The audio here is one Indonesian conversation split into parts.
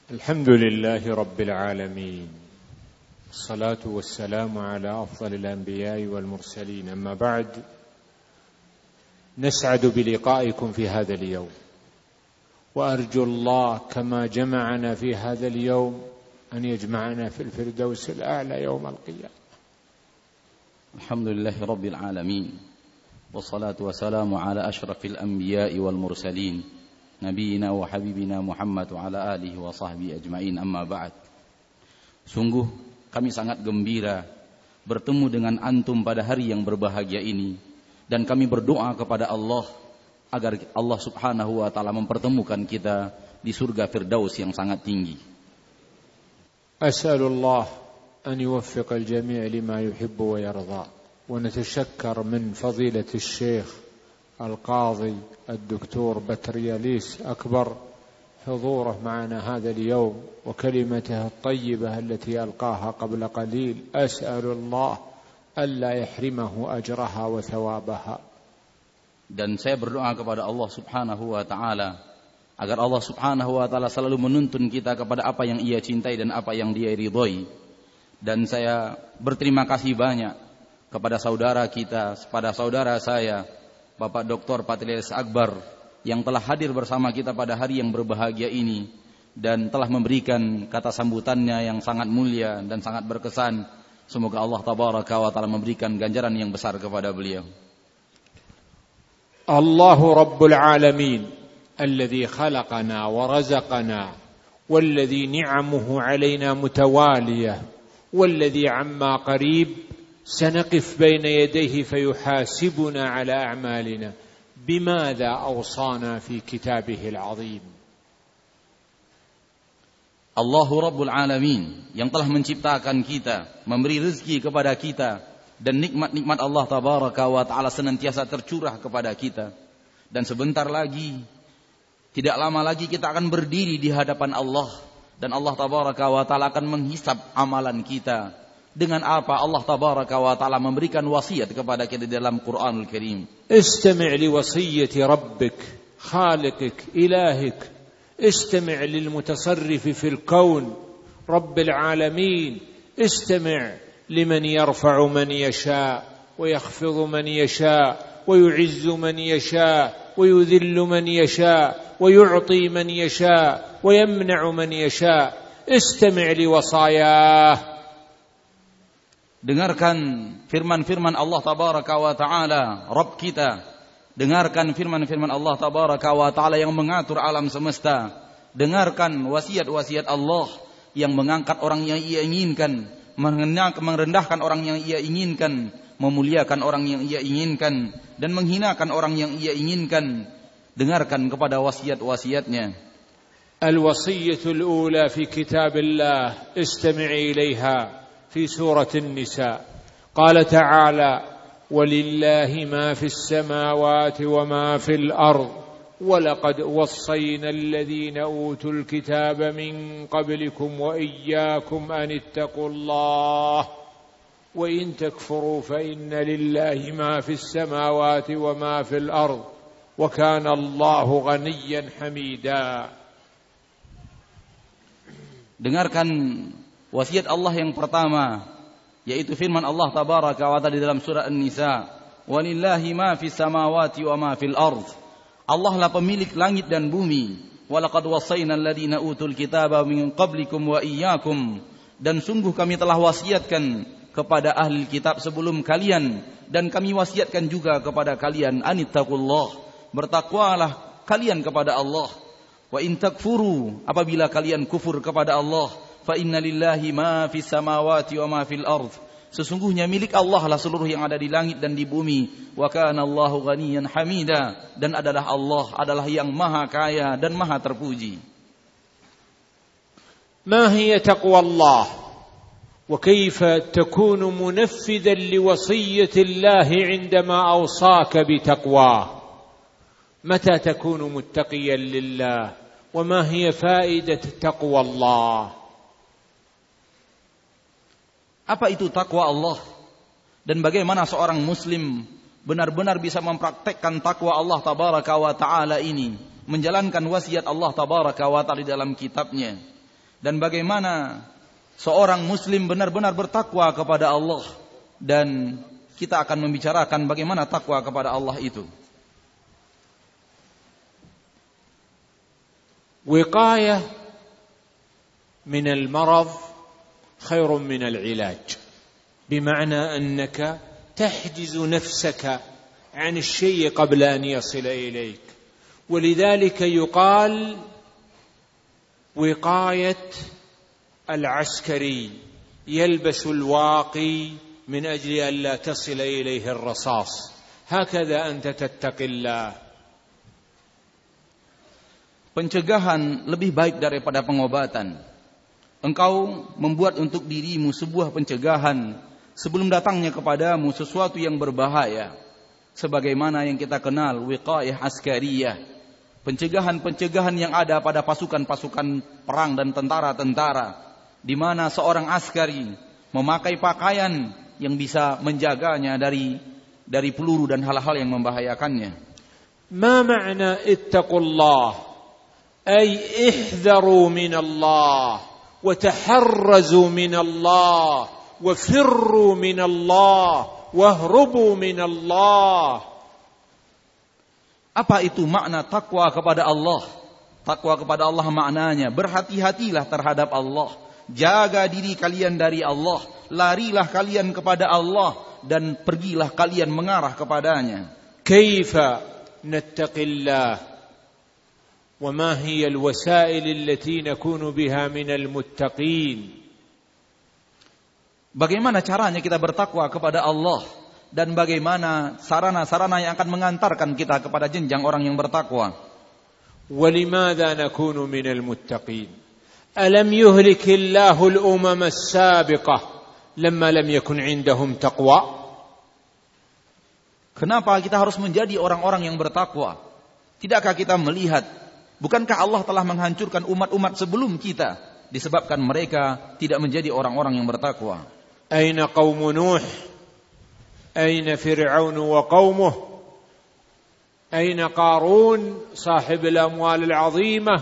الحمد لله رب العالمين، الصلاة والسلام على أفضل الأنبياء والمرسلين، أما بعد، نسعد بلقائكم في هذا اليوم، وأرجو الله كما جمعنا في هذا اليوم أن يجمعنا في الفردوس الأعلى يوم القيامة. الحمد لله رب العالمين، والصلاة والسلام على أشرف الأنبياء والمرسلين Nabiina wa habibina Muhammad wa ala alihi wa sahbihi ajma'in, amma ba'd. Sungguh kami sangat gembira bertemu dengan antum pada hari yang berbahagia ini, dan kami berdoa kepada Allah agar Allah subhanahu wa ta'ala mempertemukan kita di surga Firdaus yang sangat tinggi. As'alullah an yuwaffiq al-jami' lima yuhibbu wa yarda, wa natashakkar min fadilati al-Sheikh القاضي الدكتور بطرياليس أكبر حضوره معنا هذا اليوم وكلمته الطيبة التي ألقاها قبل قليل. أسأل الله ألا يحرمه أجرها وثوابها. Dan saya berdoa kepada Allah subhanahu wa ta'ala agar Allah subhanahu wa ta'ala selalu menuntun kita kepada apa yang Ia cintai dan apa yang Dia ridhoi. Dan saya berterima kasih banyak kepada saudara kita, kepada saudara saya Bapak Dr. Patilias Akbar yang telah hadir bersama kita pada hari yang berbahagia ini dan telah memberikan kata sambutannya yang sangat mulia dan sangat berkesan. Semoga Allah tabaraka wa ta'ala memberikan ganjaran yang besar kepada beliau. Allahu Rabbul Alamin alladhi khalaqana wa razaqana walladhi ni'amuhu alayna mutawaliyah walladhi amma qarib سنقف بين يديه فيحاسبنا على أعمالنا بماذا أوصانا في كتابه العظيم. Allahu Rabbul Alamin yang telah menciptakan kita, memberi rezeki kepada kita, dan nikmat-nikmat Allah tabaraka wa ta'ala senantiasa tercurah kepada kita. Dan sebentar lagi, tidak lama lagi kita akan berdiri di hadapan Allah, dan Allah tabaraka wa ta'ala akan menghisab amalan kita. Dengan apa Allah tabaraka wa ta'ala memberikan wasiat kepada kita dalam Quranul Karim. Istami' li wasiyyati rabbik, khaliqik, ilahik. Istami' lil mutasarrif fil kawn, rabbil alamin. Istami' liman yarfa'u man yasha' wa yakhfidu man yasha' wa yu'izzu man yasha' wa yudhillu man yasha' wa yu'ti man yasha' wa yamna'u man yasha'. Istami' li wasayah. Dengarkan firman-firman Allah tabaraka wa ta'ala, Rabb kita. Dengarkan firman-firman Allah tabaraka wa ta'ala yang mengatur alam semesta. Dengarkan wasiat-wasiat Allah yang mengangkat orang yang Ia inginkan, merendahkan orang yang Ia inginkan, memuliakan orang yang Ia inginkan, dan menghinakan orang yang Ia inginkan. Dengarkan kepada wasiat-wasiatnya. Al-wasiyatul ula fi kitabillah, istami' ilaiha. في سورة النساء قال تعالى: ولله ما في السماوات وما في الأرض ولقد وصينا الذين أوتوا الكتاب من قبلكم وإياكم أن اتقوا الله وإن تكفروا فإن لله ما في السماوات وما في الأرض وكان الله غنيا حميدا. Dengarkan wasiat Allah yang pertama, yaitu firman Allah tabaraka wa ta'ala di dalam surah An-Nisa, walillahi ma fis samawati wa ma fil ardh. Allah lah pemilik langit dan bumi. Walaqad wassayna alladziina utul kitaba min qablikum wa iyyakum. Dan sungguh kami telah wasiatkan kepada ahli kitab sebelum kalian, dan kami wasiatkan juga kepada kalian, anittaqullah, bertakwalah kalian kepada Allah. Wa in takfuru, apabila kalian kufur kepada Allah, fa inna lillahi ma fis samawati wa ma fil ardh. Sesungguhnya milik Allah lah seluruh yang ada di langit dan di bumi. Wa kana Allahu ghaniyan hamida, dan adalah Allah adalah yang maha kaya dan maha terpuji. Ma hiya taqwa Allah wa kayfa takunu munaffidan li wasiyyati Allah 'indama awsaka bi taqwa. Mata takunu muttaqiyan lillah wa ma hiya fa'idat taqwa Allah. Apa itu takwa Allah? Dan bagaimana seorang muslim benar-benar bisa mempraktekkan takwa Allah tabaraka wa ta'ala ini, menjalankan wasiat Allah tabaraka wa ta'ala di dalam kitabnya. dan bagaimana seorang muslim benar-benar bertakwa kepada Allah, dan kita akan membicarakan bagaimana takwa kepada Allah itu. وقاية من المرض خير من العلاج، بمعنى أنك تحجز نفسك عن الشيء قبل أن يصل إليك، ولذلك يقال وقاية العسكري يلبس الواقي من أجل أن لا تصل إليه الرصاص، هكذا أنت تتقي الله. Pencegahan lebih baik daripada pengobatan. Engkau membuat untuk dirimu sebuah pencegahan sebelum datangnya kepadamu sesuatu yang berbahaya. Sebagaimana yang kita kenal wiqayah askariyah. Pencegahan-pencegahan yang ada pada pasukan-pasukan perang dan tentara-tentara, di mana seorang askari memakai pakaian yang bisa menjaganya dari peluru dan hal-hal yang membahayakannya. Ma ma'na ittaqullah ay ihdharu min Allah wa taharrazu min Allah wa firru min Allah wahrubu min Allah. Apa itu makna takwa kepada Allah? Takwa kepada Allah maknanya berhati-hatilah terhadap Allah, jaga diri kalian dari Allah, larilah kalian kepada Allah, dan pergilah kalian mengarah kepadanya. Kaifa nattaqillah wa ma hiya alwasail allati nakunu biha minal muttaqin. Bagaimana caranya kita bertakwa kepada Allah, dan bagaimana sarana-sarana yang akan mengantarkan kita kepada jenjang orang yang bertakwa. Walimadha nakunu minal muttaqin? Alam yuhlikillahu al-umam as-sabiqah lamma lam yakun 'indahum taqwa? Kenapa kita harus menjadi orang-orang yang bertakwa? Tidakkah kita melihat, bukankah Allah telah menghancurkan umat-umat sebelum kita disebabkan mereka tidak menjadi orang-orang yang bertakwa? Aina qaum Nuh? Aina Fir'aun wa qaumuh? Aina Qarun sahib al-amwal al-'azimah?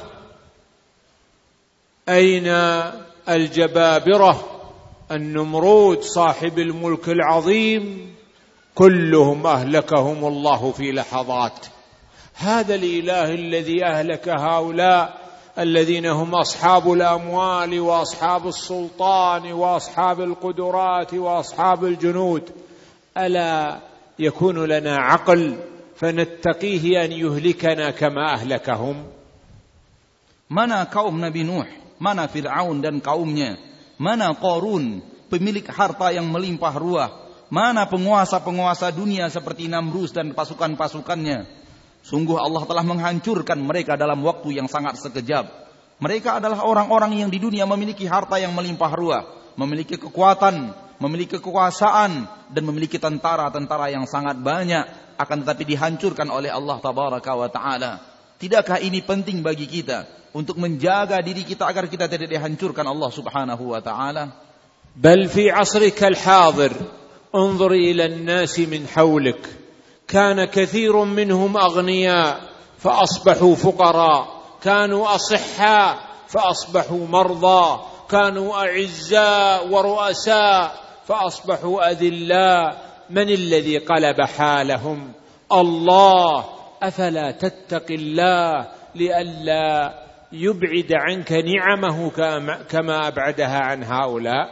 Aina al-Jababirah an-Numrud sahib al-mulk al-'azim? كلهم أهلكهم الله في لحظات. هذا الإله الذي أهلك هؤلاء الذين هم أصحاب الأموال وأصحاب السلطان وأصحاب القدرات وأصحاب الجنود، ألا يكون لنا عقل فنتقيه أن يهلكنا كما أهلكهم؟ Mana kaum Nabi Nuh, mana Fir'aun dan kaumnya, mana Qarun pemilik harta yang melimpah ruah, mana penguasa-penguasa dunia seperti Namrus dan pasukan-pasukannya. Sungguh Allah telah menghancurkan mereka dalam waktu yang sangat sekejap. Mereka adalah orang-orang yang di dunia memiliki harta yang melimpah ruah, memiliki kekuatan, memiliki kekuasaan, dan memiliki tentara-tentara yang sangat banyak, akan tetapi dihancurkan oleh Allah Tabaraka wa Ta'ala. Tidakkah ini penting bagi kita untuk menjaga diri kita agar kita tidak dihancurkan Allah Subhanahu wa Ta'ala? Bal fi asrika al-hadir انظر إلى الناس من حولك، كان كثير منهم أغنياء فأصبحوا فقراء، كانوا أصحاء فأصبحوا مرضى، كانوا أعزاء ورؤساء فأصبحوا أذلاء. من الذي قلب حالهم؟ الله. أفلا تتقي الله لئلا يبعد عنك نعمه كما أبعدها عن هؤلاء؟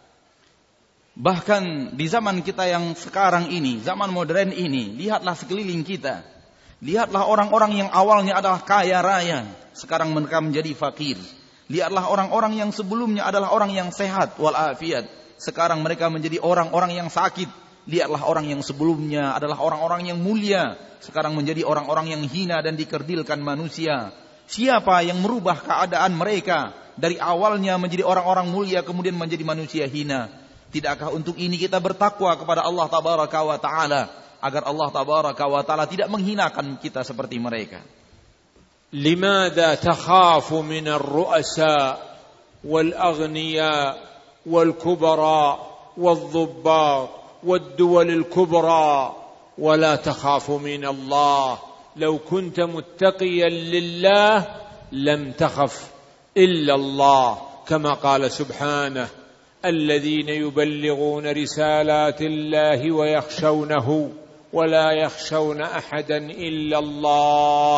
Bahkan di zaman kita yang sekarang ini, zaman modern ini, lihatlah sekeliling kita. Lihatlah orang-orang yang awalnya adalah kaya raya, sekarang mereka menjadi fakir. Lihatlah orang-orang yang sebelumnya adalah orang yang sehat walafiat, sekarang mereka menjadi orang-orang yang sakit. Lihatlah orang yang sebelumnya adalah orang-orang yang mulia, sekarang menjadi orang-orang yang hina dan dikerdilkan manusia. Siapa yang merubah keadaan mereka dari awalnya menjadi orang-orang mulia kemudian menjadi manusia hina? Tidakkah untuk ini kita bertakwa kepada Allah Tabaraka wa Ta'ala, agar Allah Tabaraka wa Ta'ala tidak menghinakan kita seperti mereka? Limadha takhafu min ar-ru'asa wal-aghniya wal-kubara wal-dhubbar wal-duwal al-kubra wa la takhafu min Allah? Law kunta muttaqiyan lillah lam takhaf illa Allah. كما قال سبحانه الذين يبلغون رسالات الله ويخشونه ولا يخشون أحدا إلا الله.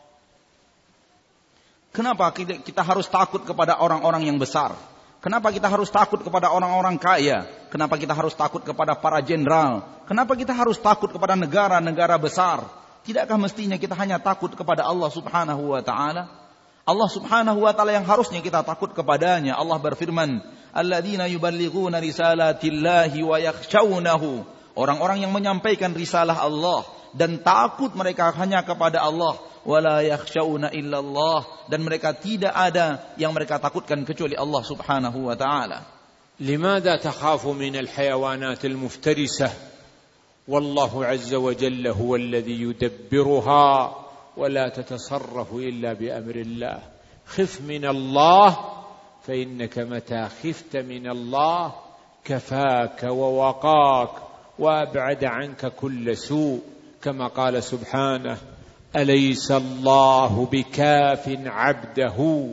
Kenapa kita harus takut kepada orang-orang yang besar? Kenapa kita harus takut kepada orang-orang kaya? Kenapa kita harus takut kepada para jenderal? Kenapa kita harus takut kepada negara-negara besar? Tidakkah mestinya kita hanya takut kepada Allah Subhanahu wa taala? Allah Subhanahu wa taala yang harusnya kita takut kepadanya. Allah berfirman, "Alladzina yuballighuna risalatillahi wa yakhshawnahu." Orang-orang yang menyampaikan risalah Allah dan takut mereka hanya kepada Allah. Wala yakhshawna illallah, dan mereka tidak ada yang mereka takutkan kecuali Allah Subhanahu wa taala. لماذا تخاف من الحيوانات المفترسة والله عز وجل هو الذي يدبرها ولا تتصرف إلا بأمر الله. خف من الله فإنك متى خفت من الله كفاك ووقاك وأبعد عنك كل سوء كما قال سبحانه أليس الله بكاف عبده.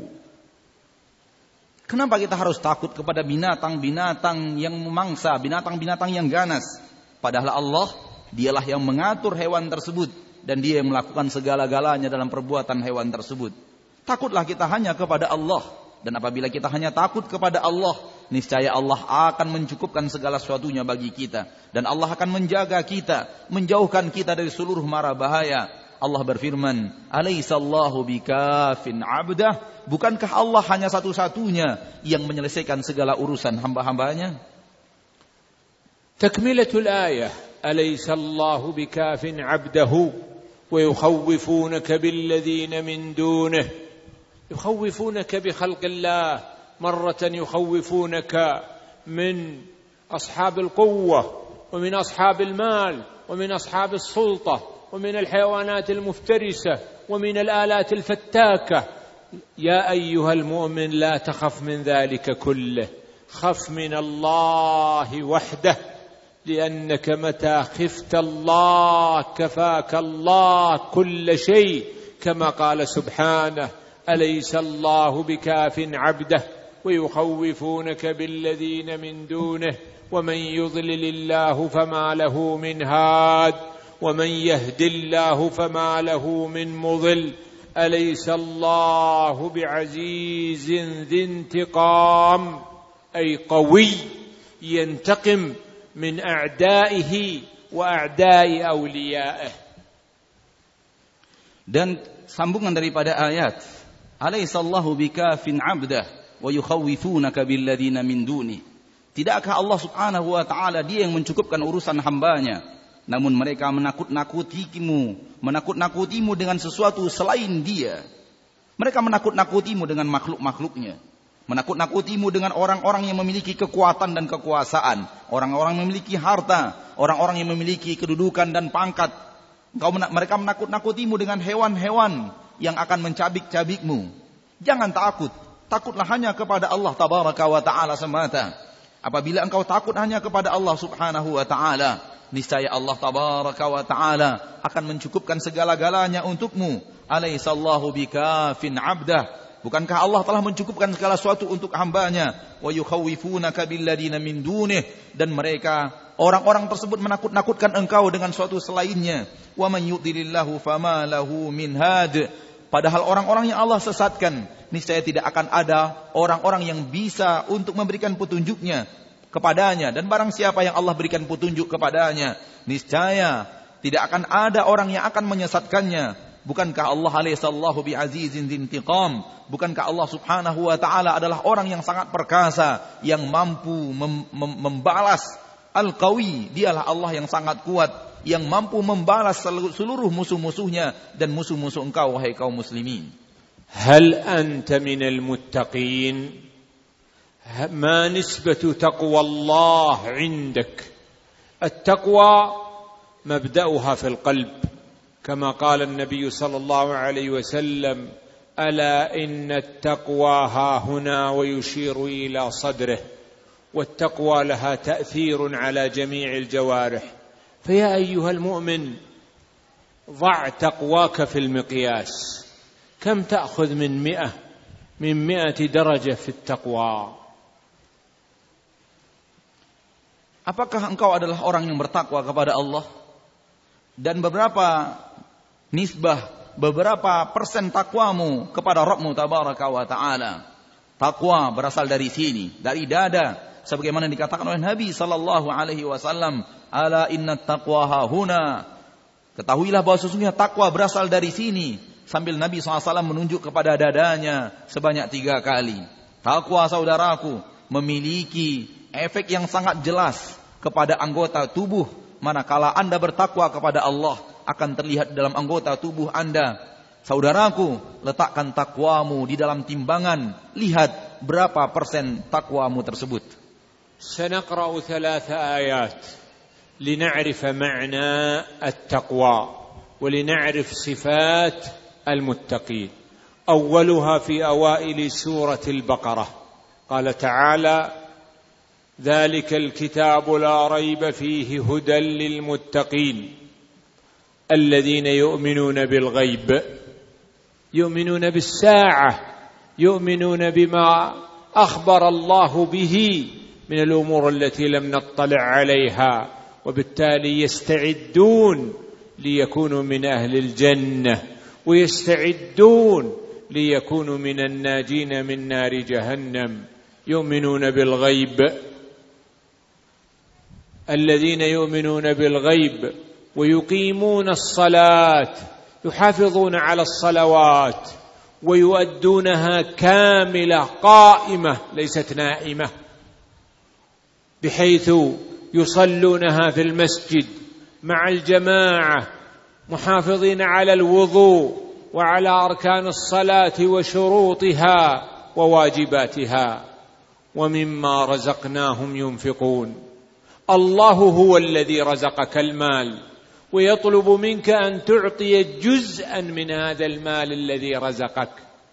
Kenapa kita harus takut kepada binatang-binatang yang memangsa, binatang-binatang yang ganas? Padahal Allah, dialah yang mengatur hewan tersebut dan dia yang melakukan segala-galanya dalam perbuatan hewan tersebut. Takutlah kita hanya kepada Allah. Dan apabila kita hanya takut kepada Allah, niscaya Allah akan mencukupkan segala sesuatunya bagi kita. Dan Allah akan menjaga kita, menjauhkan kita dari seluruh mara bahaya. Allah berfirman, "Alaisallahu bikafin 'abdah?" Bukankah Allah hanya satu-satunya yang menyelesaikan segala urusan hamba-hambanya? Takmilatul ayah, "Alaisallahu bikafin 'abdahu wa yukhawifunaka billadzina min dunihi." Yukhawifunaka bi khalqillah, marratan yukhawifunaka min ashabil quwwah wa min ashabil mal wa min ashabil sultah ومن الحيوانات المفترسة ومن الآلات الفتاكة. يا أيها المؤمن لا تخف من ذلك كله، خف من الله وحده، لأنك متى خفت الله كفاك الله كل شيء كما قال سبحانه أليس الله بكاف عبده ويخوفونك بالذين من دونه ومن يضلل الله فما له من هاد ومن يهد الله فما له من مضل أليس الله بعزيز ذي انتقام، أي قوي ينتقم من أعدائه وأعداء أوليائه. Dan sambungan daripada ayat, "Alaisallahu bikafin 'abdah wa yukhawifunaka billadzina min duni." Tidakkah Allah Subhanahu wa taala dia yang mencukupkan urusan hambanya? Namun mereka menakut-nakutimu dengan sesuatu selain dia. Mereka menakut-nakutimu dengan makhluk-makhluknya. Menakut-nakutimu dengan orang-orang yang memiliki kekuatan dan kekuasaan. Orang-orang yang memiliki harta. Orang-orang yang memiliki kedudukan dan pangkat. Mereka menakut-nakutimu dengan hewan-hewan yang akan mencabik-cabikmu. Jangan takut. Takutlah hanya kepada Allah Tabaraka wa Ta'ala semata. Apabila engkau takut hanya kepada Allah Subhanahu wa Ta'ala, niscaya Allah Tabaraka wa Ta'ala akan mencukupkan segala-galanya untukmu. Alaisallahu bikafin 'abdah. Bukankah Allah telah mencukupkan segala sesuatu untuk hambanya? Wa yukhawifunaka billadzina min dunih. Dan mereka, orang-orang tersebut menakut-nakutkan engkau dengan suatu selainnya. Wa man yudlilillahu fama lahu min had. Padahal orang-orang yang Allah sesatkan, niscaya tidak akan ada orang-orang yang bisa untuk memberikan petunjuknya kepadanya. Dan barang siapa yang Allah berikan petunjuk kepadanya, niscaya tidak akan ada orang yang akan menyesatkannya. Bukankah Allah alaihissallahu bi'azizin dzintiqam? Bukankah Allah Subhanahu wa Ta'ala adalah orang yang sangat perkasa, yang mampu membalas? Al-Qawi, dialah Allah yang sangat kuat, yang mampu membalas seluruh musuh-musuhnya dan musuh-musuh engkau, wahai kaum muslimin. Hal anta minal muttaqin? Ma nisbatu taqwa Allah 'indak? At-taqwa mabda'uha fil qalb. كما قال النبي صلى الله عليه وسلم ألا إن التقوى ها هنا ويشير إلى صدره والتقوى لها تأثير على جميع الجوارح فيا أيها المؤمن ضع تقواك في المقياس كم تأخذ من 100 من 100 درجة في التقوى. Apakah engkau adalah orang yang bertakwa kepada Allah? Dan beberapa nisbah, beberapa persen takwamu kepada Rabbmu tabaraka wa ta'ala. Takwa berasal dari sini, dari dada, sebagaimana dikatakan oleh Nabi sallallahu alaihi wasallam, ala inna taqwa hahuna. Ketahuilah bahwa sesungguhnya takwa berasal dari sini, sambil Nabi SAW menunjuk kepada dadanya sebanyak 3 kali. Takwa, saudaraku, memiliki efek yang sangat jelas kepada anggota tubuh. Manakala Anda bertakwa kepada Allah, akan terlihat dalam anggota tubuh Anda. Saudaraku, letakkan takwamu di dalam timbangan. Lihat berapa persen takwamu tersebut. سنقرأ 3 آيات لنعرف معنى التقوى ولنعرف صفات المتقين. أولها في أوائل سورة البقرة، قال تعالى: ذلك الكتاب لا ريب فيه هدى للمتقين الذين يؤمنون بالغيب، يؤمنون بالساعة، يؤمنون بما أخبر الله به من الأمور التي لم نطلع عليها، وبالتالي يستعدون ليكونوا من أهل الجنة، ويستعدون ليكونوا من الناجين من نار جهنم. يؤمنون بالغيب، الذين يؤمنون بالغيب ويقيمون الصلاة، يحافظون على الصلوات ويؤدونها كاملة قائمة ليست نائمة، بحيث يصلونها في المسجد مع الجماعة، محافظين على الوضوء وعلى أركان الصلاة وشروطها وواجباتها، ومما رزقناهم ينفقون. الله هو الذي رزقك المال، ويطلب منك أن تعطي جزءا من هذا المال الذي رزقك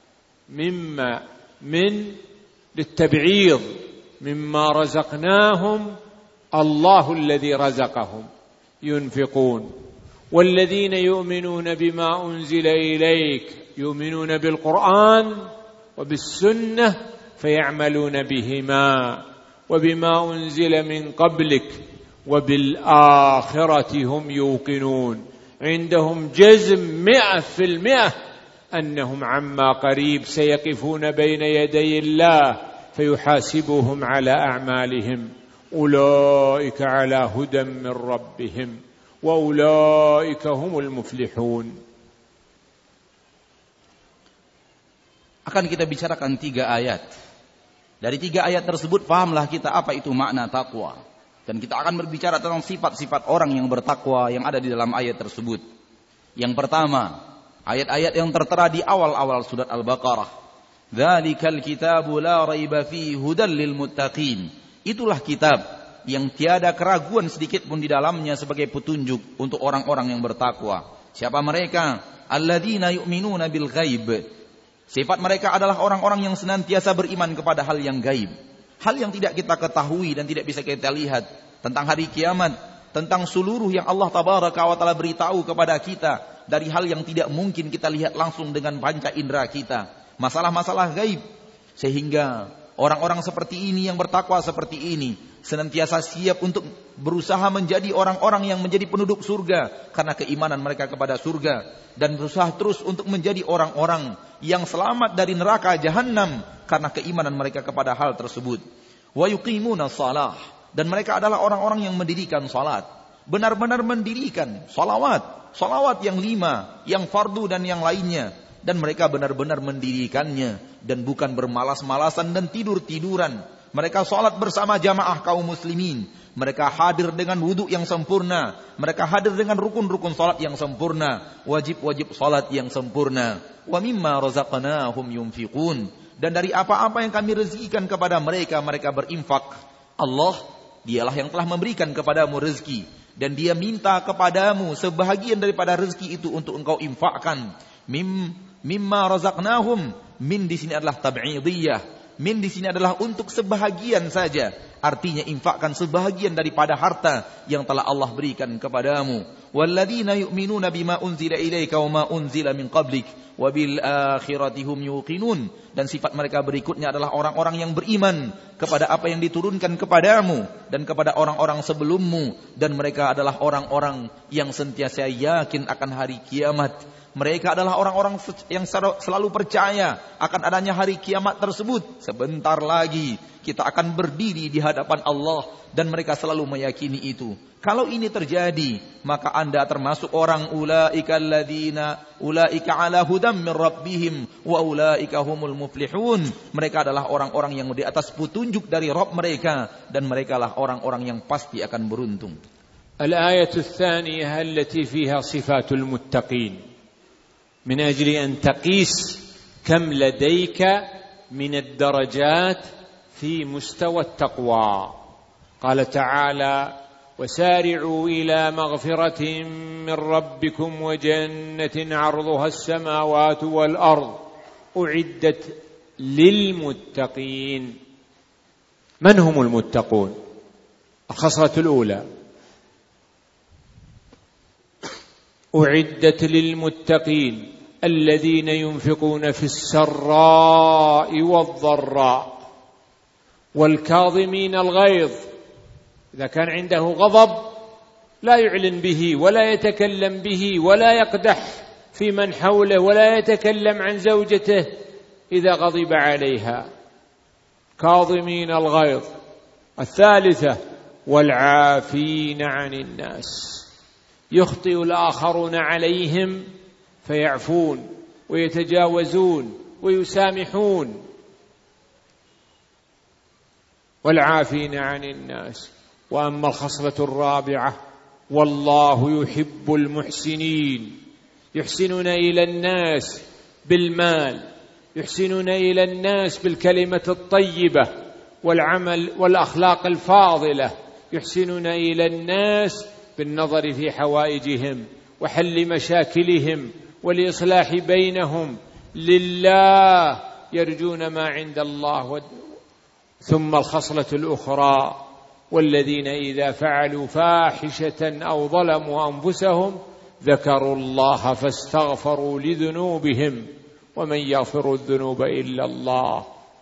من للتبعيض، مما رزقناهم الله الذي رزقهم ينفقون. والذين يؤمنون بما أنزل إليك يؤمنون بالقرآن وبالسنة فيعملون بهما، وبما أنزل من قبلك وبالآخرة هم يوقنون. عندهم جزم 100% أنهم عما قريب سيقفون بين يدي الله فيحاسبهم على أعمالهم، أولئك على هدى من ربهم وأولئك هم المفلحون. Akan kita bicarakan 3 ayat. Dari 3 ayat tersebut pahamlah kita apa itu makna takwa. Dan kita akan berbicara tentang sifat-sifat orang yang bertakwa yang ada di dalam ayat tersebut. Yang pertama, ayat-ayat yang tertera di awal-awal surat Al-Baqarah. Dzalikal kitabu la raiba fihi hudal lil muttaqin. Itulah kitab yang tiada keraguan sedikit pun di dalamnya sebagai petunjuk untuk orang-orang yang bertakwa. Siapa mereka? Alladzina yu'minuna bil ghaib. Sifat mereka adalah orang-orang yang senantiasa beriman kepada hal yang gaib. Hal yang tidak kita ketahui dan tidak bisa kita lihat. Tentang hari kiamat. Tentang seluruh yang Allah tabaraka wa ta'ala beritahu kepada kita. Dari hal yang tidak mungkin kita lihat langsung dengan panca indera kita. Masalah-masalah gaib. Sehingga orang-orang seperti ini yang bertakwa seperti ini senantiasa siap untuk berusaha menjadi orang-orang yang menjadi penduduk surga karena keimanan mereka kepada surga, dan berusaha terus untuk menjadi orang-orang yang selamat dari neraka jahanam karena keimanan mereka kepada hal tersebut. Wa yuqimuna shalah, dan mereka adalah orang-orang yang mendirikan salat, benar-benar mendirikan salawat yang 5, yang fardu dan yang lainnya, dan mereka benar-benar mendirikannya dan bukan bermalas-malasan dan tidur-tiduran. Mereka salat bersama jamaah kaum muslimin. Mereka hadir dengan wudhu yang sempurna. Mereka hadir dengan rukun-rukun salat yang sempurna. Wajib-wajib salat yang sempurna. Wa mimma razaqnahum yunfiqun. Dan dari apa-apa yang kami rezekikan kepada mereka, mereka berinfak. Allah, dialah yang telah memberikan kepadamu rezeki. Dan dia minta kepadamu sebahagian daripada rezeki itu untuk engkau infakkan. Mimma razaqnahum. Min di sini adalah tab'idiyah. Min di sini adalah untuk sebahagian saja. Artinya infakkan sebahagian daripada harta yang telah Allah berikan kepadamu. Walladzina yu'minuna bima unzila ilaika wa ma unzila min qablik. wa bil akhirati hum yuqinun. Dan sifat mereka berikutnya adalah orang-orang yang beriman kepada apa yang diturunkan kepadamu dan kepada orang-orang sebelummu, dan mereka adalah orang-orang yang sentiasa yakin akan hari kiamat. Mereka adalah orang-orang yang selalu percaya akan adanya hari kiamat tersebut. Sebentar lagi kita akan berdiri di hadapan Allah, dan mereka selalu meyakini itu. Kalau ini terjadi, maka Anda termasuk orang ulaika ala hudam min rabbihim wa ulaika humul muflihun. Mereka adalah orang-orang yang di atas petunjuk dari Rabb mereka, dan mereka lah orang-orang yang pasti akan beruntung. Al-ayatu tsaniyah allati fiha sifatul muttaqin. من أجل أن تقيس كم لديك من الدرجات في مستوى التقوى. قال تعالى: وسارعوا إلى مغفرة من ربكم وجنة عرضها السماوات والأرض أعدت للمتقين. من هم المتقون؟ الخصلة الأولى: أعدت للمتقين الذين ينفقون في السراء والضراء والكاظمين الغيظ. إذا كان عنده غضب لا يعلن به ولا يتكلم به ولا يقدح في من حوله ولا يتكلم عن زوجته إذا غضب عليها. كاظمين الغيظ. الثالثة: والعافين عن الناس. يخطئ الآخرون عليهم فيعفون ويتجاوزون ويسامحون. والعافين عن الناس. وأما الخصلة الرابعة: والله يحب المحسنين. يحسنون إلى الناس بالمال، يحسنون إلى الناس بالكلمة الطيبة والعمل والأخلاق الفاضلة، يحسنون إلى الناس بالنظر في حوائجهم وحل مشاكلهم والإصلاح بينهم لله، يرجون ما عند الله. ثم الخصلة الأخرى: والذين إذا فعلوا فاحشة أو ظلموا أنفسهم ذكروا الله فاستغفروا لذنوبهم ومن يغفر الذنوب إلا الله.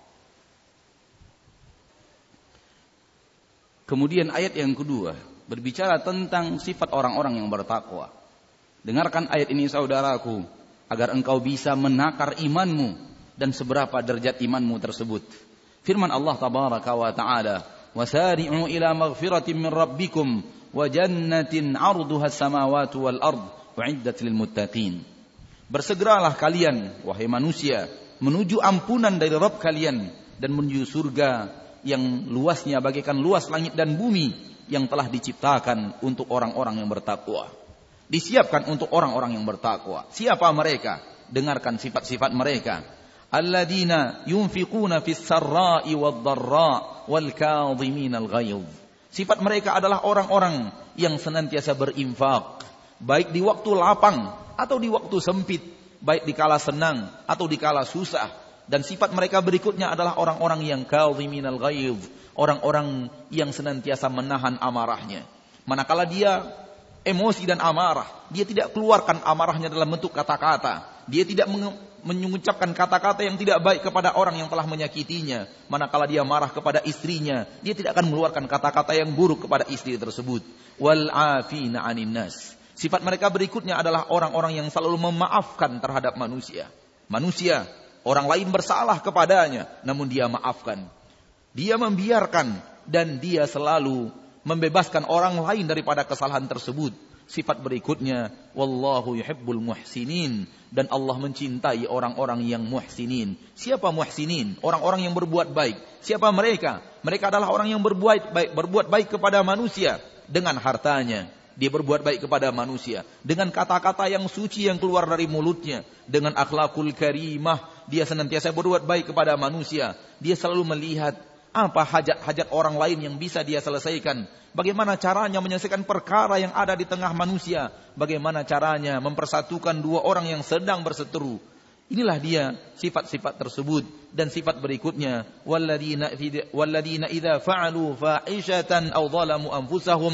Kemudian ayat yang kedua berbicara tentang sifat orang-orang yang bertakwa. Dengarkan ayat ini saudaraku, agar engkau bisa menakar imanmu dan seberapa derajat imanmu tersebut. Firman Allah tabaraka wa ta'ala: "Wasari'u ila maghfiratin min rabbikum wa jannatin 'arduha as-samawati wal ard u'iddat lil muttaqin." Bersegeralah kalian wahai manusia menuju ampunan dari Rabb kalian dan menuju surga yang luasnya bagaikan luas langit dan bumi, yang telah diciptakan untuk orang-orang yang bertakwa. Disiapkan untuk orang-orang yang bertakwa. Siapa mereka? Dengarkan sifat-sifat mereka. Alladzina yunfiquna fis sarra'i wad-dharra wal kadhiminal ghayz. Sifat mereka adalah orang-orang yang senantiasa berinfak, baik di waktu lapang atau di waktu sempit, baik di kala senang atau di kala susah. Dan sifat mereka berikutnya adalah orang-orang yang kadhiminal ghayz, orang-orang yang senantiasa menahan amarahnya. Manakala dia emosi dan amarah, dia tidak keluarkan amarahnya dalam bentuk kata-kata. Dia tidak mengucapkan kata-kata yang tidak baik kepada orang yang telah menyakitinya. Manakala dia marah kepada istrinya, dia tidak akan mengeluarkan kata-kata yang buruk kepada istri tersebut. Wal afina 'anin nas. Sifat mereka berikutnya adalah orang-orang yang selalu memaafkan terhadap manusia. Manusia, orang lain bersalah kepadanya, namun dia maafkan. Dia membiarkan dan dia selalu membebaskan orang lain daripada kesalahan tersebut. Sifat berikutnya: wallahu yuhibbul muhsinin. Dan Allah mencintai orang-orang yang muhsinin. Siapa muhsinin? Orang-orang yang berbuat baik. Siapa mereka? Mereka adalah orang yang berbuat baik kepada manusia dengan hartanya. Dia berbuat baik kepada manusia dengan kata-kata yang suci yang keluar dari mulutnya, dengan akhlakul karimah. Dia senantiasa berbuat baik kepada manusia. Dia selalu melihat apa hajat-hajat orang lain yang bisa dia selesaikan. Bagaimana caranya menyelesaikan perkara yang ada di tengah manusia. Bagaimana caranya mempersatukan dua orang yang sedang berseteru. Inilah dia sifat-sifat tersebut. Dan sifat berikutnya: walladzina idza fa'alu fa'ishatan aw zalamu anfusahum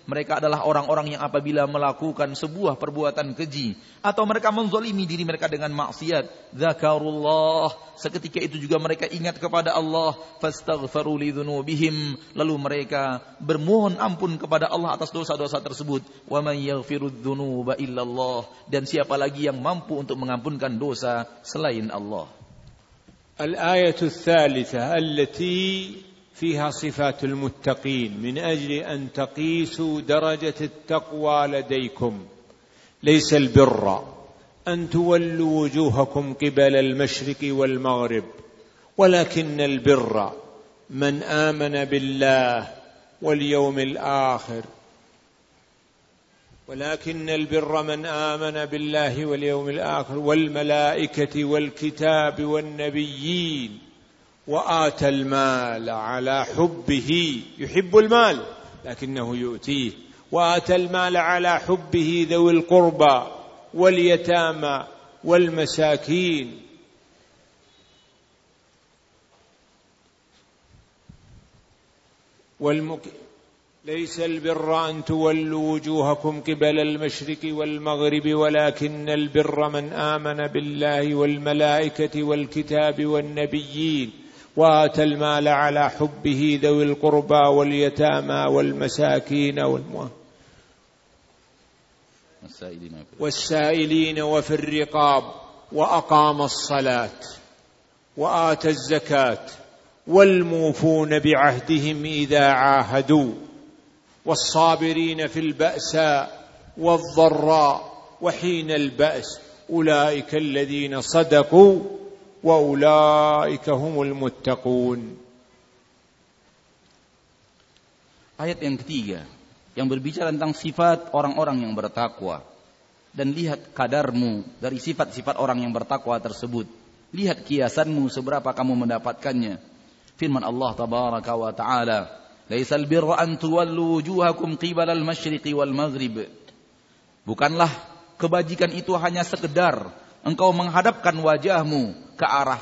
Mereka adalah orang-orang yang apabila melakukan sebuah perbuatan keji atau mereka menzalimi diri mereka dengan maksiat, dzakarullah, seketika itu juga mereka ingat kepada Allah, fastaghfaru lidzunubihim, lalu mereka bermohon ampun kepada Allah atas dosa-dosa tersebut. Wa man yaghfirudz dzunuba illallah, dan siapa lagi yang mampu untuk mengampunkan dosa selain Allah. Al-ayatu ats-tsalitsah allati فيها صفات المتقين من أجل أن تقيسوا درجة التقوى لديكم ليس البر أن تولوا وجوهكم قبل المشرق والمغرب ولكن البر من آمن بالله واليوم الآخر والملائكة والكتاب والنبيين وآتى المال على حبه يحب المال لكنه يؤتيه وآتى المال على حبه ذوي القربى واليتامى والمساكين ليس البر أن تولوا وجوهكم قبل المشرق والمغرب ولكن البر من آمن بالله والملائكة والكتاب والنبيين وآتى المال على حبه ذوي القربى واليتامى والمساكين والسائلين وفي الرقاب وأقام الصلاة وآتى الزكاة والموفون بعهدهم إذا عاهدوا والصابرين في البأساء والضراء وحين البأس أولئك الذين صدقوا وأولئك هم المتقون. Ayat yang ketiga yang berbicara tentang sifat orang-orang yang bertakwa. Dan lihat kadarmu dari sifat-sifat orang yang bertakwa tersebut. Lihat kiasanmu seberapa kamu mendapatkannya. Firman Allah tabaraka wa ta'ala, laisal birra an tuwallu wujuhakum qibala al-masyriqi wal maghrib. Bukanlah kebajikan itu hanya sekedar engkau menghadapkan wajahmu ke arah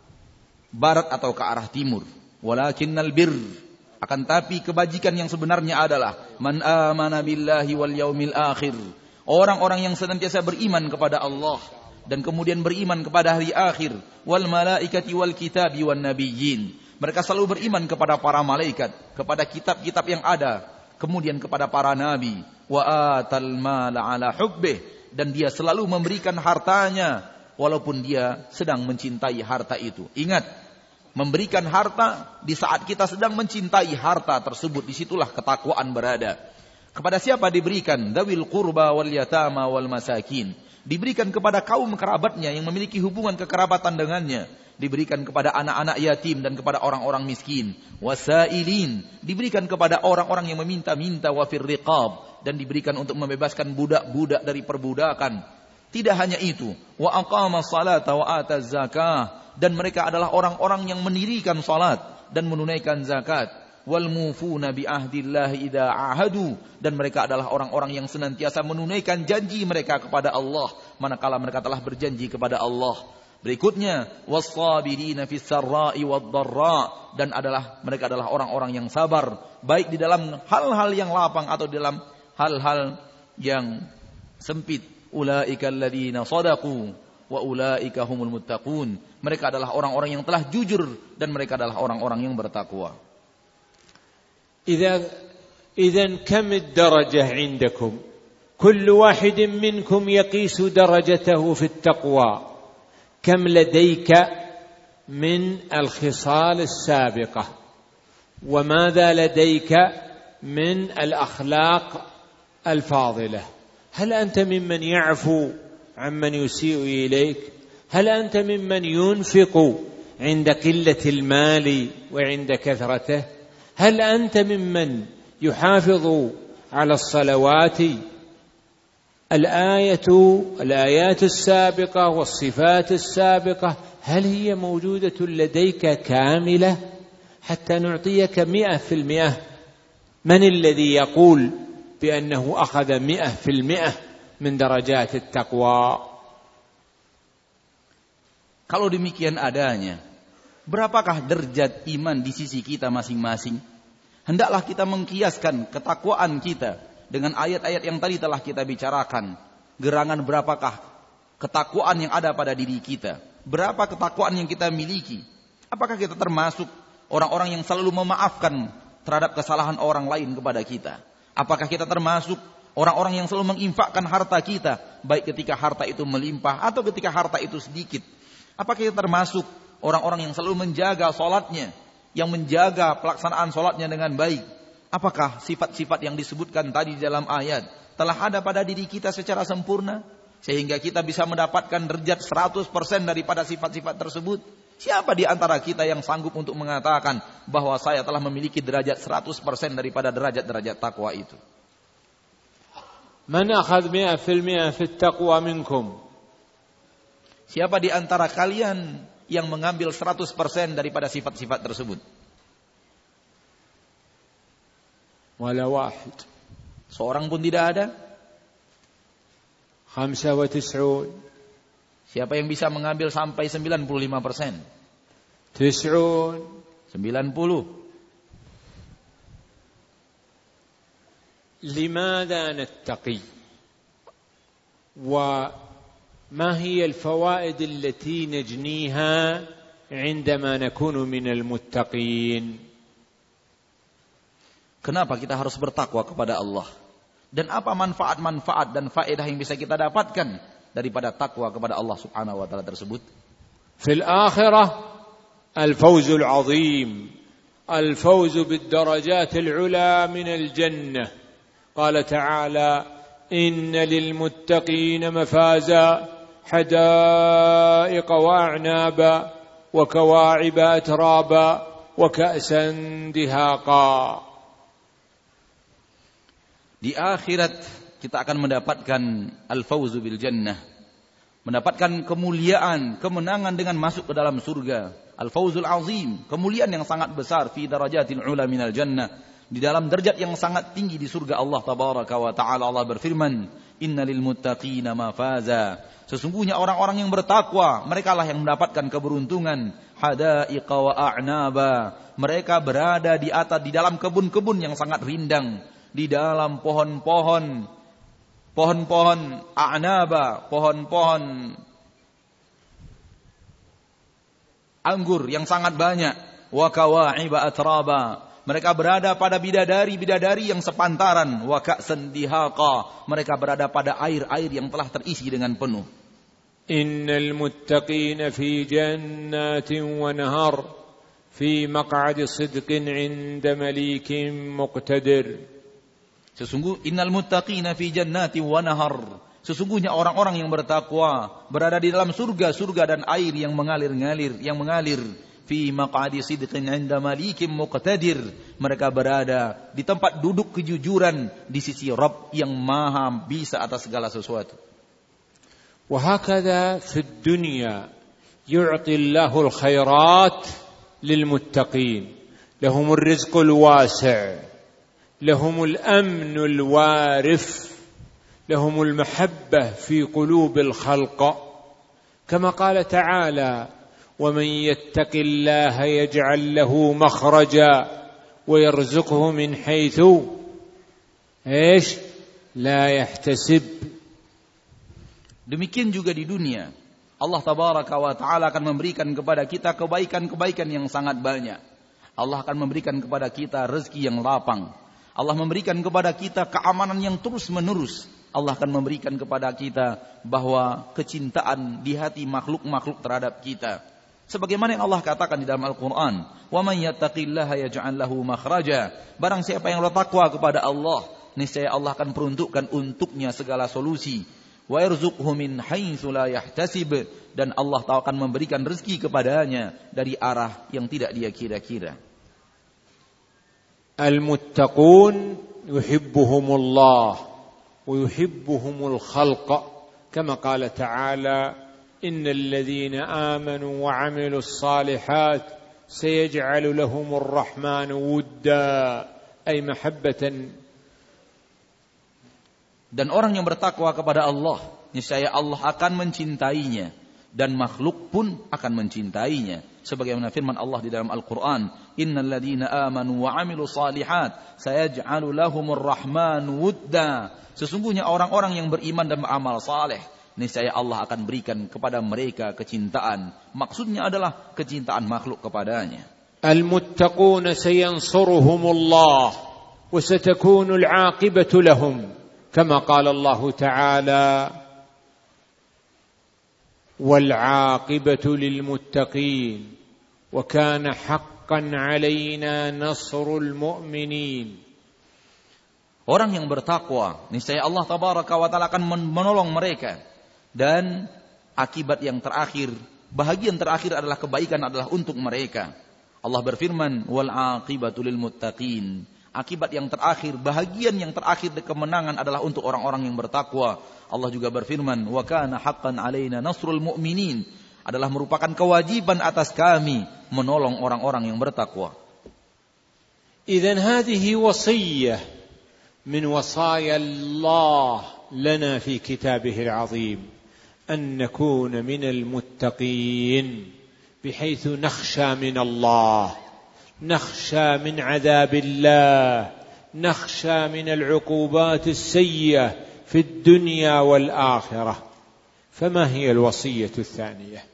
barat atau ke arah timur. Walakinnal birr, akan tapi kebajikan yang sebenarnya adalah man amana billahi wal yaumil akhir. Orang-orang yang senantiasa beriman kepada Allah dan kemudian beriman kepada hari akhir. Wal malaikati wal kitabi wan nabiyyin. Mereka selalu beriman kepada para malaikat, kepada kitab-kitab yang ada, kemudian kepada para nabi. Wa atal mala ala hubbih, dan dia selalu memberikan hartanya walaupun dia sedang mencintai harta itu. Ingat, memberikan harta di saat kita sedang mencintai harta tersebut, disitulah ketakwaan berada. Kepada siapa diberikan? Dzawil qurba wal yatama wal masakin. Diberikan kepada kaum kerabatnya yang memiliki hubungan kekerabatan dengannya. Diberikan kepada anak-anak yatim dan kepada orang-orang miskin. Wasailin, diberikan kepada orang-orang yang meminta-minta. Wafir riqab, dan diberikan untuk membebaskan budak-budak dari perbudakan. Tidak hanya itu, wa aqama salata wa ata zakah, dan mereka adalah orang-orang yang mendirikan salat dan menunaikan zakat. Wal mufuna bi ahdillahi idza ahadu, dan mereka adalah orang-orang yang senantiasa menunaikan janji mereka kepada Allah manakala mereka telah berjanji kepada Allah. Berikutnya, was-sabirina fis sarra'i wad-dharra, dan mereka adalah orang-orang yang sabar baik di dalam hal-hal yang lapang atau di dalam hal-hal yang sempit. Ulaika alladzina shadaqu wa ulaika humul muttaqun. Mereka adalah orang-orang yang telah jujur dan mereka adalah orang-orang yang bertakwa. إذن كم الدرجة عندكم؟ كل واحد منكم يقيس درجته في التقوى. كم لديك من الخصال السابقة؟ وماذا لديك من الأخلاق الفاضلة؟ هل أنت ممن يعفو عمن يسيء إليك؟ هل أنت ممن ينفق عند قلة المال وعند كثرته؟ هل أنت ممن يحافظ على الصلوات؟ الآيات السابقة والصفات السابقة هل هي موجودة لديك كاملة حتى نعطيك 100%؟ من الذي يقول بأنه أخذ 100% من درجات التقوى؟ Kalau demikian adanya, berapakah derajat iman di sisi kita masing-masing? Hendaklah kita mengkiaskan ketakwaan kita dengan ayat-ayat yang tadi telah kita bicarakan. Gerangan berapakah ketakwaan yang ada pada diri kita? Berapa ketakwaan yang kita miliki? Apakah kita termasuk orang-orang yang selalu memaafkan terhadap kesalahan orang lain kepada kita? Apakah kita termasuk orang-orang yang selalu menginfakkan harta kita, baik ketika harta itu melimpah atau ketika harta itu sedikit? Apakah kita termasuk orang-orang yang selalu menjaga sholatnya, yang menjaga pelaksanaan sholatnya dengan baik? Apakah sifat-sifat yang disebutkan tadi di dalam ayat telah ada pada diri kita secara sempurna, sehingga kita bisa mendapatkan derajat 100% daripada sifat-sifat tersebut? Siapa di antara kita yang sanggup untuk mengatakan bahwa saya telah memiliki derajat 100% daripada derajat-derajat takwa itu? Man akhadh 100% fi at-taqwa minkum? Siapa di antara kalian yang mengambil 100% daripada sifat-sifat tersebut? Wala wahid. Seorang pun tidak ada. 95. Siapa yang bisa mengambil sampai 95%? 90. لماذا نتقي؟ وما هي الفوائد التي نجنيها عندما نكون من المتقين؟ Kenapa kita harus bertakwa kepada Allah? Dan apa manfaat-manfaat dan faedah yang bisa kita dapatkan daripada takwa kepada Allah Subhanahu wa taala tersebut? في الآخرة الفوز العظيم، الفوز بالدرجات العلى من الجنة. قال تعالى: إن للمتقين مفازا حدائق وأعنابا وكواعب أترابا وكأسا دهاقا. Di akhirat kita akan mendapatkan al-fawzu bil jannah, mendapatkan kemuliaan, kemenangan dengan masuk ke dalam surga. Al-fawzul azim, kemuliaan yang sangat besar, fi darajatil ula minal jannah, di dalam derajat yang sangat tinggi di surga Allah tabaraka wa taala. Allah berfirman, innalil muttaqina mafaza, sesungguhnya orang-orang yang bertakwa, merekalah yang mendapatkan keberuntungan. Hadaiqa wa a'naba, mereka berada di atas, di dalam kebun-kebun yang sangat rindang, di dalam pohon-pohon a'naba, pohon-pohon anggur yang sangat banyak. Wa kawa'iba atraba, mereka berada pada bidadari-bidadari yang sepantaran. Wa ka'san dihaqa, mereka berada pada air-air yang telah terisi dengan penuh. Innal muttaqina fi jannatin wa nahar fi maq'adi sidqin 'inda malikin muqtadir. Innal muttaqina fi jannati wa nahar, sesungguhnya orang-orang yang bertakwa berada di dalam surga dan air yang mengalir fi maq'adi sidqin 'inda malikin muqtadir, mereka berada di tempat duduk kejujuran di sisi Rabb yang maha bisa atas segala sesuatu. Wa hakadha fid dunya yu'ti Allahu al-khairat lil muttaqin, lahumur rizqul wasi', لهم الأمن الوارف، لهم المحبة في قلوب الخلق، كما قال تعالى: ومن يتق الله يجعل له مخرجا ويرزقه من حيث لا يحتسب. Demikian juga di dunia, Allah tabaraka wa taala akan memberikan kepada kita kebaikan-kebaikan yang sangat banyak. Allah akan memberikan kepada kita rezeki yang lapang. Allah memberikan kepada kita keamanan yang terus-menerus. Allah akan memberikan kepada kita bahwa kecintaan di hati makhluk-makhluk terhadap kita. Sebagaimana yang Allah katakan di dalam Al-Quran, وَمَنْ يَتَّقِ اللَّهَ يَجْعَلْ لَهُ مَخْرَجًا, barang siapa yang bertakwa kepada Allah, niscaya Allah akan peruntukkan untuknya segala solusi. وَيَرْزُقْهُ مِنْ حَيْثُ لَا يَحْتَسِبْ, dan Allah akan memberikan rezeki kepadanya dari arah yang tidak dia kira-kira. المتقون يحبهم الله ويحبهم الخلق، كما قال تعالى: إن الذين آمنوا وعملوا الصالحات سيجعل لهم الرحمن ودا، أي محبة. Dan orang yang bertakwa kepada Allah, niscaya Allah akan mencintainya. dan makhluk pun akan mencintainya. Sebagaimana firman Allah di dalam Al-Quran, innal ladzina amanu wa amilu salihat sayaj'alu lahumur rahmanu wudda. Sesungguhnya orang-orang yang beriman dan beramal saleh, niscaya Allah akan berikan kepada mereka kecintaan. Maksudnya adalah kecintaan makhluk kepadanya. Al-muttaquna sayansuruhumullah wa satakunu al-'aqibatu lahum kama qala Allah Ta'ala wal 'aqibatu lil muttaqin wa kana haqqan 'alaina nasrul mu'minin. Orang yang bertakwa, niscaya Allah Tabaraka wa Ta'ala akan menolong mereka. Dan akibat yang terakhir, bahagian terakhir adalah kebaikan adalah untuk mereka. Allah berfirman, wal aqibatu lil muttaqin. Akibat yang terakhir, bahagian yang terakhir kemenangan adalah untuk orang-orang yang bertakwa. Allah juga berfirman, wa kana haqqan 'alaina nasrul mu'minin. Adalah merupakan kewajiban atas kami menolong orang-orang yang bertakwa. Idzan hadhihi wasiyyah من وصايا الله لنا في كتابه العظيم أن نكون من المتقين بحيث نخشى من الله، نخشى من عذاب الله، نخشى من العقوبات السيئة في الدنيا والآخرة. فما هي الوصية الثانية؟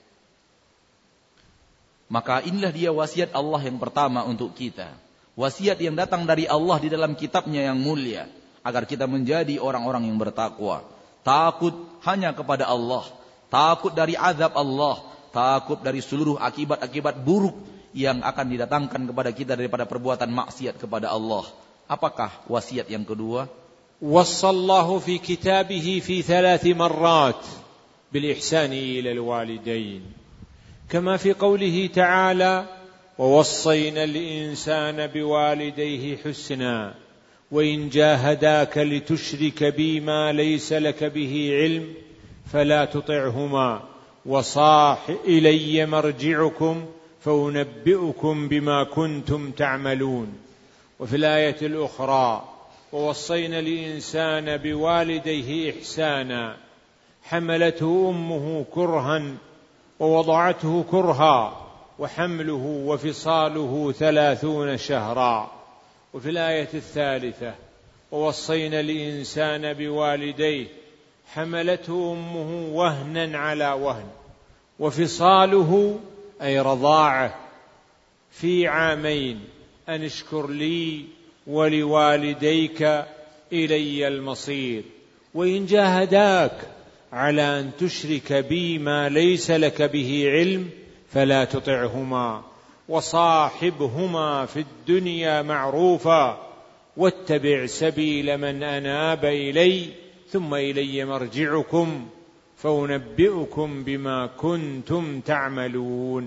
Maka inilah dia wasiat Allah yang pertama untuk kita. Wasiat yang datang dari Allah di dalam kitabnya yang mulia. Agar kita menjadi orang-orang yang bertakwa. Takut hanya kepada Allah. Takut dari azab Allah. Takut dari seluruh akibat-akibat buruk yang akan didatangkan kepada kita daripada perbuatan maksiat kepada Allah. Apakah wasiat yang kedua? Wassallahu fi kitabihi fi 3 marrat bil ihsani ila al-walidain. Kama fi qawlihi ta'ala ووصينا الإنسان بوالديه حسنا وإن جاهداك لتشرك بي ما ليس لك به علم فلا تطعهما إلي مرجعكم فأنبئكم بما كنتم تعملون. وفي الآية الأخرى ووصينا الإنسان بوالديه إحسانا حملته أمه كرها ووضعته كرها وحمله وفصاله 30 شهرا. وفي الآية الثالثة ووصينا الإنسان بوالديه حملته أمه وهنا على وهن وفصاله أي رضاعه في 2 عام أن اشكر لي ولوالديك إلي المصير وإن جاهداك على أن تشرك بي ما ليس لك به علم فلا تطعهما وصاحبهما في الدنيا معروفا واتبع سبيل من أناب إلي ثم إلي مرجعكم فأنبئكم بما كنتم تعملون.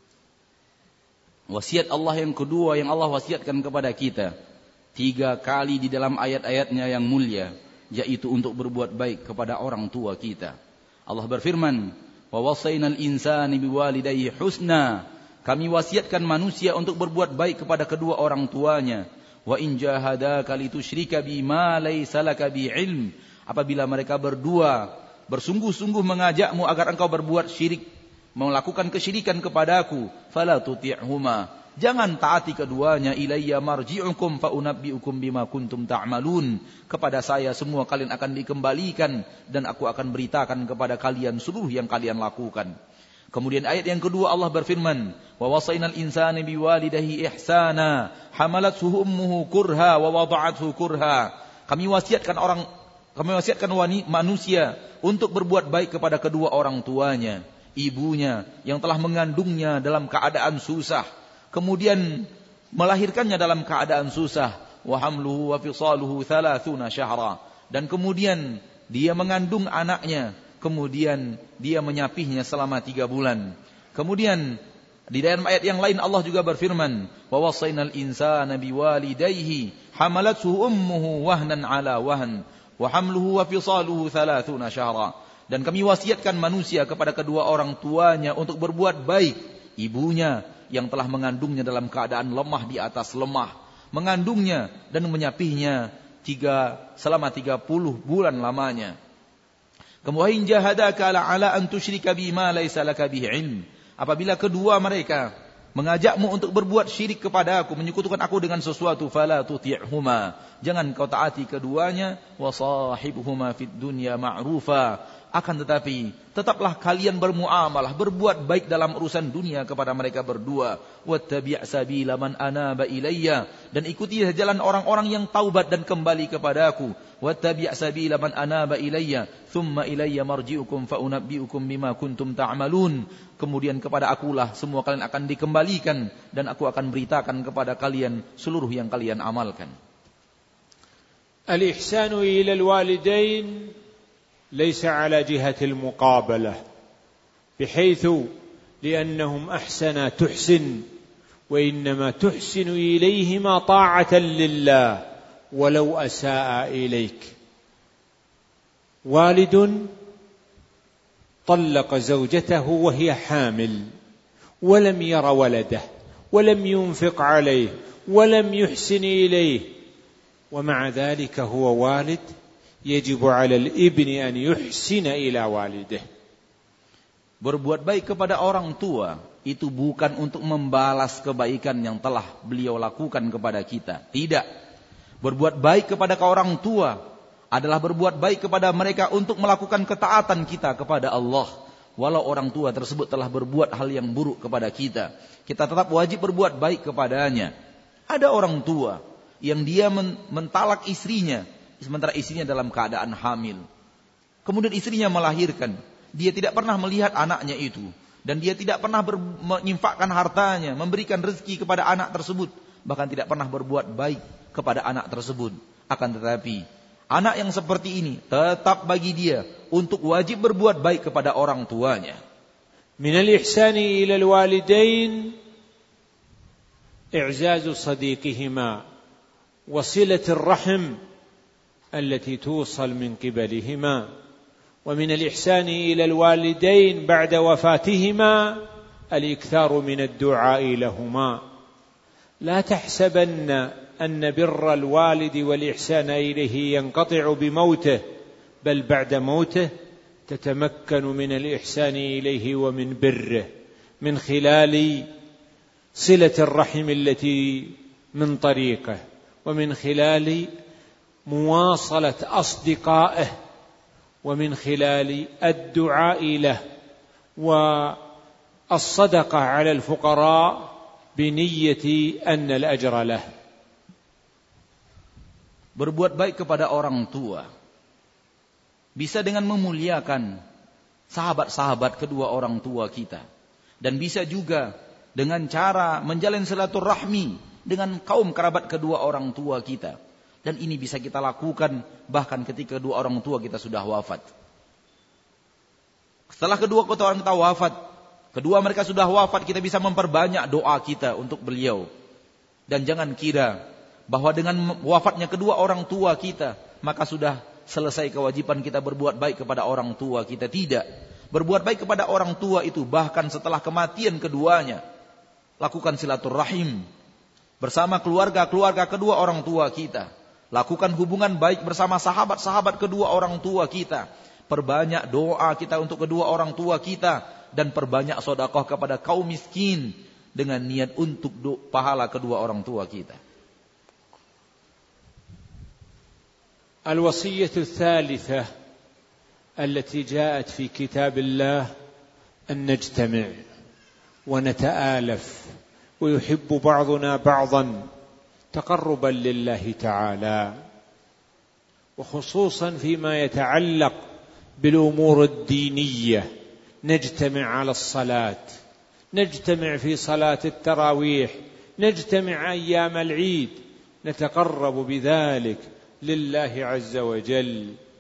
Wasiat Allah yang kedua yang Allah wasiatkan kepada kita 3 kali di dalam ayat-ayatnya yang mulia, yaitu untuk berbuat baik kepada orang tua kita. Allah berfirman, wa wasainal insani biwalidayhi husna. Kami wasiatkan manusia untuk berbuat baik kepada kedua orang tuanya. Wa in jahadaka litusyrika bima laysa laka bi ilm. Apabila mereka berdua bersungguh-sungguh mengajakmu agar engkau berbuat syirik, melakukan kesyirikan kepadaku, fala tuti'huma. Jangan taati keduanya. Ilayya marji'ukum fa unabbi'ukum bima kuntum ta'malun. Kepada saya semua kalian akan dikembalikan dan aku akan beritakan kepada kalian seluruh yang kalian lakukan. Kemudian ayat yang kedua Allah berfirman, wa wasainal insana biwalidayhi ihsana hamalathu ummuhu kurha wa wada'athu kurha. Kami wasiatkan manusia untuk berbuat baik kepada kedua orang tuanya, ibunya yang telah mengandungnya dalam keadaan susah, kemudian melahirkannya dalam keadaan susah, wa hamluhu wa fisaluhu 30 syahra, dan kemudian dia mengandung anaknya, kemudian dia menyapihnya selama 3 bulan. Kemudian di dalam ayat yang lain Allah juga berfirman, wa wasainal insana biwalidayhi hamalathu ummuhu wahnan ala wahn wa hamluhu wa fisaluhu 30 syahra. Dan kami wasiatkan manusia kepada kedua orang tuanya untuk berbuat baik. Ibunya yang telah mengandungnya dalam keadaan lemah di atas lemah, mengandungnya dan menyapihnya selama 30 bulan lamanya. Kemudian jahadaka ala an tusyrika bima laisa laka bihi ilm. Apabila kedua mereka mengajakmu untuk berbuat syirik kepada aku, menyekutukan aku dengan sesuatu, fala tuti'huma. Jangan kau taati keduanya, wa sahibuhuma fid dunya ma'rufa. Akan tetapi tetaplah kalian bermuamalah, berbuat baik dalam urusan dunia kepada mereka berdua. Wattabi' sabila man anaba ilayya, dan ikuti jalan orang-orang yang taubat dan kembali kepada aku. Wattabi' sabila man anaba ilayya, thumma ilayya marji'ukum fa unabbi'ukum bima kuntum ta'malun. Kemudian kepada akulah semua kalian akan dikembalikan, dan aku akan beritakan kepada kalian seluruh yang kalian amalkan. Al-ihsanu ila al-walidain ليس على جهة المقابلة بحيث لأنهم أحسن تحسن، وإنما تحسن إليهما طاعة لله ولو أساء إليك. والد طلق زوجته وهي حامل ولم ير ولده ولم ينفق عليه ولم يحسن إليه، ومع ذلك هو والد يجب على الابن أن يحسن إلى والده. Berbuat baik kepada orang tua itu bukan untuk membalas kebaikan yang telah beliau lakukan kepada kita. Tidak. Berbuat baik kepada orang tua adalah berbuat baik kepada mereka untuk melakukan ketaatan kita kepada Allah. Walau orang tua tersebut telah berbuat hal yang buruk kepada kita, kita tetap wajib berbuat baik kepadanya. Ada orang tua yang dia mentalak istrinya, sementara istrinya dalam keadaan hamil. Kemudian istrinya melahirkan. Dia tidak pernah melihat anaknya itu. Dan dia tidak pernah menyinfakkan hartanya, memberikan rezeki kepada anak tersebut. Bahkan tidak pernah berbuat baik kepada anak tersebut. Akan tetapi, anak yang seperti ini tetap bagi dia untuk wajib berbuat baik kepada orang tuanya. Minal ihsani ila al-walidain i'zazu sadiqihima wa silatir rahim التي توصل من قبلهما، ومن الإحسان إلى الوالدين بعد وفاتهما الإكثار من الدعاء لهما. لا تحسبن أن بر الوالد والإحسان إليه ينقطع بموته، بل بعد موته تتمكن من الإحسان إليه ومن بره من خلال صلة الرحم التي من طريقه، ومن خلال مواصلة أصدقائه، ومن خلال الدعاء له والصدقة على الفقراء بنية أن الأجر له. Berbuat baik kepada orang tua bisa dengan memuliakan sahabat-sahabat kedua orang tua kita, dan bisa juga dengan cara menjalin silaturahmi dengan kaum kerabat kedua orang tua kita. Dan ini bisa kita lakukan bahkan ketika kedua orang tua kita sudah wafat. Setelah kedua orang kita wafat, kedua mereka sudah wafat, kita bisa memperbanyak doa kita untuk beliau. Dan jangan kira bahwa dengan wafatnya kedua orang tua kita, maka sudah selesai kewajiban kita berbuat baik kepada orang tua kita. Tidak. Berbuat baik kepada orang tua itu bahkan setelah kematian keduanya. Lakukan silaturahim bersama keluarga-keluarga kedua orang tua kita. Lakukan hubungan baik bersama sahabat-sahabat kedua orang tua kita. Perbanyak doa kita untuk kedua orang tua kita. Dan perbanyak sedekah kepada kaum miskin. Dengan niat untuk pahala kedua orang tua kita. Al-wasiyyatu tsalitsah التي جاءت في كتاب الله أن نجتمع ونتآلف ويحب بعضنا بعضا تقربا لله تعالى، وخصوصا فيما يتعلق بالأمور الدينية. نجتمع على الصلاة، نجتمع في صلاة التراويح، نجتمع أيام العيد، نتقرب بذلك لله عز وجل.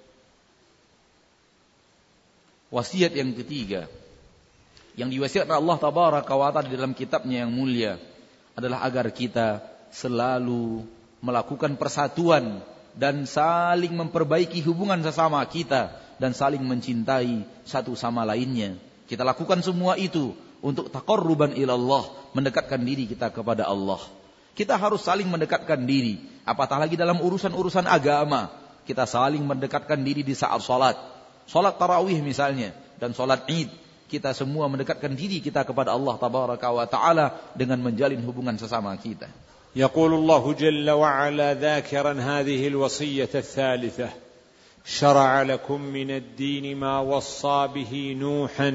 Wasiat yang ketiga yang diwasiatkan Allah Tabaraka wa Ta'ala di dalam kitabnya yang mulia adalah agar kita selalu melakukan persatuan dan saling memperbaiki hubungan sesama kita dan saling mencintai satu sama lainnya. Kita lakukan semua itu untuk taqarruban ilallah, mendekatkan diri kita kepada Allah. Kita harus saling mendekatkan diri, apatah lagi dalam urusan-urusan agama. Kita saling mendekatkan diri di saat salat, Salat tarawih misalnya dan salat Id, kita semua mendekatkan diri kita kepada Allah tabaraka wa taala dengan menjalin hubungan sesama kita. يقول الله جل وعلا ذاكرا هذه الوصية الثالثة: شرع لكم من الدين ما وصى به نوحا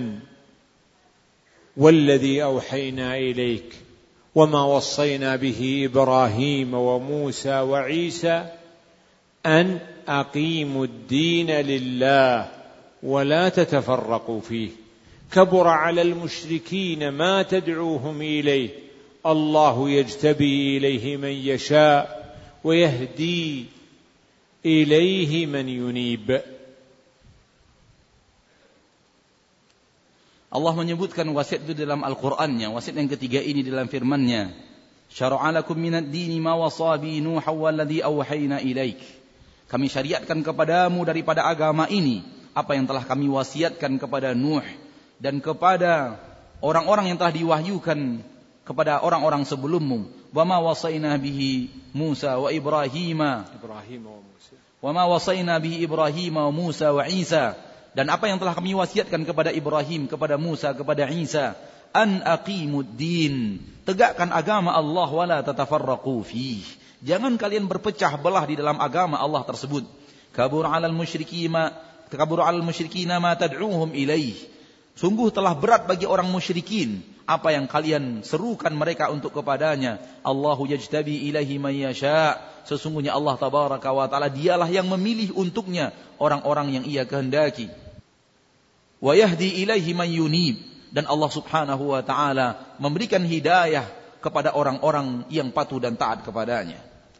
والذي أوحينا إليك وما وصينا به إبراهيم وموسى وعيسى أن أقيموا الدين لله ولا تتفرقوا فيه كبر على المشركين ما تدعوهم إليه الله يجتبي إليه من يشاء ويهدي إليه من ينيب. Allah menyebutkan wasiat itu dalam Al-Qur'annya. Wasiat yang ketiga ini dalam firman-Nya, syara'a lakum minad dini ma wasa bi Nuh walladzi auhayna ilaik. Kami syariatkan kepadamu daripada agama ini apa yang telah kami wasiatkan kepada Nuh dan kepada orang-orang yang telah diwahyukan kepada orang-orang sebelummu. Wa ma wasaina bihi Musa wa Ibrahim wa ma wasaina bihi Ibrahim wa Musa wa Isa, dan apa yang telah kami wasiatkan kepada Ibrahim, kepada Musa, kepada Isa, an aqimuddin, tegakkan agama Allah, wala tatafarraqu fih, jangan kalian berpecah belah di dalam agama Allah tersebut. Kabur 'alal musyrikina ma tad'uuhum ilaih, sungguh telah berat bagi orang musyrikin apa yang kalian serukan mereka untuk kepadanya. Allahu yajtabi ilaihi man yasha, sesungguhnya Allah tabaraka wa taala dialah yang memilih untuknya orang-orang yang Ia kehendaki. Wa yahdi ilaihi man yunib, dan Allah subhanahu wa taala memberikan hidayah kepada orang-orang yang patuh dan taat kepadanya.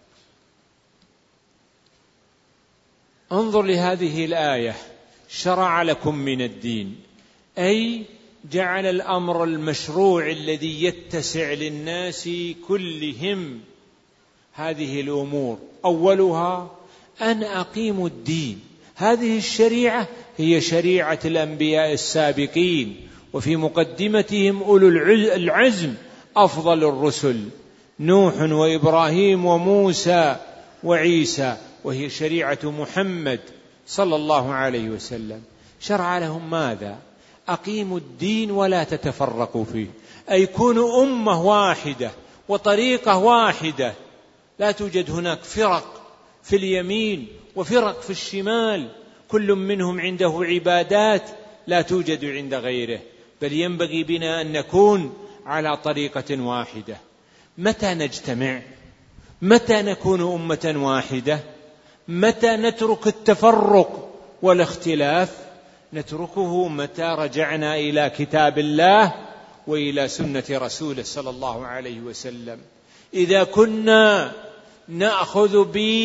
انظر لهذه الآية: شرع لكم من الدين، أي جعل الأمر المشروع الذي يتسع للناس كلهم هذه الأمور. أولها أن أقيموا الدين، هذه الشريعة هي شريعة الأنبياء السابقين، وفي مقدمتهم أولو العزم أفضل الرسل نوح وإبراهيم وموسى وعيسى، وهي شريعة محمد صلى الله عليه وسلم. شرع لهم ماذا؟ أقيموا الدين ولا تتفرقوا فيه، أي كونوا أمة واحدة وطريقة واحدة، لا توجد هناك فرق في اليمين وفرق في الشمال، كل منهم عنده عبادات لا توجد عند غيره، بل ينبغي بنا أن نكون على طريقة واحدة. متى نجتمع؟ متى نكون أمة واحدة؟ متى نترك التفرق والاختلاف؟ نتركه متى رجعنا إلى كتاب الله وإلى سنة رسوله صلى الله عليه وسلم. إذا كنا نأخذ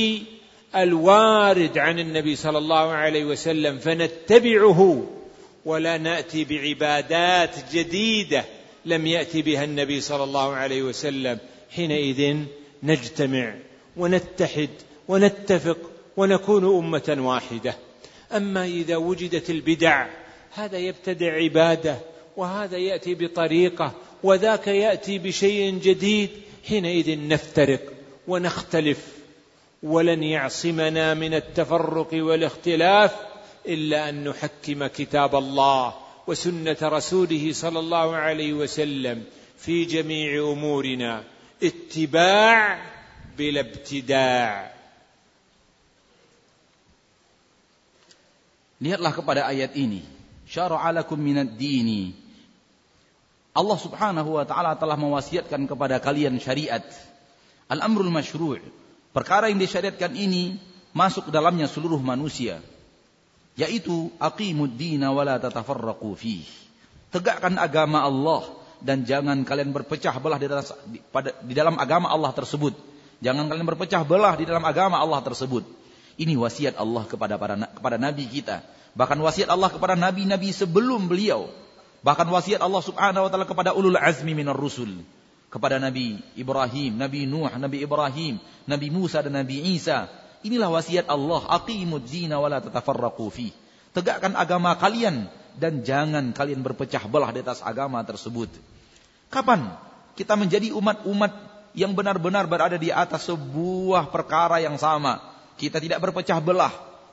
بالوارد عن النبي صلى الله عليه وسلم فنتبعه ولا نأتي بعبادات جديدة لم يأتي بها النبي صلى الله عليه وسلم، حينئذ نجتمع ونتحد ونتفق ونكون أمة واحدة. أما إذا وجدت البدع، هذا يبتدع عبادة وهذا يأتي بطريقة وذاك يأتي بشيء جديد، حينئذ نفترق ونختلف، ولن يعصمنا من التفرق والاختلاف إلا أن نحكم كتاب الله وسنة رسوله صلى الله عليه وسلم في جميع أمورنا، اتباع بلا ابتداع. Lihatlah kepada ayat ini. Syara'a lakum minad dini. Allah subhanahu wa ta'ala telah mewasiatkan kepada kalian syariat. Al-amrul masyru'. Perkara yang disyariatkan ini masuk ke dalamnya seluruh manusia. Yaitu aqimud dina wa la tatafarraqu fih. Tegakkan agama Allah dan jangan kalian berpecah belah di dalam agama Allah tersebut. Jangan kalian berpecah belah di dalam agama Allah tersebut. Ini wasiat Allah kepada Nabi kita. Bahkan wasiat Allah kepada Nabi-Nabi sebelum beliau. Bahkan wasiat Allah subhanahu wa ta'ala kepada ulul azmi minar rusul. Kepada Nabi Ibrahim, Nabi Nuh, Nabi Ibrahim, Nabi Musa dan Nabi Isa. Inilah wasiat Allah. Aqimud dina wa la tatafarraqu fih. Tegakkan agama kalian dan jangan kalian berpecah belah di atas agama tersebut. Kapan kita menjadi umat-umat yang benar-benar berada di atas sebuah perkara yang sama? Kita tidak berpecah belah,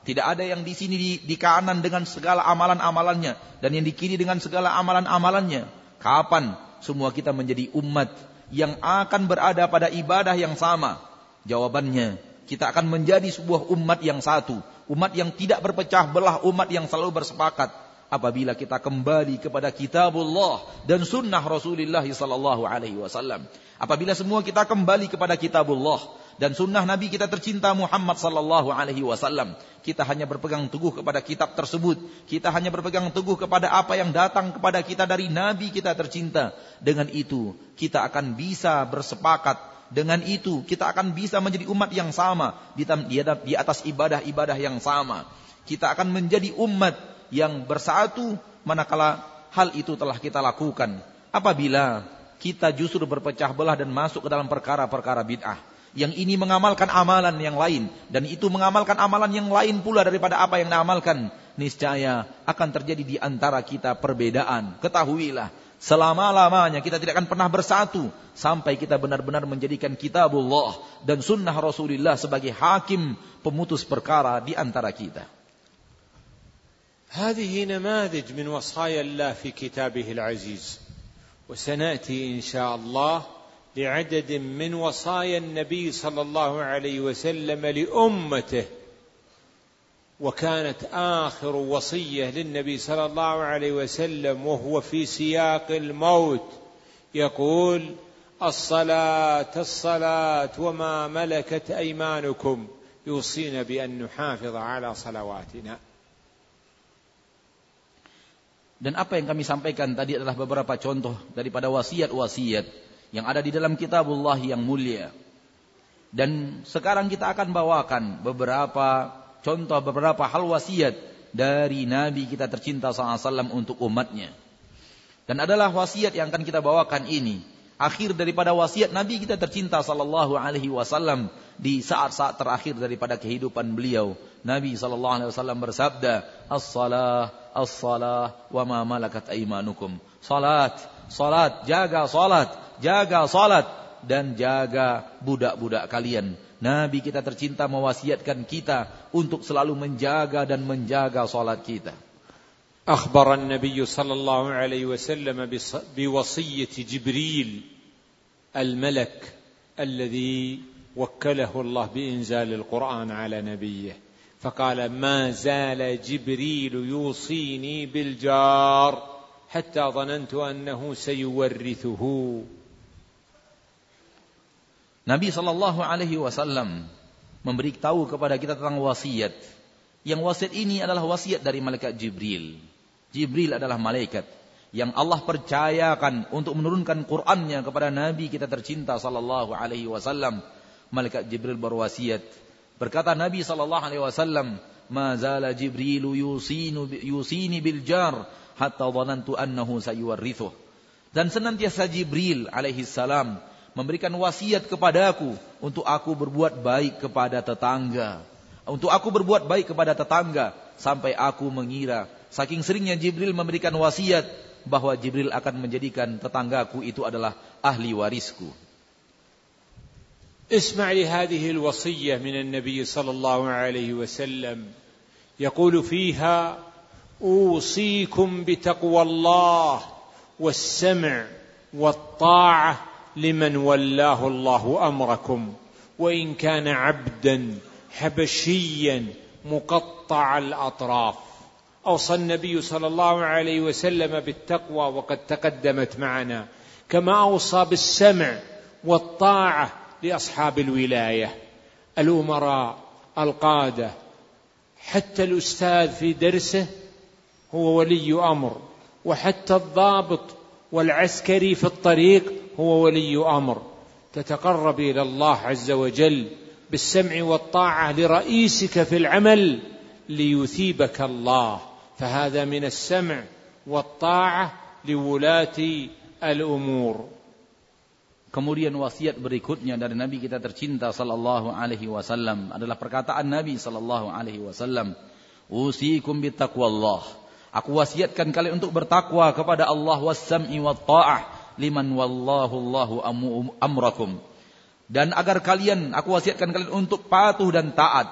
Tidak ada yang di sini di kanan dengan segala amalan-amalannya dan yang di kiri dengan segala amalan-amalannya. Kapan semua kita menjadi umat yang akan berada pada ibadah yang sama? Jawabannya, kita akan menjadi sebuah umat yang satu, umat yang tidak berpecah belah, umat yang selalu bersepakat. Apabila kita kembali kepada kitabullah dan sunnah Rasulullah sallallahu alaihi wasallam. Apabila semua kita kembali kepada kitabullah dan sunnah Nabi kita tercinta Muhammad sallallahu alaihi wasallam, kita hanya berpegang teguh kepada kitab tersebut, kita hanya berpegang teguh kepada apa yang datang kepada kita dari Nabi kita tercinta. Dengan itu kita akan bisa bersepakat, dengan itu kita akan bisa menjadi umat yang sama di atas ibadah-ibadah yang sama. Kita akan menjadi umat yang bersatu manakala hal itu telah kita lakukan. Apabila kita justru berpecah belah dan masuk ke dalam perkara-perkara bid'ah, yang ini mengamalkan amalan yang lain dan itu mengamalkan amalan yang lain pula daripada apa yang diamalkan, niscaya akan terjadi di antara kita perbedaan. Ketahuilah, selama-lamanya kita tidak akan pernah bersatu sampai kita benar-benar menjadikan kitabullah dan sunnah Rasulullah sebagai hakim pemutus perkara di antara kita. هذه نماذج من وصايا الله في كتابه العزيز، وسنأتي إن شاء الله لعدد من وصايا النبي صلى الله عليه وسلم لأمته. وكانت آخر وصية للنبي صلى الله عليه وسلم وهو في سياق الموت يقول: الصلاة الصلاة وما ملكت أيمانكم يوصينا بأن نحافظ على صلواتنا. Dan apa yang kami sampaikan tadi adalah beberapa contoh daripada wasiat-wasiat yang ada di dalam kitabullah yang mulia. Dan sekarang kita akan bawakan beberapa contoh, beberapa hal wasiat dari Nabi kita tercinta SAW untuk umatnya. Dan adalah wasiat yang akan kita bawakan ini akhir daripada wasiat Nabi kita tercinta SAW di saat-saat terakhir daripada kehidupan beliau. Nabi SAW bersabda, As-salah, as-salah, wa ma malakat aimanukum. Salat, salat, jaga salat, jaga salat, dan jaga budak-budak kalian. Nabi kita tercinta mewasiatkan kita untuk selalu menjaga dan menjaga salat kita. أخبر النبي صلى الله عليه وسلم بوصية جبريل الملك الذي وكله الله بإنزال القرآن على نبيه، فقال: ما زال جبريل يوصيني بالجار حتى ظننت أنه سيورثه. Nabi sallallahu alaihi wasallam memberitahu kepada kita tentang wasiat. Yang wasiat ini adalah wasiat dari malaikat Jibril. Jibril adalah malaikat yang Allah percayakan untuk menurunkan Qur'annya kepada Nabi kita tercinta sallallahu alaihi wasallam. Malaikat Jibril berwasiat. Berkata Nabi sallallahu alaihi wasallam, "Ma zala Jibrilu yusini bil jar hatta dhanantu annahu sayuwarrithuh." Dan senantiasa Jibril alaihi salam memberikan wasiat kepadaku untuk aku berbuat baik kepada tetangga. Untuk aku berbuat baik kepada tetangga sampai aku mengira, saking seringnya Jibril memberikan wasiat, bahwa Jibril akan menjadikan tetanggaku itu adalah ahli warisku. اسمع لهذه الوصية من النبي صلى الله عليه وسلم يقول فيها: أوصيكم بتقوى الله والسمع والطاعة لمن ولاه الله أمركم وإن كان عبدا حبشيا مقطع الأطراف. أوصى النبي صلى الله عليه وسلم بالتقوى وقد تقدمت معنا، كما أوصى بالسمع والطاعة لأصحاب الولاية، الأمراء، القادة، حتى الأستاذ في درسه هو ولي أمر، وحتى الضابط والعسكري في الطريق هو ولي أمر. تتقرب إلى الله عز وجل بالسمع والطاعة لرئيسك في العمل ليثيبك الله، فهذا من السمع والطاعة لولاة الأمور. Kemudian wasiat berikutnya dari Nabi kita tercinta sallallahu alaihi wasallam adalah perkataan Nabi sallallahu alaihi wasallam, "Usikum bittaqwallah." Aku wasiatkan kalian untuk bertakwa kepada Allah, was-sam'i wat-ta'ah liman wallahu Allahu amrakum. Dan agar kalian, aku wasiatkan kalian untuk patuh dan taat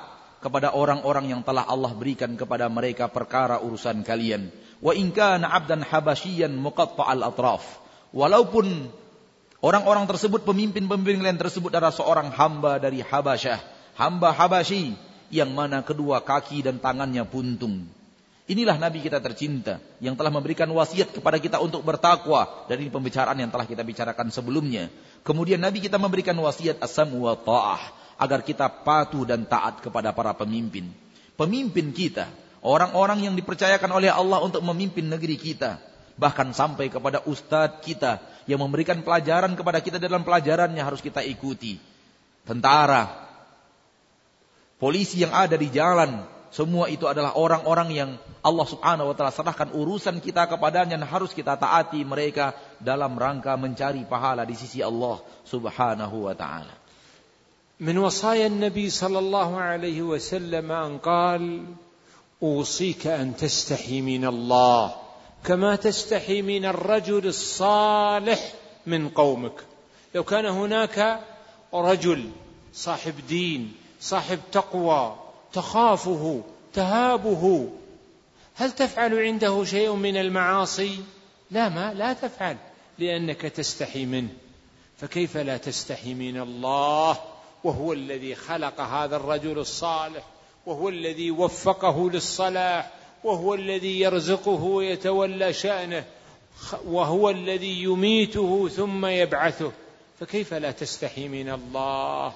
kepada orang-orang yang telah Allah berikan kepada mereka perkara urusan kalian. Wa in kana 'abdan habasyian muqatta'al atraf. Walaupun orang-orang tersebut, pemimpin-pemimpin kalian tersebut adalah seorang hamba dari Habasyah, hamba Habasyi yang mana kedua kaki dan tangannya buntung. Inilah Nabi kita tercinta yang telah memberikan wasiat kepada kita untuk bertakwa dari pembicaraan yang telah kita bicarakan sebelumnya. Kemudian Nabi kita memberikan wasiat as-sam'u wa ta'ah agar kita patuh dan taat kepada para pemimpin. Pemimpin kita, orang-orang yang dipercayakan oleh Allah untuk memimpin negeri kita, bahkan sampai kepada ustadz kita yang memberikan pelajaran kepada kita, dalam pelajarannya harus kita ikuti. Tentara, polisi yang ada di jalan, semua itu adalah orang-orang yang Allah subhanahu wa ta'ala serahkan urusan kita kepadanya dan harus kita taati mereka dalam rangka mencari pahala di sisi Allah subhanahu wa ta'ala. من وصايا النبي صلى الله عليه وسلم أن قال أوصيك أن تستحي من الله كما تستحي من الرجل الصالح من قومك. لو كان هناك رجل صاحب دين صاحب تقوى تخافه تهابه هل تفعل عنده شيء من المعاصي؟ لا تفعل لأنك تستحي منه. فكيف لا تستحي من الله وهو الذي خلق هذا الرجل الصالح وهو الذي وفقه للصلاح وهو الذي يرزقه ويتولى شأنه وهو الذي يميته ثم يبعثه فكيف لا تستحي من الله.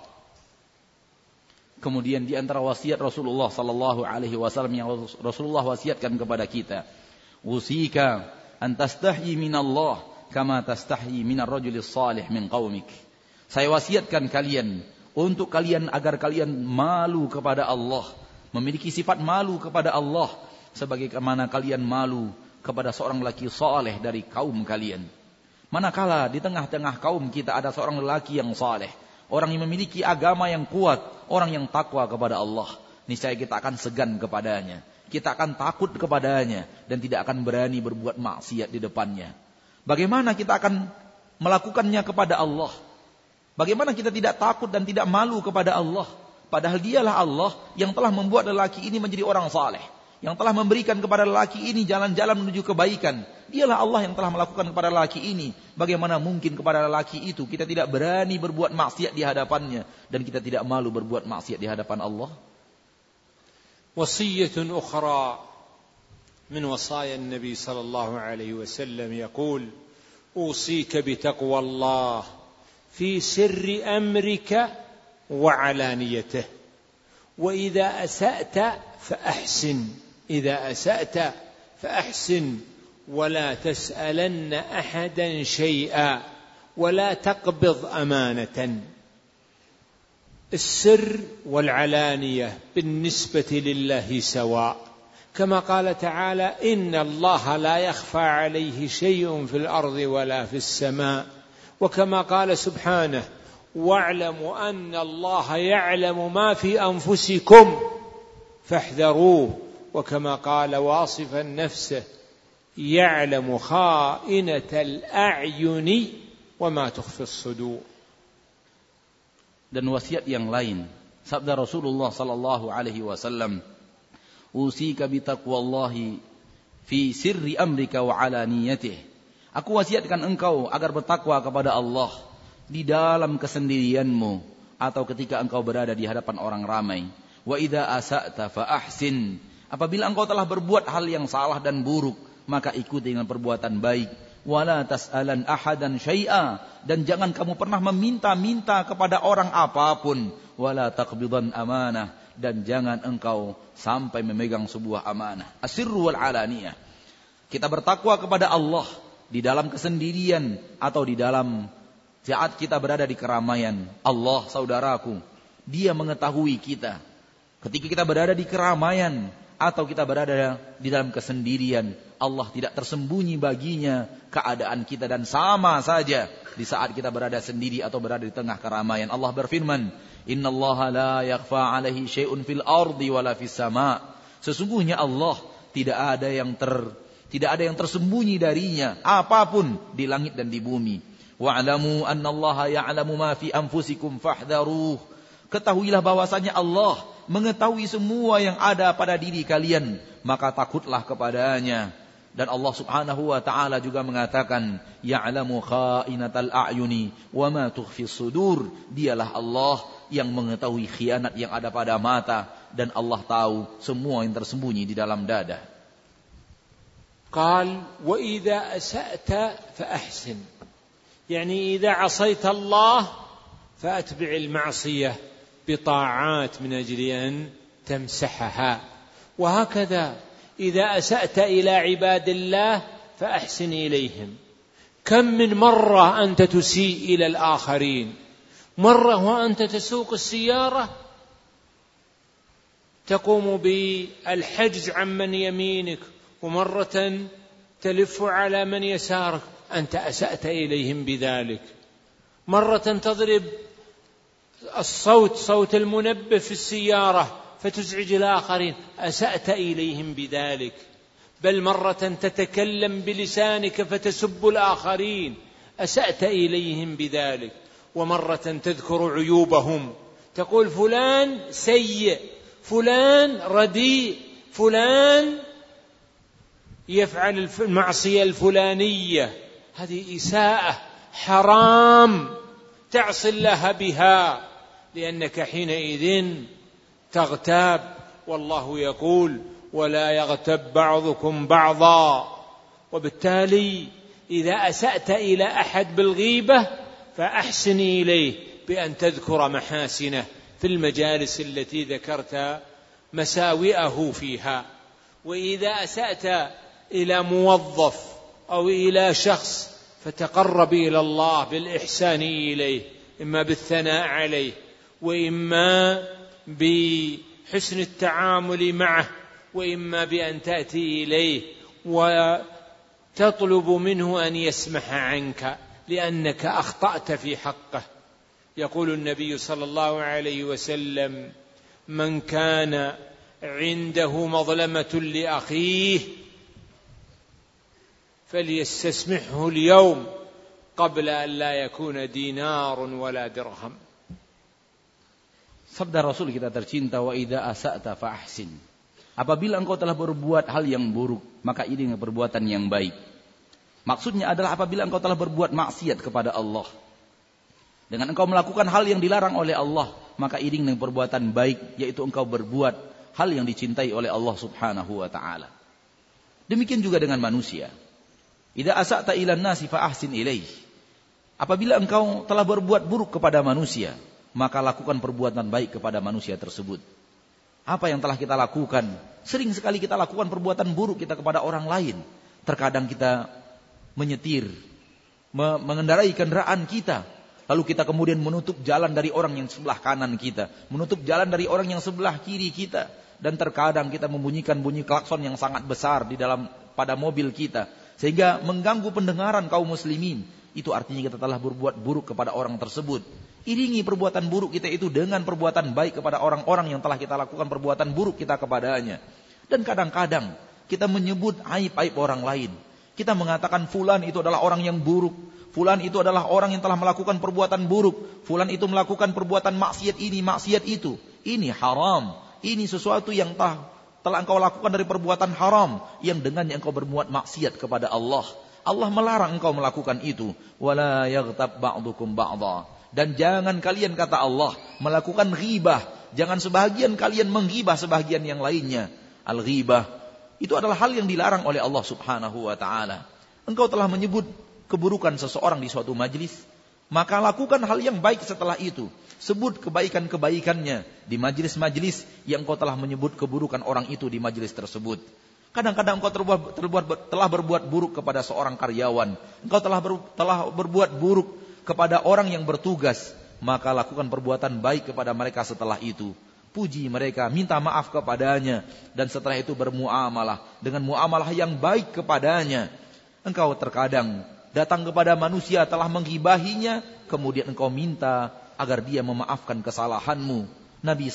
Kemudian di antara wasiat Rasulullah sallallahu alaihi wasallam yang Rasulullah wasiatkan kepada kita, usika an tastahyi min Allah kama tastahyi min ar-rajulis salih min qaumik. Saya wasiatkan kalian untuk kalian agar kalian malu kepada Allah, memiliki sifat malu kepada Allah sebagaimana kalian malu kepada seorang lelaki saleh dari kaum kalian. Manakala di tengah-tengah kaum kita ada seorang lelaki yang saleh, orang yang memiliki agama yang kuat, orang yang takwa kepada Allah, niscaya kita akan segan kepadanya, kita akan takut kepadanya dan tidak akan berani berbuat maksiat di depannya. Bagaimana kita akan melakukannya kepada Allah? Bagaimana kita tidak takut dan tidak malu kepada Allah? Padahal dialah Allah yang telah membuat lelaki ini menjadi orang saleh, yang telah memberikan kepada lelaki ini jalan-jalan menuju kebaikan. Dialah Allah yang telah melakukan kepada lelaki ini. Bagaimana mungkin kepada lelaki itu kita tidak berani berbuat maksiat di hadapannya dan kita tidak malu berbuat maksiat di hadapan Allah? Wasiyatun ukhra min wasaya Nabi sallallahu alaihi wasallam yaqul usika bi taqwallah في سر أمرك وعلانيته وإذا أسأت فأحسن ولا تسألن أحدا شيئا ولا تقبض أمانة. السر والعلانية بالنسبة لله سواء كما قال تعالى إن الله لا يخفى عليه شيء في الأرض ولا في السماء وكما قال سبحانه واعلموا أن الله يعلم ما في أنفسكم فاحذروه وكما قال واصفا نفسه يعلم خائنة الأعين وما تخفي الصدور. Dan wasiat yang lain, sabda Rasulullah sallallahu alaihi wasallam, usika bi taqwallahi fi sirri amrika wa alaniyatihi. Aku wasiatkan engkau agar bertakwa kepada Allah di dalam kesendirianmu atau ketika engkau berada di hadapan orang ramai. Wa idza asa'ta fa ahsin. Apabila engkau telah berbuat hal yang salah dan buruk, maka ikuti dengan perbuatan baik. Wala tas'alan ahadan syai'a, dan jangan kamu pernah meminta-minta kepada orang apapun. Wala taqbidan amanah, dan jangan engkau sampai memegang sebuah amanah. Asirru wal alaniyah. Kita bertakwa kepada Allah di dalam kesendirian atau di dalam saat kita berada di keramaian. Allah, saudaraku, Dia mengetahui kita. Ketika kita berada di keramaian atau kita berada di dalam kesendirian, Allah tidak tersembunyi baginya keadaan kita, dan sama saja di saat kita berada sendiri atau berada di tengah keramaian. Allah berfirman, "Innallaha la yakhfa 'alaihi syai'un fil ardi wala fis sama'." Sesungguhnya Allah tidak ada yang tersembunyi darinya apapun di langit dan di bumi. Wa'lamu annallaha ya'lamu ma fi anfusikum fahdharuh. Ketahuilah bahwasanya Allah mengetahui semua yang ada pada diri kalian, maka takutlah kepadanya. Dan Allah Subhanahu wa taala juga mengatakan, ya'lamu kha'inatal a'yuni wa ma tukhfis sudur. Dialah Allah yang mengetahui khianat yang ada pada mata, dan Allah tahu semua yang tersembunyi di dalam dada. قال وإذا أسأت فأحسن، يعني إذا عصيت الله فأتبع المعصية بطاعات من أجل أن تمسحها، وهكذا إذا أسأت إلى عباد الله فأحسن إليهم. كم من مرة أنت تسيء إلى الآخرين، مرة وأنت تسوق السيارة تقوم بالحجز عن من يمينك، ومرة تلف على من يسارك، أنت أسأت إليهم بذلك. مرة تضرب صوت المنبه في السيارة فتزعج الآخرين، أسأت إليهم بذلك. بل مرة تتكلم بلسانك فتسب الآخرين، أسأت إليهم بذلك. ومرة تذكر عيوبهم، تقول فلان سيء، فلان رديء، فلان يفعل المعصية الفلانية، هذه إساءة حرام تعصي الله بها، لأنك حينئذ تغتاب. والله يقول ولا يغتب بعضكم بعضا. وبالتالي إذا أسأت إلى أحد بالغيبة فأحسن إليه بأن تذكر محاسنه في المجالس التي ذكرت مساوئه فيها. وإذا أسأت إلى موظف أو إلى شخص فتقرب إلى الله بالإحسان إليه، إما بالثناء عليه، وإما بحسن التعامل معه، وإما بأن تأتي إليه وتطلب منه أن يسمح عنك لأنك أخطأت في حقه. يقول النبي صلى الله عليه وسلم: من كان عنده مظلمة لأخيه فليستسمحه اليوم قبل أن لا يكون دينار ولا درهم. Sabda Rasul kita tercinta, wa idza asa'ta fa ahsin. Apabila engkau telah berbuat hal yang buruk, maka iringi perbuatan yang baik. Maksudnya adalah apabila engkau telah berbuat maksiat kepada Allah, dengan engkau melakukan hal yang dilarang oleh Allah, maka iringi dengan perbuatan baik, yaitu engkau berbuat hal yang dicintai oleh Allah Subhanahu wa taala. Demikian juga dengan manusia. Idza asa'ta ilan nasi fa ahsin ilaih. Apabila engkau telah berbuat buruk kepada manusia, maka lakukan perbuatan baik kepada manusia tersebut. Apa yang telah kita lakukan? Sering sekali kita lakukan perbuatan buruk kita kepada orang lain. Terkadang kita menyetir, mengendarai kendaraan kita, lalu kita kemudian menutup jalan dari orang yang sebelah kanan kita, menutup jalan dari orang yang sebelah kiri kita, dan terkadang kita membunyikan bunyi klakson yang sangat besar pada mobil kita, sehingga mengganggu pendengaran kaum muslimin. Itu artinya kita telah berbuat buruk kepada orang tersebut. Iringi perbuatan buruk kita itu dengan perbuatan baik kepada orang-orang yang telah kita lakukan perbuatan buruk kita kepadanya. Dan kadang-kadang kita menyebut aib-aib orang lain. Kita mengatakan fulan itu adalah orang yang buruk, fulan itu adalah orang yang telah melakukan perbuatan buruk, fulan itu melakukan perbuatan maksiat ini, maksiat itu. Ini haram. Ini sesuatu yang telah engkau lakukan dari perbuatan haram, yang dengannya engkau berbuat maksiat kepada Allah. Allah melarang engkau melakukan itu. Wala yaghtab ba'dukum ba'dha. Dan jangan kalian, kata Allah, melakukan ghibah. Jangan sebahagian kalian menghibah sebahagian yang lainnya. Al-ghibah itu adalah hal yang dilarang oleh Allah Subhanahu wa taala. Engkau telah menyebut keburukan seseorang di suatu majlis, maka lakukan hal yang baik setelah itu. Sebut kebaikan-kebaikannya di majlis-majlis yang engkau telah menyebut keburukan orang itu di majlis tersebut. Kadang-kadang engkau telah berbuat buruk kepada seorang karyawan, engkau telah berbuat buruk kepada orang yang bertugas, maka lakukan perbuatan baik kepada mereka setelah itu. Puji mereka, minta maaf kepadanya, dan setelah itu bermuamalah dengan muamalah yang baik kepadanya. Engkau terkadang datang kepada manusia telah menghibahinya, kemudian engkau minta agar dia memaafkan kesalahanmu. Nabi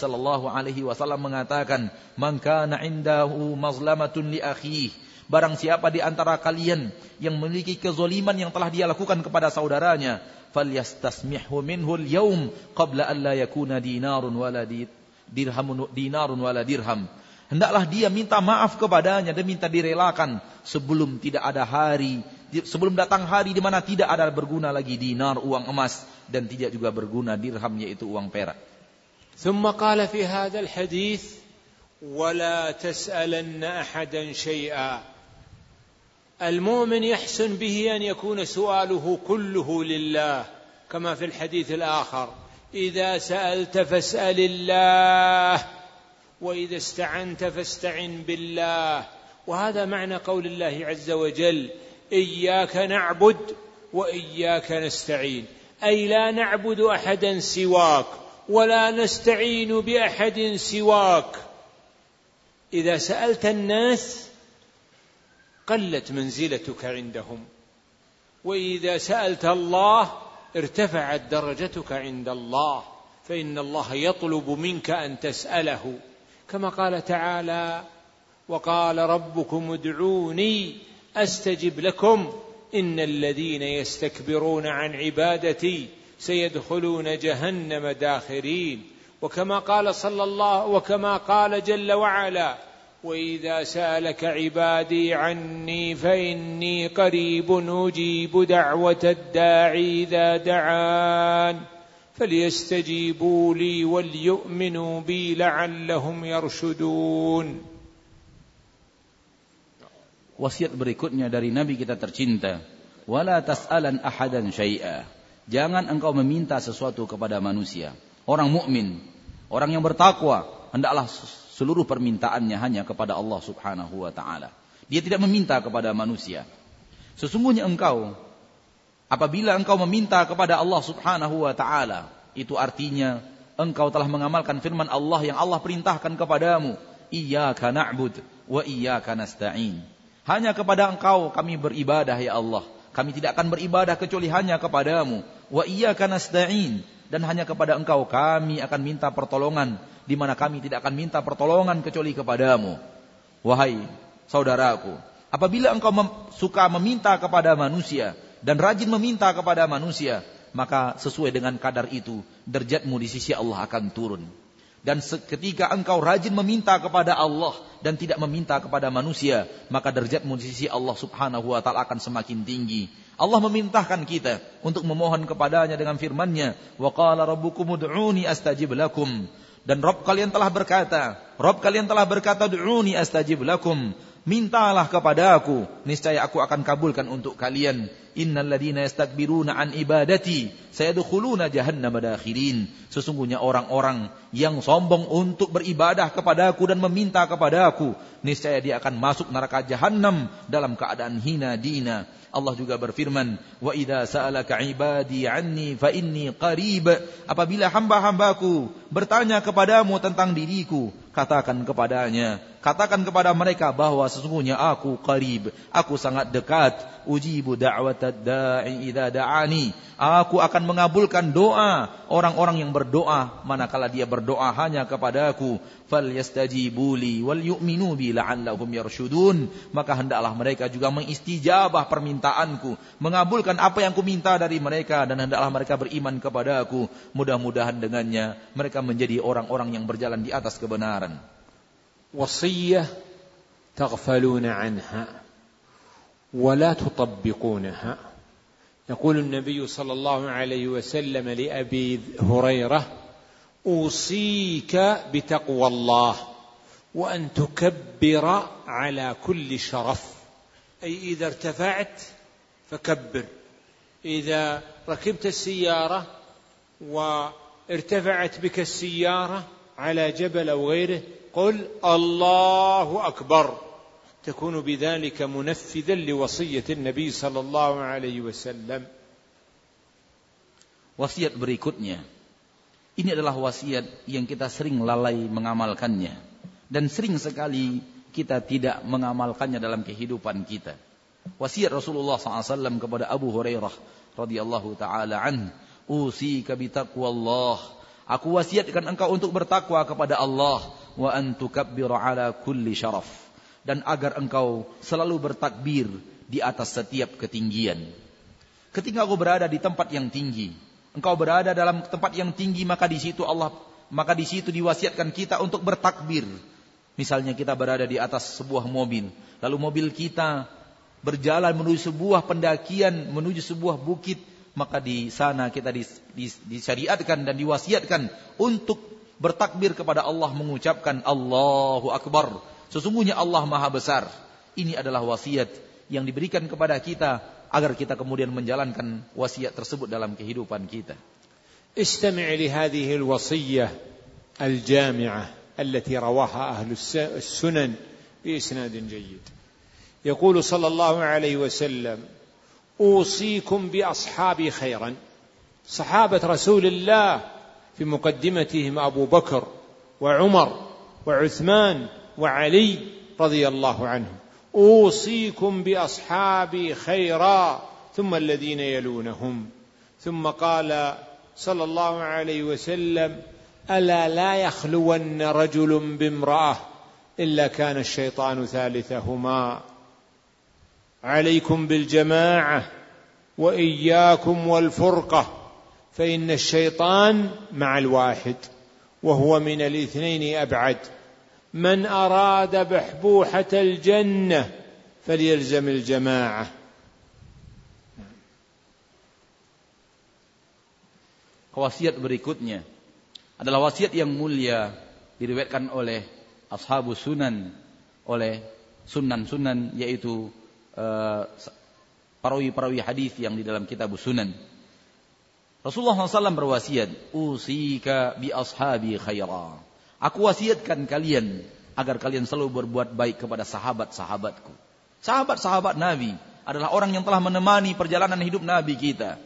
SAW mengatakan, "Man kana 'indahu mazlamatun li akhihi." Barang siapa di antara kalian yang memiliki kezaliman yang telah dia lakukan kepada saudaranya, falyastasmihhu minhu al-yawm qabla an la yakuna dinarun dinarun wala dirham. Hendaklah dia minta maaf kepadanya dan minta direlakan sebelum tidak ada hari, sebelum datang hari di mana tidak ada berguna lagi dinar, uang emas, dan tidak juga berguna dirham, yaitu uang perak. ثم قال في هذا الحديث ولا تسألن أحدا شيئا. المؤمن يحسن به أن يكون سؤاله كله لله كما في الحديث الآخر إذا سألت فاسأل الله وإذا استعنت فاستعن بالله. وهذا معنى قول الله عز وجل إياك نعبد وإياك نستعين، أي لا نعبد أحدا سواك ولا نستعين بأحد سواك. إذا سألت الناس قلت منزلتك عندهم، وإذا سألت الله ارتفعت درجتك عند الله، فإن الله يطلب منك أن تسأله، كما قال تعالى وقال ربكم ادعوني أستجب لكم إن الذين يستكبرون عن عبادتي سيدخلون جهنم داخرين. وكما قال جل وعلا وإذا سألك عبادي عني فإني قريب أجيب دعوة الداعي إذا دعان فليستجيبوا لي وليؤمنوا بي لعلهم يرشدون. Wasiat berikutnya dari Nabi kita tercinta, wala tas'alan ahadan syai'a. Jangan engkau meminta sesuatu kepada manusia. Orang mukmin, orang yang bertakwa, hendaklah seluruh permintaannya hanya kepada Allah Subhanahu wa taala. Dia tidak meminta kepada manusia. Sesungguhnya apabila engkau meminta kepada Allah Subhanahu wa taala, itu artinya engkau telah mengamalkan firman Allah yang Allah perintahkan kepadamu, iyyaka na'bud wa iyyaka nasta'in. Hanya kepada engkau kami beribadah ya Allah. Kami tidak akan beribadah kecuali hanya kepadamu. Wa iyyaka nasta'in, dan hanya kepada engkau kami akan minta pertolongan, di mana kami tidak akan minta pertolongan kecuali kepadamu. Wahai saudaraku, apabila engkau suka meminta kepada manusia dan rajin meminta kepada manusia, maka sesuai dengan kadar itu derajatmu di sisi Allah akan turun. Dan ketika engkau rajin meminta kepada Allah dan tidak meminta kepada manusia, maka derajatmu di sisi Allah Subhanahu wa taala akan semakin tinggi. Allah memerintahkan kita untuk memohon kepadanya dengan firman-Nya, wa qala rabbukum ud'uni astajib lakum. Dan Rabb kalian telah berkata, ud'uni astajib lakum. Mintalah kepadaku, niscaya aku akan kabulkan untuk kalian. Innal ladzina yastakbiruna an ibadati sayadkhuluna jahannama dakhirin. Sesungguhnya orang-orang yang sombong untuk beribadah kepadaku dan meminta kepadaku, niscaya dia akan masuk neraka jahanam dalam keadaan hina dina. Allah juga berfirman, wa idza sa'alaka ibadi anni fa inni qarib. Apabila hamba-hambaku bertanya kepadamu tentang diriku, katakan kepada mereka bahwa sesungguhnya aku qarib, aku sangat dekat. Ujibu da'watad da'i idza da'ani. Aku akan mengabulkan doa orang-orang yang berdoa manakala dia berdoa hanya kepadaku. Falyastajibu li wal yu'minu bi la'allahum yarshudun. Maka hendaklah mereka juga mengistijabah permintaanku, mengabulkan apa yang kuminta dari mereka, dan hendaklah mereka beriman kepadaku. Mudah-mudahan dengannya mereka menjadi orang-orang yang berjalan di atas kebenaran. Wasiyah taghfaluna anha ولا تطبقونها. يقول النبي صلى الله عليه وسلم لأبي هريرة أوصيك بتقوى الله وأن تكبر على كل شرف، أي إذا ارتفعت فكبر، إذا ركبت السيارة وارتفعت بك السيارة على جبل أو غيره قل الله أكبر، تكون بذلك منفذا لوصية النبي صلى الله عليه وسلم. Wasiat berikutnya, ini adalah wasiat yang kita sering lalai mengamalkannya, dan sering sekali kita tidak mengamalkannya dalam kehidupan kita. Wasiat Rasulullah SAW kepada Abu Hurairah radhiyallahu taala an, usika bitaqwallah. Aku wasiatkan engkau untuk bertakwa kepada Allah, wa an tukabbira ala kulli syaraf, dan agar engkau selalu bertakbir di atas setiap ketinggian. Ketika engkau berada di tempat yang tinggi, engkau berada dalam tempat yang tinggi, maka di situ Allah maka di situ diwasiatkan kita untuk bertakbir. Misalnya kita berada di atas sebuah mobil, lalu mobil kita berjalan menuju sebuah pendakian, menuju sebuah bukit, maka di sana kita disyariatkan dan diwasiatkan untuk bertakbir kepada Allah, mengucapkan Allahu Akbar. Sesungguhnya Allah Maha Besar. Ini adalah wasiat yang diberikan kepada kita agar kita kemudian menjalankan wasiat tersebut dalam kehidupan kita. استمع لهذه الوصية الجامعة التي رواها أهل السنن بإسناد جيد. يقول صلى الله عليه وسلم: أوصيكم بأصحابي خيرا. صحابة رسول الله في مقدمتهم أبو بكر وعمر وعثمان وعلي رضي الله عنهم. أوصيكم بأصحابي خيرا ثم الذين يلونهم. ثم قال صلى الله عليه وسلم: ألا لا يخلون رجل بامرأة إلا كان الشيطان ثالثهما. عليكم بالجماعة وإياكم والفرقة فإن الشيطان مع الواحد وهو من الاثنين أبعد. من أراد بحبوحة الجنة فليلزم الجماعة. Wasiat berikutnya adalah wasiat yang mulia, diriwayatkan oleh ashabus sunan, oleh sunan-sunan, yaitu perawi-perawi hadis yang di dalam kitab sunan. Rasulullah SAW berwasiat, usika bi ashabi khaira. Aku wasiatkan kalian agar kalian selalu berbuat baik kepada sahabat-sahabatku. Sahabat-sahabat Nabi adalah orang yang telah menemani perjalanan hidup Nabi kita.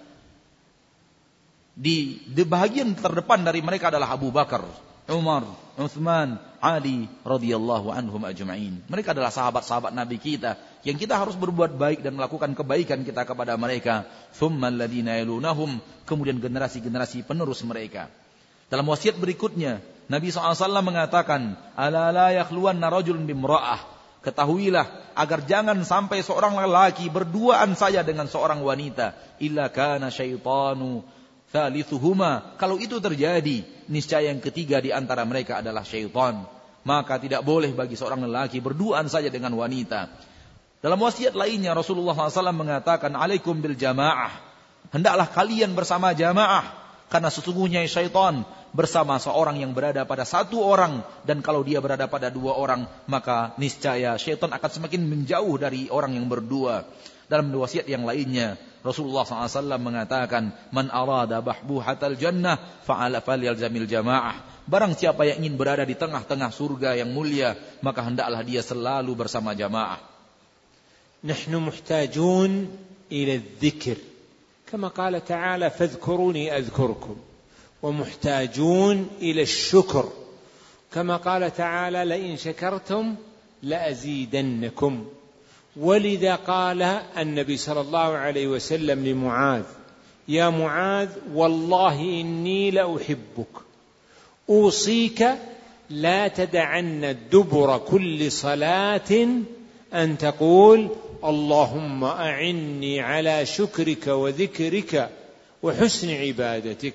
Di bahagian terdepan dari mereka adalah Abu Bakar, Umar, Uthman, Ali radhiyallahu anhum ajma'in. Mereka adalah sahabat-sahabat Nabi kita yang kita harus berbuat baik dan melakukan kebaikan kita kepada mereka. Tsummal ladzina yalunahum, kemudian generasi-generasi penerus mereka. Dalam wasiat berikutnya, Nabi SAW mengatakan, ala la yakhluwanna rajulun bimra'ah. Ketahuilah agar jangan sampai seorang lelaki berduaan saja dengan seorang wanita, illa kana syaitanu thalithuhuma. Kalau itu terjadi, niscaya yang ketiga di antara mereka adalah syaitan. Maka tidak boleh bagi seorang lelaki berduaan saja dengan wanita. Dalam wasiat lainnya Rasulullah SAW mengatakan, alaikum bil jamaah. Hendaklah kalian bersama jamaah, karena sesungguhnya syaitan bersama seorang yang berada pada satu orang, dan kalau dia berada pada dua orang, maka niscaya syaitan akan semakin menjauh dari orang yang berdua. Dalam wasiat yang lainnya Rasulullah SAW mengatakan, man arada bahbuhatal jannah fa'ala falyalzamil jamaah. Barang siapa yang ingin berada di tengah-tengah surga yang mulia, maka hendaklah dia selalu bersama jamaah. نحن محتاجون إلى الذكر كما قال تعالى فاذكروني أذكركم، ومحتاجون إلى الشكر كما قال تعالى لئن شكرتم لأزيدنكم. ولذا قال النبي صلى الله عليه وسلم لمعاذ: يا معاذ والله إني لأحبك، أوصيك لا تدعن دبر كل صلاة أن تقول اللهم أعني على شكرك وذكرك وحسن عبادتك.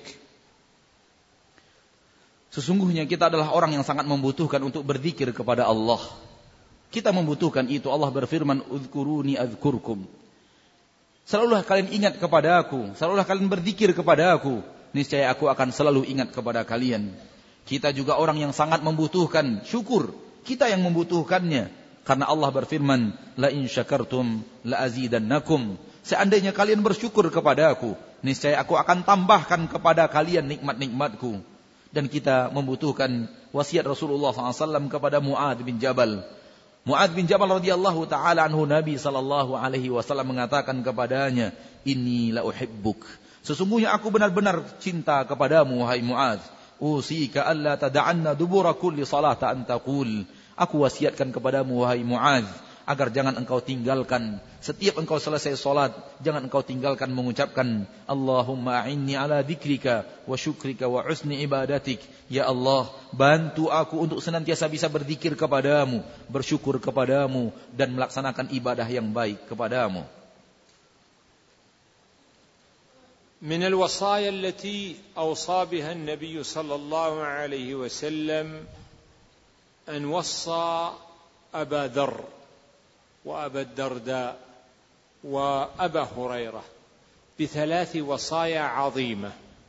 Sesungguhnya kita adalah orang yang sangat membutuhkan untuk berzikir kepada Allah. Kita membutuhkan itu. Allah berfirman, "Udzkuruni adzkurkum." Selalulah kalian ingat kepada aku, selalulah kalian berzikir kepada aku, niscaya aku akan selalu ingat kepada kalian. Kita juga orang yang sangat membutuhkan syukur. Kita yang membutuhkannya. Karena Allah berfirman, "La in syakartum la azidannakum." Seandainya kalian bersyukur kepada aku, niscaya aku akan tambahkan kepada kalian nikmat-nikmatku. Dan kita membutuhkan wasiat Rasulullah SAW kepada Mu'adz bin Jabal. Mu'adz bin Jabal radhiyallahu taala anhu, Nabi sallallahu alaihi wasallam mengatakan kepadanya, "Inni la uhibbuk." Sesungguhnya aku benar-benar cinta kepadamu wahai Mu'adz. "Usika alla tad'anna dubura kulli salata an taqul." Aku wasiatkan kepadamu wahai Mu'adz, agar jangan engkau tinggalkan setiap engkau selesai salat, jangan engkau tinggalkan mengucapkan Allahumma a'inni ala dzikrika wa syukrika wa husni ibadatik. Ya Allah, bantu aku untuk senantiasa bisa berzikir kepadamu, bersyukur kepadamu, dan melaksanakan ibadah yang baik kepadamu. من الوصايا التي أوصى بها النبي صلى الله عليه وسلم أن وصى أبا ذر وأبا الدرداء وأبا هريرة ب3 وصايا عظيمة.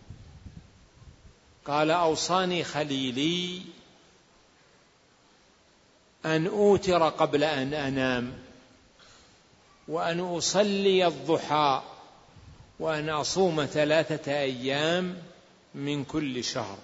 قال: أوصاني خليلي أن أوتر قبل أن أنام، وأن أصلي الضحى، وأن أصوم 3 أيام من كل شهر.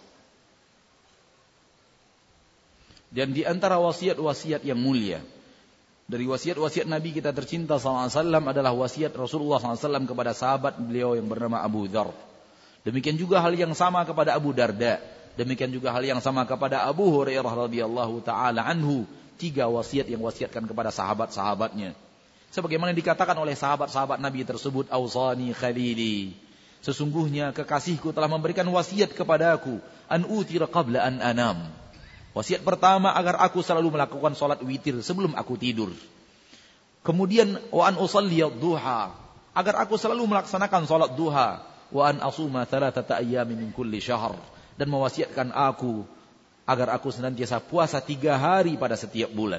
Dan di antara wasiat-wasiat yang mulia, dari wasiat-wasiat Nabi kita tercinta SAW adalah wasiat Rasulullah SAW kepada sahabat beliau yang bernama Abu Dzar. Demikian juga hal yang sama kepada Abu Darda. Demikian juga hal yang sama kepada Abu Hurairah radhiyallahu taala anhu. 3 wasiat yang wasiatkan kepada sahabat-sahabatnya. Sebagaimana dikatakan oleh sahabat-sahabat Nabi tersebut, Ausani khalili, sesungguhnya kekasihku telah memberikan wasiat kepadaku, an utira qabla an anam. Wasiat pertama agar aku selalu melakukan salat witir sebelum aku tidur. Kemudian wa an usalli ad-duha, agar aku selalu melaksanakan salat duha, wa an asuma 3 ayyamin min kulli syahr, dan mewasiatkan aku agar aku senantiasa puasa 3 hari pada setiap bulan.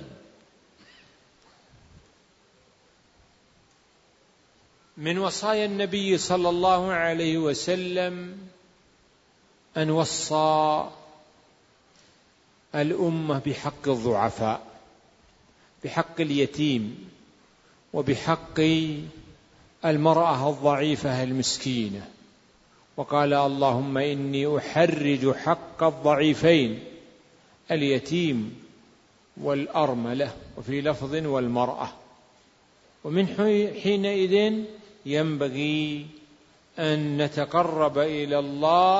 من وصايا النبي صلى الله عليه وسلم أن وصى الأمة بحق الضعفاء، بحق اليتيم، وبحق المرأة الضعيفة المسكينة، وقال: اللهم إني أحرج حق الضعيفين اليتيم والأرملة، وفي لفظ والمرأة. ومن حينئذ ينبغي أن نتقرب إلى الله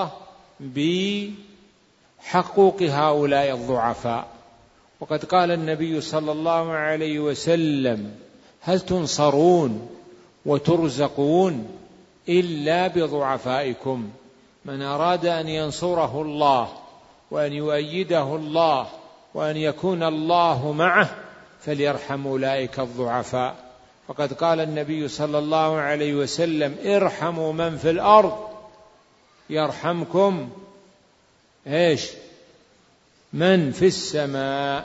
بحقوق هؤلاء الضعفاء. وقد قال النبي صلى الله عليه وسلم: هل تنصرون وترزقون إلا بضعفائكم. من أراد أن ينصره الله وأن يؤيده الله وأن يكون الله معه فليرحم أولئك الضعفاء. فقد قال النبي صلى الله عليه وسلم: ارحموا من في الأرض يرحمكم من في السماء.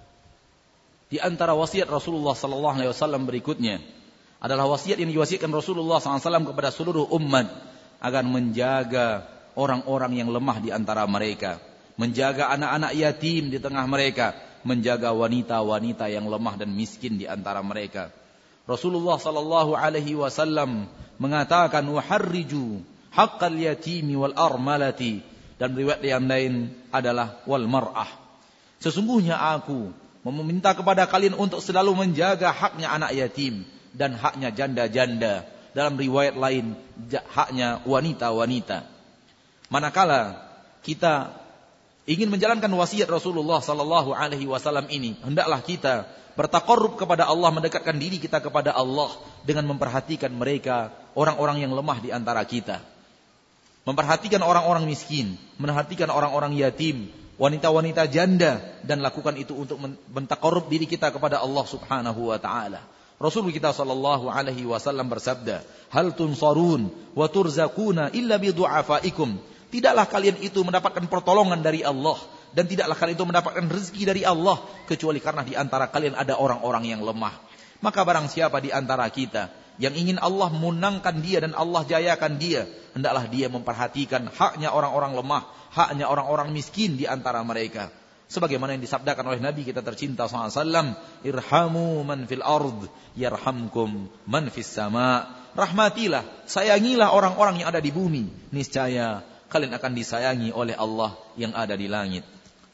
Di antara wasiat Rasulullah sallallahu alaihi wasallam berikutnya adalah wasiat yang diwasiatkan Rasulullah SAW kepada seluruh umat agar menjaga orang-orang yang lemah di antara mereka, menjaga anak-anak yatim di tengah mereka, menjaga wanita-wanita yang lemah dan miskin di antara mereka. Rasulullah sallallahu alaihi wasallam mengatakan, "Waharriju haqqal yatimi wal armalati," dan riwayat yang lain adalah wal mar'ah. Sesungguhnya aku meminta kepada kalian untuk selalu menjaga haknya anak yatim dan haknya janda-janda. Dalam riwayat lain, haknya wanita-wanita. Manakala kita ingin menjalankan wasiat Rasulullah sallallahu alaihi wasallam ini, hendaklah kita bertaqarrub kepada Allah, mendekatkan diri kita kepada Allah dengan memperhatikan mereka, orang-orang yang lemah di antara kita. Memperhatikan orang-orang miskin, memperhatikan orang-orang yatim, wanita-wanita janda, dan lakukan itu untuk mentaqarrub diri kita kepada Allah Subhanahu wa taala. Rasul kita sallallahu alaihi wasallam bersabda, "Hal tunsarun wa turzaquna illa bi du'afaikum." Tidaklah kalian itu mendapatkan pertolongan dari Allah, dan tidaklah kalian itu mendapatkan rezeki dari Allah kecuali karena di antara kalian ada orang-orang yang lemah. Maka barang siapa di antara kita yang ingin Allah menangkan dia dan Allah jayakan dia, hendaklah dia memperhatikan haknya orang-orang lemah, haknya orang-orang miskin di antara mereka. Sebagaimana yang disabdakan oleh Nabi kita tercinta SAW, "Irhamu man fil ard, yarhamkum man fis sama." Rahmatilah, sayangilah orang-orang yang ada di bumi, niscaya kalian akan disayangi oleh Allah yang ada di langit.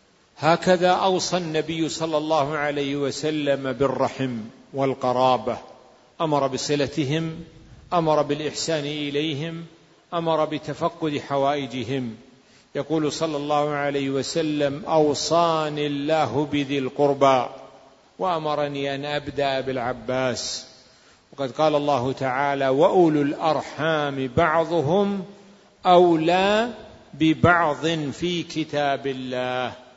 هكذا أوصى النبي صلى الله عليه وسلم بالرحم والقرابة، أمر بصلتهم، أمر بالإحسان إليهم، أمر بتفقد حوائجهم. يقول صلى الله عليه وسلم: أوصاني الله بذي القربى وأمرني أن أبدأ بالعباس. وقد قال الله تعالى: وأولو الأرحام بعضهم أولى ببعض في كتاب الله.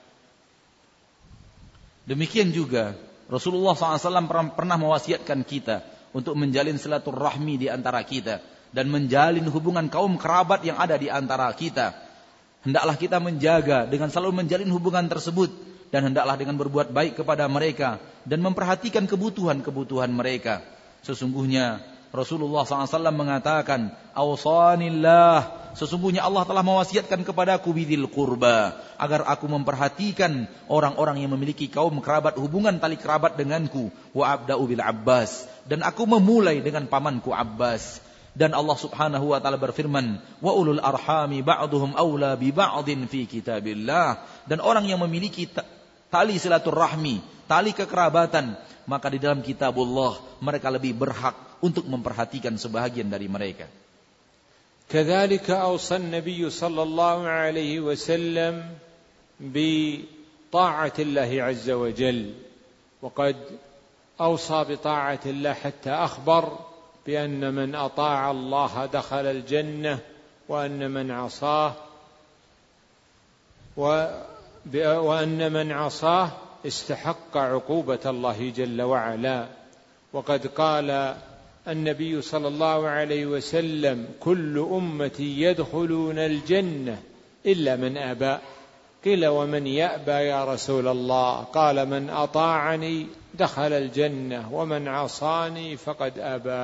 Demikian juga Rasulullah SAW pernah mewasiatkan kita untuk menjalin silaturahmi di antara kita, dan menjalin hubungan kaum kerabat yang ada di antara kita. Hendaklah kita menjaga dengan selalu menjalin hubungan tersebut, dan hendaklah dengan berbuat baik kepada mereka dan memperhatikan kebutuhan-kebutuhan mereka. Sesungguhnya Rasulullah SAW mengatakan, "Awsanillah," sesungguhnya Allah telah mewasiatkan kepadaku bidzil qurba, agar aku memperhatikan orang-orang yang memiliki kaum kerabat, hubungan tali kerabat denganku. Wa abda'u bil Abbas, dan aku memulai dengan pamanku Abbas. Dan Allah Subhanahu wa taala berfirman, "Wa ulul arhami ba'duhum aula bi ba'din fi kitabillah." Dan orang yang memiliki tali silaturahmi, tali kekerabatan, maka di dalam kitabullah mereka lebih berhak untuk memperhatikan sebahagian dari mereka. كذلك أوصى النبي صلى الله عليه وسلم بطاعة الله عز وجل، وقد أوصى بطاعة الله حتى أخبر بأن من أطاع الله دخل الجنة، وأن من عصاه استحق عقوبة الله جل وعلا. وقد قال النبي صلى الله عليه وسلم: كل أمتي يدخلون الجنة إلا من أبى. قيل: ومن يأبى يا رسول الله؟ قال: من أطاعني دخل الجنة ومن عصاني فقد أبى.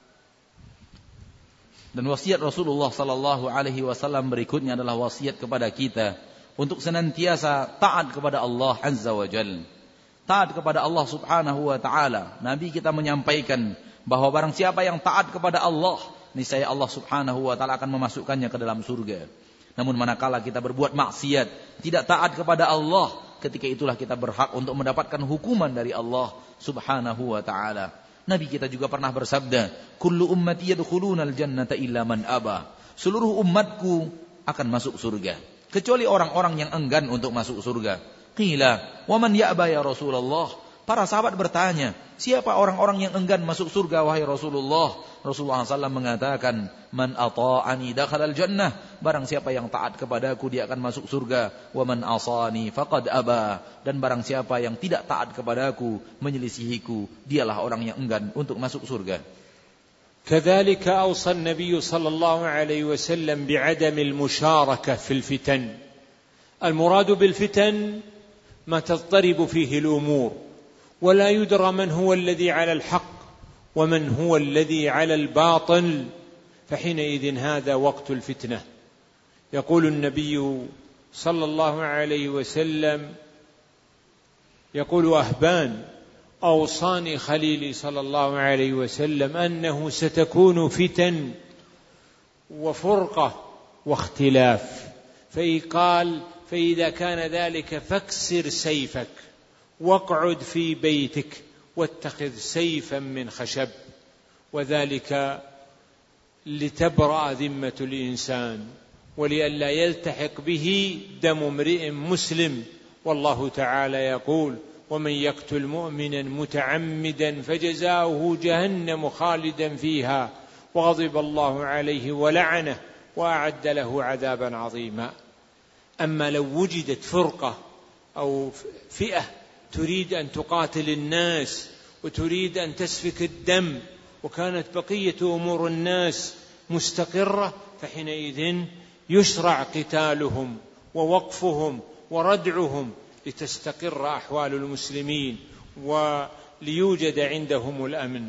Dan wasiat Rasulullah sallallahu alaihi wasallam berikutnya adalah wasiat kepada kita untuk senantiasa taat kepada Allah Azza wa Jalla. Taat kepada Allah Subhanahu wa taala. Nabi kita menyampaikan bahwa barang siapa yang taat kepada Allah, niscaya Allah Subhanahu wa taala akan memasukkannya ke dalam surga. Namun manakala kita berbuat maksiat, tidak taat kepada Allah, ketika itulah kita berhak untuk mendapatkan hukuman dari Allah Subhanahu wa taala. Nabi kita juga pernah bersabda, "Kullu ummati yadkhulunal jannata illa man aba." Seluruh umatku akan masuk surga, kecuali orang-orang yang enggan untuk masuk surga. Qila, "Wa man ya'ba ya Rasulullah?" Para sahabat bertanya, siapa orang-orang yang enggan masuk surga wahai Rasulullah? Rasulullah SAW mengatakan, "Man ata'ani dakhalal jannah." Barang siapa yang taat kepadaku, dia akan masuk surga. "Wa man asani faqad aba." Dan barang siapa yang tidak taat kepadaku, menyelisihiku, dialah orang yang enggan untuk masuk surga. كذلك أوصى النبي صلى الله عليه وسلم بعدم المشاركة في الفتن. المراد بالفتن ما تضطرب فيه الأمور ولا يدرى من هو الذي على الحق ومن هو الذي على الباطل، فحينئذ هذا وقت الفتنة. يقول النبي صلى الله عليه وسلم، يقول أهبان: أوصاني خليلي صلى الله عليه وسلم أنه ستكون فتن وفرقة واختلاف، فإذا كان ذلك فاكسر سيفك واقعد في بيتك واتخذ سيفا من خشب، وذلك لتبرأ ذمة الإنسان ولئلا يلتحق به دم امرئ مسلم. والله تعالى يقول: ومن يقتل مؤمنا متعمدا فجزاؤه جهنم خالدا فيها وغضب الله عليه ولعنه وأعد له عذابا عظيما. أما لو وجدت فرقة أو فئة تريد أن تقاتل الناس وتريد أن تسفك الدم وكانت بقية أمور الناس مستقرة، فحينئذ يشرع قتالهم ووقفهم وردعهم لتستقر أحوال المسلمين وليوجد عندهم الأمن.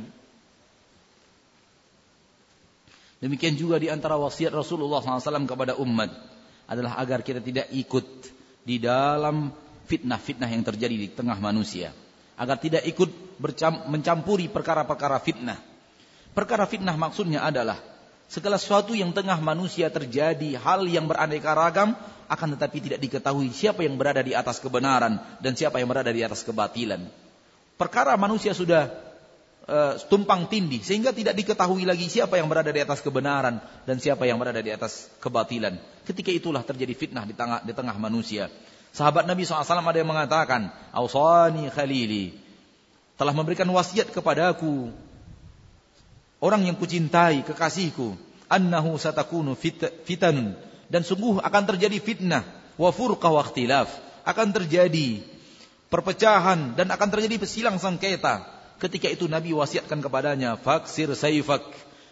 Demikian juga di antara wasiat Rasulullah SAW kepada umat adalah agar kita tidak ikut di dalam fitnah-fitnah yang terjadi di tengah manusia, agar tidak ikut mencampuri perkara-perkara fitnah. Perkara fitnah maksudnya adalah segala sesuatu yang tengah manusia terjadi, hal yang beraneka ragam, akan tetapi tidak diketahui siapa yang berada di atas kebenaran dan siapa yang berada di atas kebatilan. Perkara manusia sudah tumpang tindih sehingga tidak diketahui lagi siapa yang berada di atas kebenaran dan siapa yang berada di atas kebatilan. Ketika itulah terjadi fitnah di tengah manusia. Sahabat Nabi SAW ada yang mengatakan, "Awsani khalili," telah memberikan wasiat kepadaku orang yang kucintai, kekasihku, "annahu satakunu fitanun," dan sungguh akan terjadi fitnah, "wa furqah wa ikhtilaf," akan terjadi perpecahan dan akan terjadi pesilang sengketa. Ketika itu Nabi wasiatkan kepadanya, "faksir saifak,"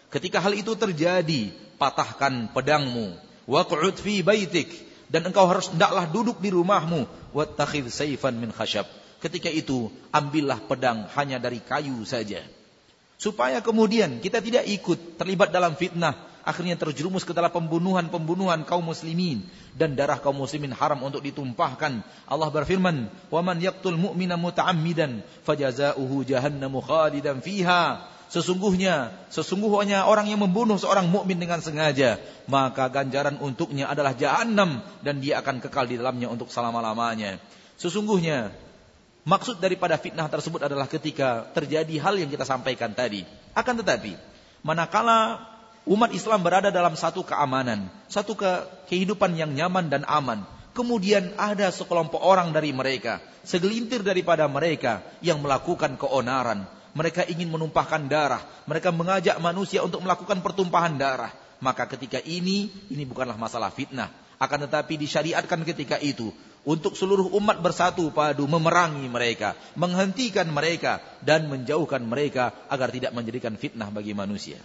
Ketika hal itu terjadi, patahkan pedangmu. Waq'ud fi baitik, dan engkau hendaklah duduk di rumahmu. Wattakhidh sayfan min khashab. Ketika itu, ambillah pedang hanya dari kayu saja. Supaya kemudian kita tidak ikut terlibat dalam fitnah, akhirnya terjerumus ke dalam pembunuhan kaum muslimin, dan darah kaum muslimin haram untuk ditumpahkan. Allah berfirman, "Wa man yaqtul mu'mina muta'ammidan fajazaohu jahannamu khalidan fiha." Sesungguhnya orang yang membunuh seorang mukmin dengan sengaja, maka ganjaran untuknya adalah jahanam, dan dia akan kekal di dalamnya untuk selama-lamanya. Sesungguhnya maksud daripada fitnah tersebut adalah ketika terjadi hal yang kita sampaikan tadi. Akan tetapi, manakala umat Islam berada dalam satu keamanan, satu kehidupan yang nyaman dan aman, kemudian ada sekelompok orang dari mereka, segelintir daripada mereka yang melakukan keonaran. Mereka ingin menumpahkan darah. Mereka mengajak manusia untuk melakukan pertumpahan darah. Maka ketika ini bukanlah masalah fitnah. Akan tetapi disyariatkan ketika itu untuk seluruh umat bersatu padu memerangi mereka, menghentikan mereka, dan menjauhkan mereka agar tidak menjadikan fitnah bagi manusia.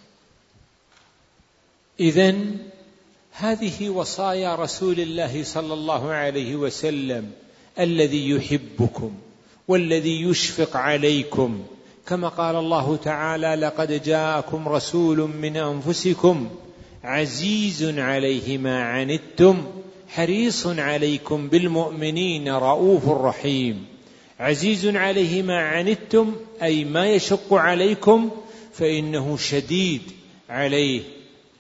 إذن هذه وصايا رسول الله صلى الله عليه وسلم الذي يحبكم والذي يشفق عليكم، كما قال الله تعالى: لقد جاءكم رسول من أنفسكم عزيز عليه ما عنتم حريص عليكم بالمؤمنين رؤوف رحيم. عزيز عليه ما عنتم أي ما يشق عليكم فإنه شديد عليه.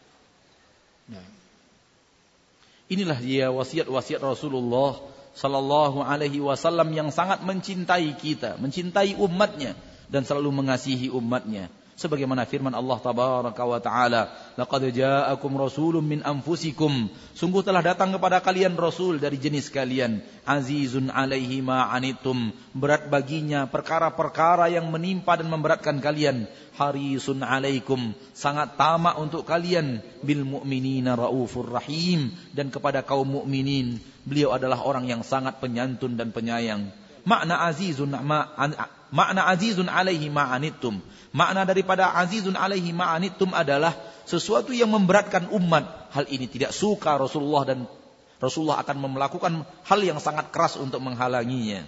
Inilah dia wasiat-wasiat Rasulullah sallallahu alaihi wasallam yang sangat mencintai kita, mencintai umatnya, dan selalu mengasihi umatnya. Sebagaimana firman Allah tabaraka wa ta'ala, "Laqad ja'akum rasulun min anfusikum." Sungguh telah datang kepada kalian rasul dari jenis kalian. Azizun 'alaihi ma 'anittum. Berat baginya perkara-perkara yang menimpa dan memberatkan kalian. Harisun 'alaikum. Sangat tamak untuk kalian. Bil mu'minina raufur rahim. Dan kepada kaum mukminin, beliau adalah orang yang sangat penyantun dan penyayang. Makna azizun 'alaihi ma 'anittum. Makna daripada azizun 'alaihi ma 'anittum adalah sesuatu yang memberatkan umat. Hal ini tidak suka Rasulullah, dan Rasulullah akan melakukan hal yang sangat keras untuk menghalanginya.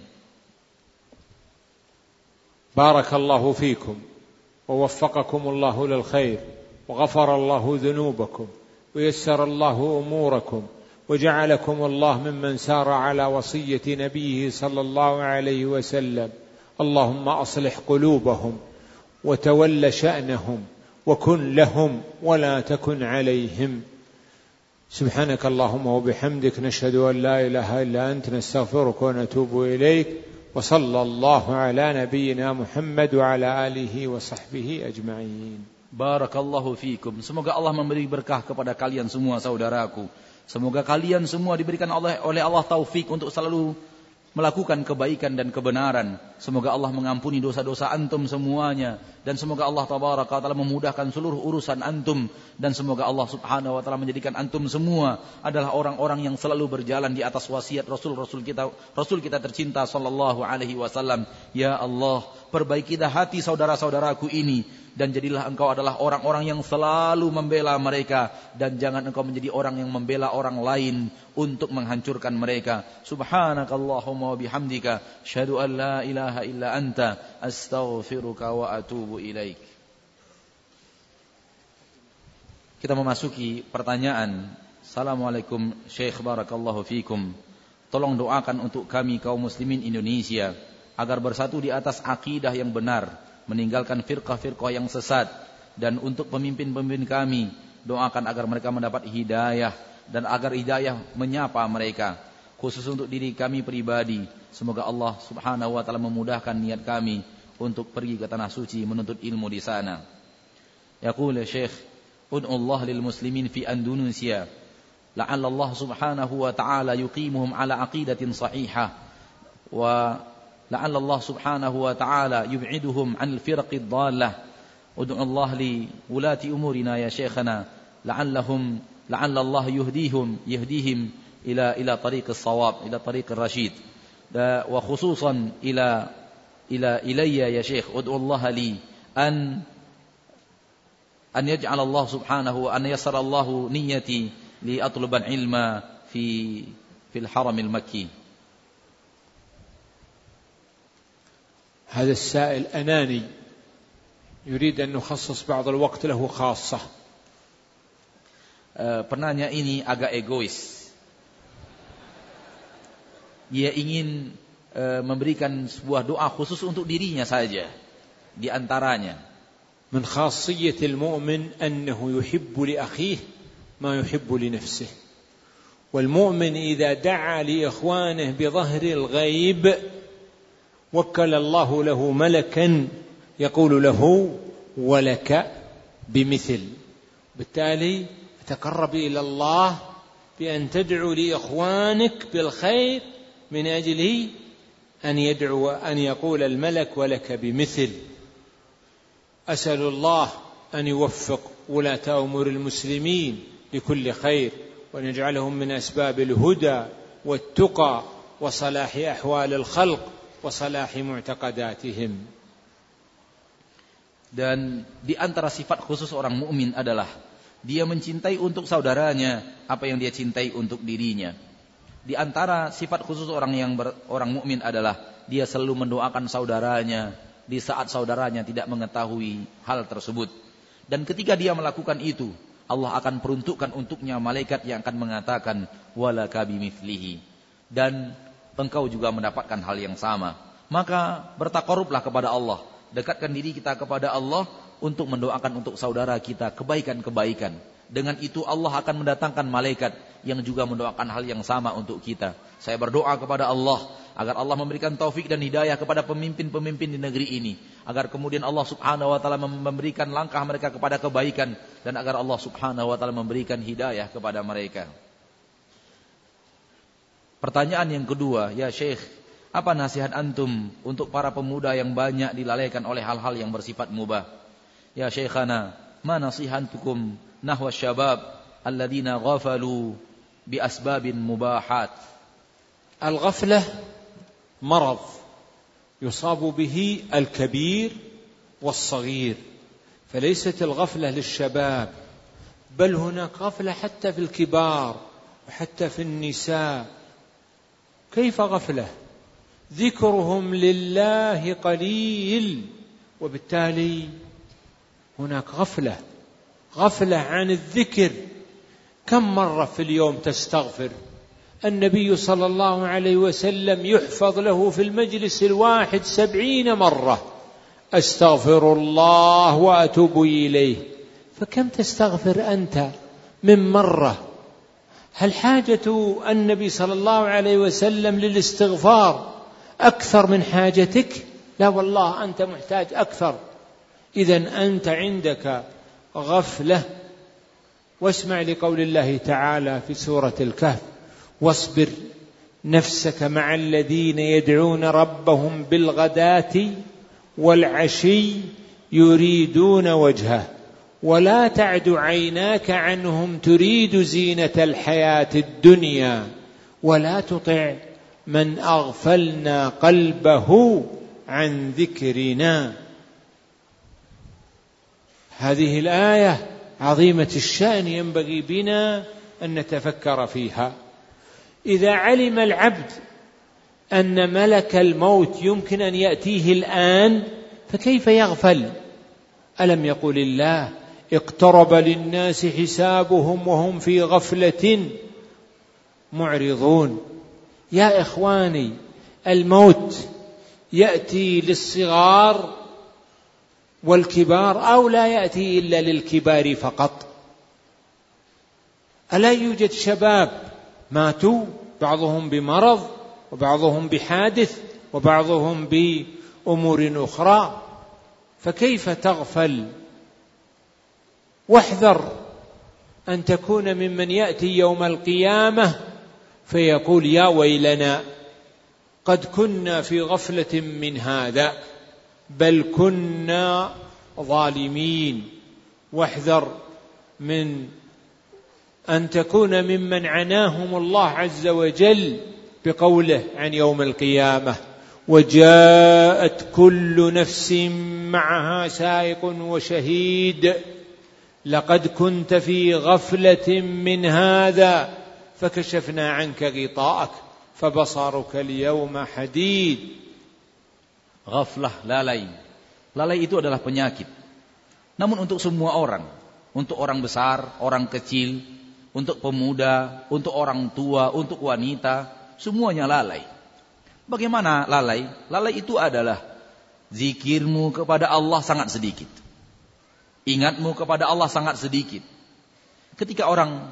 Barakallahu fikum wa waffaqakumullahu lil khair wa ghafarallahu dhunubakum wa yassarallahu umurakum wa ja'alakumullahu mimman sara ala wasiyyati nabiyhi sallallahu alaihi wasallam. Allahumma aslih qulubahum وتول شأنهم وكن لهم ولا تكن عليهم. سبحانك اللهم وبحمدك نشهد أن لا إله إلا أنت نستغفرك ونتوب إليك وصلى الله على نبينا محمد وعلى آله وصحبه أجمعين. Barakallahu fikum. Semoga Allah memberi berkah kepada kalian semua saudaraku. Semoga kalian semua diberikan oleh Allah taufik untuk selalu melakukan kebaikan dan kebenaran. Semoga Allah mengampuni dosa-dosa antum semuanya, dan semoga Allah tabaraka wa taala memudahkan seluruh urusan antum, dan semoga Allah subhanahu wa taala menjadikan antum semua adalah orang-orang yang selalu berjalan di atas wasiat Rasul kita tercinta sallallahu alaihi wasallam. Ya Allah, perbaikilah hati saudara-saudaraku ini, dan jadilah engkau adalah orang-orang yang selalu membela mereka, dan jangan engkau menjadi orang yang membela orang lain untuk menghancurkan mereka. Subhanakallahumma wa bihamdika asyhadu an la ilaha illa anta astaghfiruka wa atubu ilaik. Kita memasuki pertanyaan. Assalamualaikum Syekh, barakallahu fikum. Tolong doakan untuk kami kaum muslimin Indonesia agar bersatu di atas akidah yang benar, meninggalkan firqah-firqah yang sesat, dan untuk pemimpin-pemimpin kami, doakan agar mereka mendapat hidayah, dan agar hidayah menyapa mereka, khusus untuk diri kami pribadi. Semoga Allah subhanahu wa ta'ala memudahkan niat kami untuk pergi ke tanah suci menuntut ilmu di sana. Yaqul Syekh, ud'u Allah lil muslimin fi Indonesia la'alla Allah subhanahu wa ta'ala yuqimuhum ala aqidatin sahihah, wa la'alla Allah subhanahu wa ta'ala yub'iduhum 'anil firaqid dhallah. Ud'u Allah li wulati umurina ya Syekhana la'alla Allah yuhdihim ila tariqis shawab, ila tariqir rasyid. Wa khususan ilayya ya Syekh, ud'u Allah li an yaj'al Allah subhanahu an yassara Allah niyyati li atluban ilma fil haramil makki. هذا السائل أناني يريد أن نخصص بعض الوقت له خاصة. Penanya ini agak egois. Dia ingin memberikan sebuah doa khusus untuk dirinya saja. Di antaranya, من خاصية المؤمن أنه يحب لأخيه ما يحب لنفسه. والمؤمن إذا دعا لإخوانه بظهر الغيب وكل الله له ملكا يقول له ولك بمثل. بالتالي تقرب إلى الله بأن تدعو لإخوانك بالخير من أجل أن يقول الملك ولك بمثل. أسأل الله أن يوفق ولاة أمور المسلمين لكل خير وأن يجعلهم من أسباب الهدى والتقى وصلاح أحوال الخلق وصلاح معتقداتهم. Dan di antara sifat khusus orang mukmin adalah dia mencintai untuk saudaranya apa yang dia cintai untuk dirinya. Di antara sifat khusus orang mukmin adalah dia selalu mendoakan saudaranya di saat saudaranya tidak mengetahui hal tersebut. Dan ketika dia melakukan itu, Allah akan peruntukkan untuknya malaikat yang akan mengatakan walaka bimithlihi, dan engkau juga mendapatkan hal yang sama. Maka bertaqarrublah kepada Allah, dekatkan diri kita kepada Allah untuk mendoakan untuk saudara kita kebaikan-kebaikan. Dengan itu Allah akan mendatangkan malaikat yang juga mendoakan hal yang sama untuk kita. Saya berdoa kepada Allah agar Allah memberikan taufik dan hidayah kepada pemimpin-pemimpin di negeri ini, agar kemudian Allah subhanahu wa ta'ala memberikan langkah mereka kepada kebaikan, dan agar Allah subhanahu wa ta'ala memberikan hidayah kepada mereka. Pertanyaan yang kedua, ya Syekh, apa nasihat antum untuk para pemuda yang banyak dilalaikan oleh hal-hal yang bersifat mubah? Ya Syekhana, ma nasihantukum nahwa syabab alladhina ghafalu bi asbabin mubahat. الغفلة مرض يصاب به الكبير والصغير، فليست الغفلة للشباب، بل هناك غفلة حتى في الكبار وحتى في النساء. كيف غفلة؟ ذكرهم لله قليل، وبالتالي هناك غفلة عن الذكر. كم مرة في اليوم تستغفر؟ النبي صلى الله عليه وسلم يحفظ له في المجلس الواحد 70 مرة أستغفر الله وأتوب إليه. فكم تستغفر أنت من مرة؟ هل حاجة النبي صلى الله عليه وسلم للاستغفار أكثر من حاجتك؟ لا والله أنت محتاج أكثر. إذن أنت عندك غفلة. واسمع لقول الله تعالى في سورة الكهف: واصبر نفسك مع الذين يدعون ربهم بالغداة والعشي يريدون وجهه ولا تعد عيناك عنهم تريد زينة الحياة الدنيا ولا تطع من أغفلنا قلبه عن ذكرنا. هذه الآية عظيمة الشأن ينبغي بنا أن نتفكر فيها. إذا علم العبد أن ملك الموت يمكن أن يأتيه الآن فكيف يغفل؟ ألم يقل الله: اقترب للناس حسابهم وهم في غفلة معرضون. يا إخواني، الموت يأتي للصغار والكبار أو لا يأتي إلا للكبار فقط؟ ألا يوجد شباب ماتوا، بعضهم بمرض وبعضهم بحادث وبعضهم بأمور أخرى، فكيف تغفل؟ واحذر أن تكون ممن يأتي يوم القيامة فيقول: يا ويلنا قد كنا في غفلة من هذا بل كنا ظالمين. واحذر من أن تكون ممن عناهم الله عز وجل بقوله عن يوم القيامة: وجاءت كل نفس معها سائق وشهيد لقد كنت في غفلة من هذا فكشفنا عنك غطاءك فبصرك اليوم حديد. Ghaflah, lalai. Lalai itu adalah penyakit. Namun untuk semua orang, untuk orang besar, orang kecil, untuk pemuda, untuk orang tua, untuk wanita, semuanya lalai. Bagaimana lalai? Lalai itu adalah zikirmu kepada Allah sangat sedikit. Ingatmu kepada Allah sangat sedikit. Ketika orang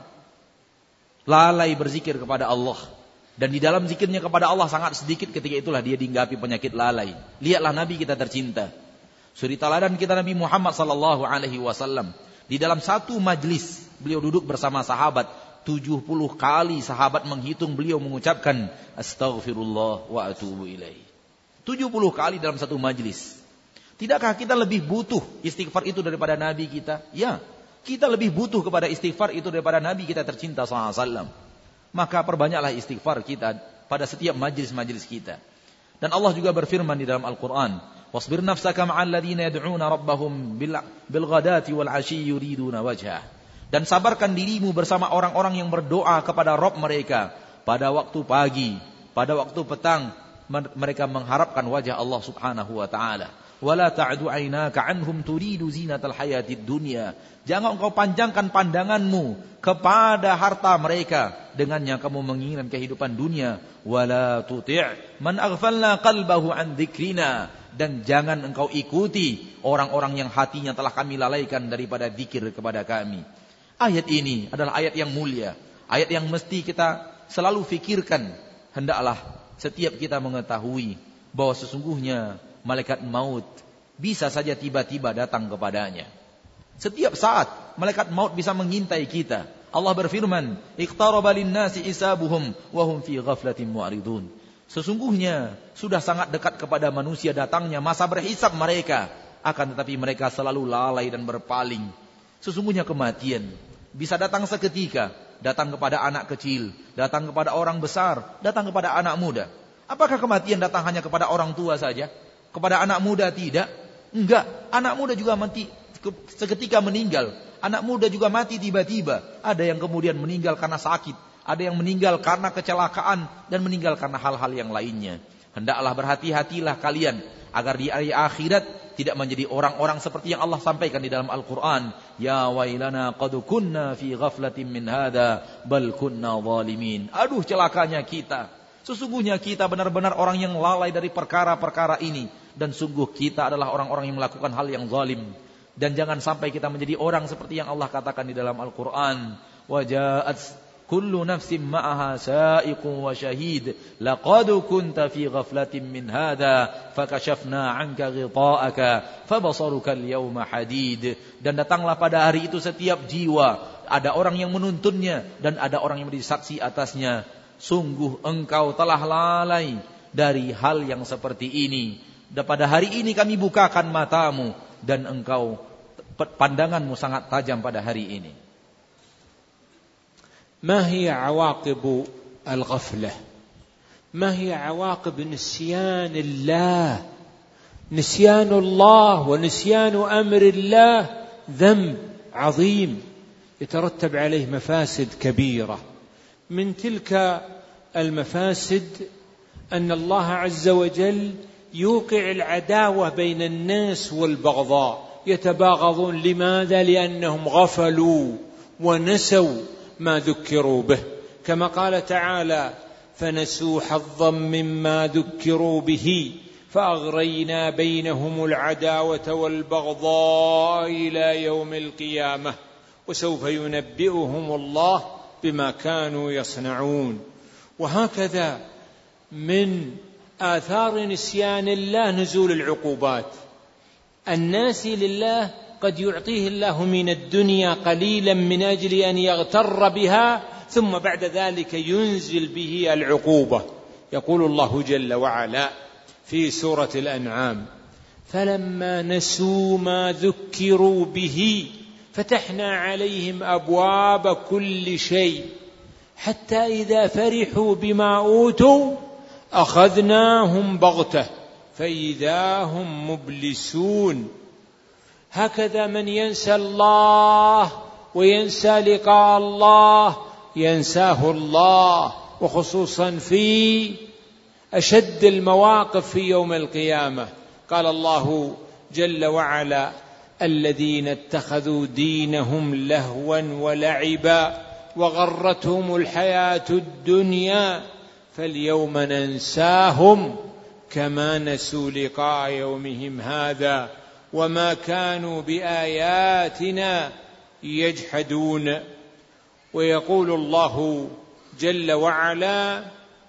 lalai berzikir kepada Allah, dan di dalam zikirnya kepada Allah sangat sedikit, ketika itulah dia dihinggapi penyakit lalai. Lihatlah Nabi kita tercinta, suri teladan kita Nabi Muhammad sallallahu alaihi wasallam. Di dalam satu majlis beliau duduk bersama sahabat, 70 kali sahabat menghitung beliau mengucapkan astaghfirullah wa atubu ilaih. 70 kali dalam satu majlis. Tidakkah kita lebih butuh istighfar itu daripada Nabi kita? Ya, kita lebih butuh kepada istighfar itu daripada Nabi kita tercinta sallallahu alaihi wasallam. Maka perbanyaklah istighfar kita pada setiap majlis-majlis kita. Dan Allah juga berfirman di dalam Al-Quran, wasbir nafsaka ma'al ladhina yad'una rabbahum bil ghadati wal 'ashyi yuriduna wajhah. Dan sabarkan dirimu bersama orang-orang yang berdoa kepada Rabb mereka pada waktu pagi, pada waktu petang, mereka mengharapkan wajah Allah Subhanahu wa taala. Wala ta'du 'ainaka 'anhum turidu zinatal hayatid dunya. Jangan engkau panjangkan pandanganmu kepada harta mereka, dengannya kamu menginginkan kehidupan dunia. Wala tuti' man aghfalna qalbahu 'an dzikrina. Dan jangan engkau ikuti orang-orang yang hatinya telah kami lalaikan daripada zikir kepada kami. Ayat ini adalah ayat yang mulia, ayat yang mesti kita selalu fikirkan. Hendaklah setiap kita mengetahui bahwa sesungguhnya malaikat maut bisa saja tiba-tiba datang kepadanya. Setiap saat malaikat maut bisa mengintai kita. Allah berfirman, iqtaraba lin-nasi hisabuhum wa hum fi ghaflatin mu'ridun. Sesungguhnya sudah sangat dekat kepada manusia datangnya masa berhisab mereka, akan tetapi mereka selalu lalai dan berpaling. Sesungguhnya kematian bisa datang seketika, datang kepada anak kecil, datang kepada orang besar, datang kepada anak muda. Apakah kematian datang hanya kepada orang tua saja? Kepada anak muda tidak? Enggak, anak muda juga mati seketika meninggal. Anak muda juga mati tiba-tiba. Ada yang kemudian meninggal karena sakit, ada yang meninggal karena kecelakaan, dan meninggal karena hal-hal yang lainnya. Hendaklah berhati-hatilah kalian agar di hari akhirat tidak menjadi orang-orang seperti yang Allah sampaikan di dalam Al-Quran. Ya wailana qad kunna fi ghaflatin min hadha bal kunna zalimin. Aduh celakanya kita. Sesungguhnya kita benar-benar orang yang lalai dari perkara-perkara ini. Dan sungguh kita adalah orang-orang yang melakukan hal yang zalim. Dan jangan sampai kita menjadi orang seperti yang Allah katakan di dalam Al-Quran. Waja'at kullu nafsin ma'aha sa'iqun wa syahid. Laqad kunta fi ghaflatin min hadha. Fakashafna anka ghita'aka. Fabasaruka al-yawma hadid. Dan datanglah pada hari itu setiap jiwa. Ada orang yang menuntunnya. Dan ada orang yang menjadi saksi atasnya. Sungguh engkau telah lalai dari hal yang seperti ini. Dan pada hari ini kami bukakan matamu, dan engkau pandanganmu sangat tajam pada hari ini. ما هي عواقب الغفلة؟ ما هي عواقب نسيان الله؟ نسيان الله ونسيان أمر الله ذنب عظيم يترتب عليه مفاسد كبيرة. من تلك المفاسد أن الله عز وجل يوقع العداوة بين الناس والبغضاء، يتباغضون. لماذا؟ لأنهم غفلوا ونسوا ما ذكروا به، كما قال تعالى فنسوا حظا مما ذكروا به فأغرينا بينهم العداوة والبغضاء إلى يوم القيامة وسوف ينبئهم الله بما كانوا يصنعون. وهكذا من آثار نسيان الله نزول العقوبات. الناس لله قد يعطيه الله من الدنيا قليلا من أجل أن يغتر بها، ثم بعد ذلك ينزل به العقوبة. يقول الله جل وعلا في سورة الأنعام فلما نسوا ما ذكروا به فتحنا عليهم أبواب كل شيء حتى إذا فرحوا بما أوتوا أخذناهم بغتة فإذا هم مبلسون. هكذا من ينسى الله وينسى لقاء الله ينساه الله، وخصوصا في أشد المواقف في يوم القيامة. قال الله جل وعلا: الذين اتخذوا دينهم لهوا ولعبا وغرتهم الحياة الدنيا فاليوم ننساهم كما نسوا لقاء يومهم هذا وما كانوا بآياتنا يجحدون. ويقول الله جل وعلا: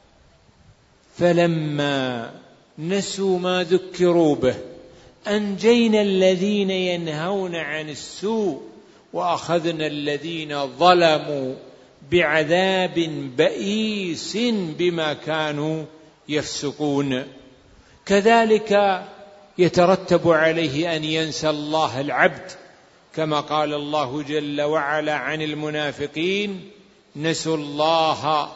فلما نسوا ما ذكروا به أنجينا الذين ينهون عن السوء وأخذنا الذين ظلموا بعذاب بئيس بما كانوا يفسقون. كذلك يترتب عليه أن ينسى الله العبد، كما قال الله جل وعلا عن المنافقين: نسوا الله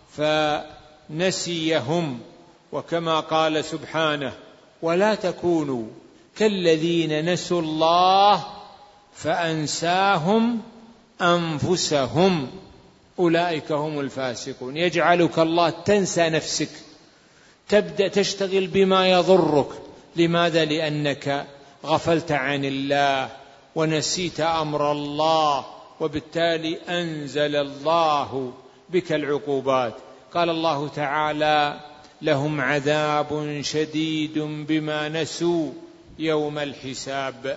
فنسيهم. وكما قال سبحانه: ولا تكونوا كالذين نسوا الله فأنساهم أنفسهم أولئك هم الفاسقون. يجعلك الله تنسى نفسك، تبدأ تشتغل بما يضرك. لماذا؟ لأنك غفلت عن الله ونسيت أمر الله، وبالتالي أنزل الله بك العقوبات. قال الله تعالى: لهم عذاب شديد بما نسوا يوم الحساب.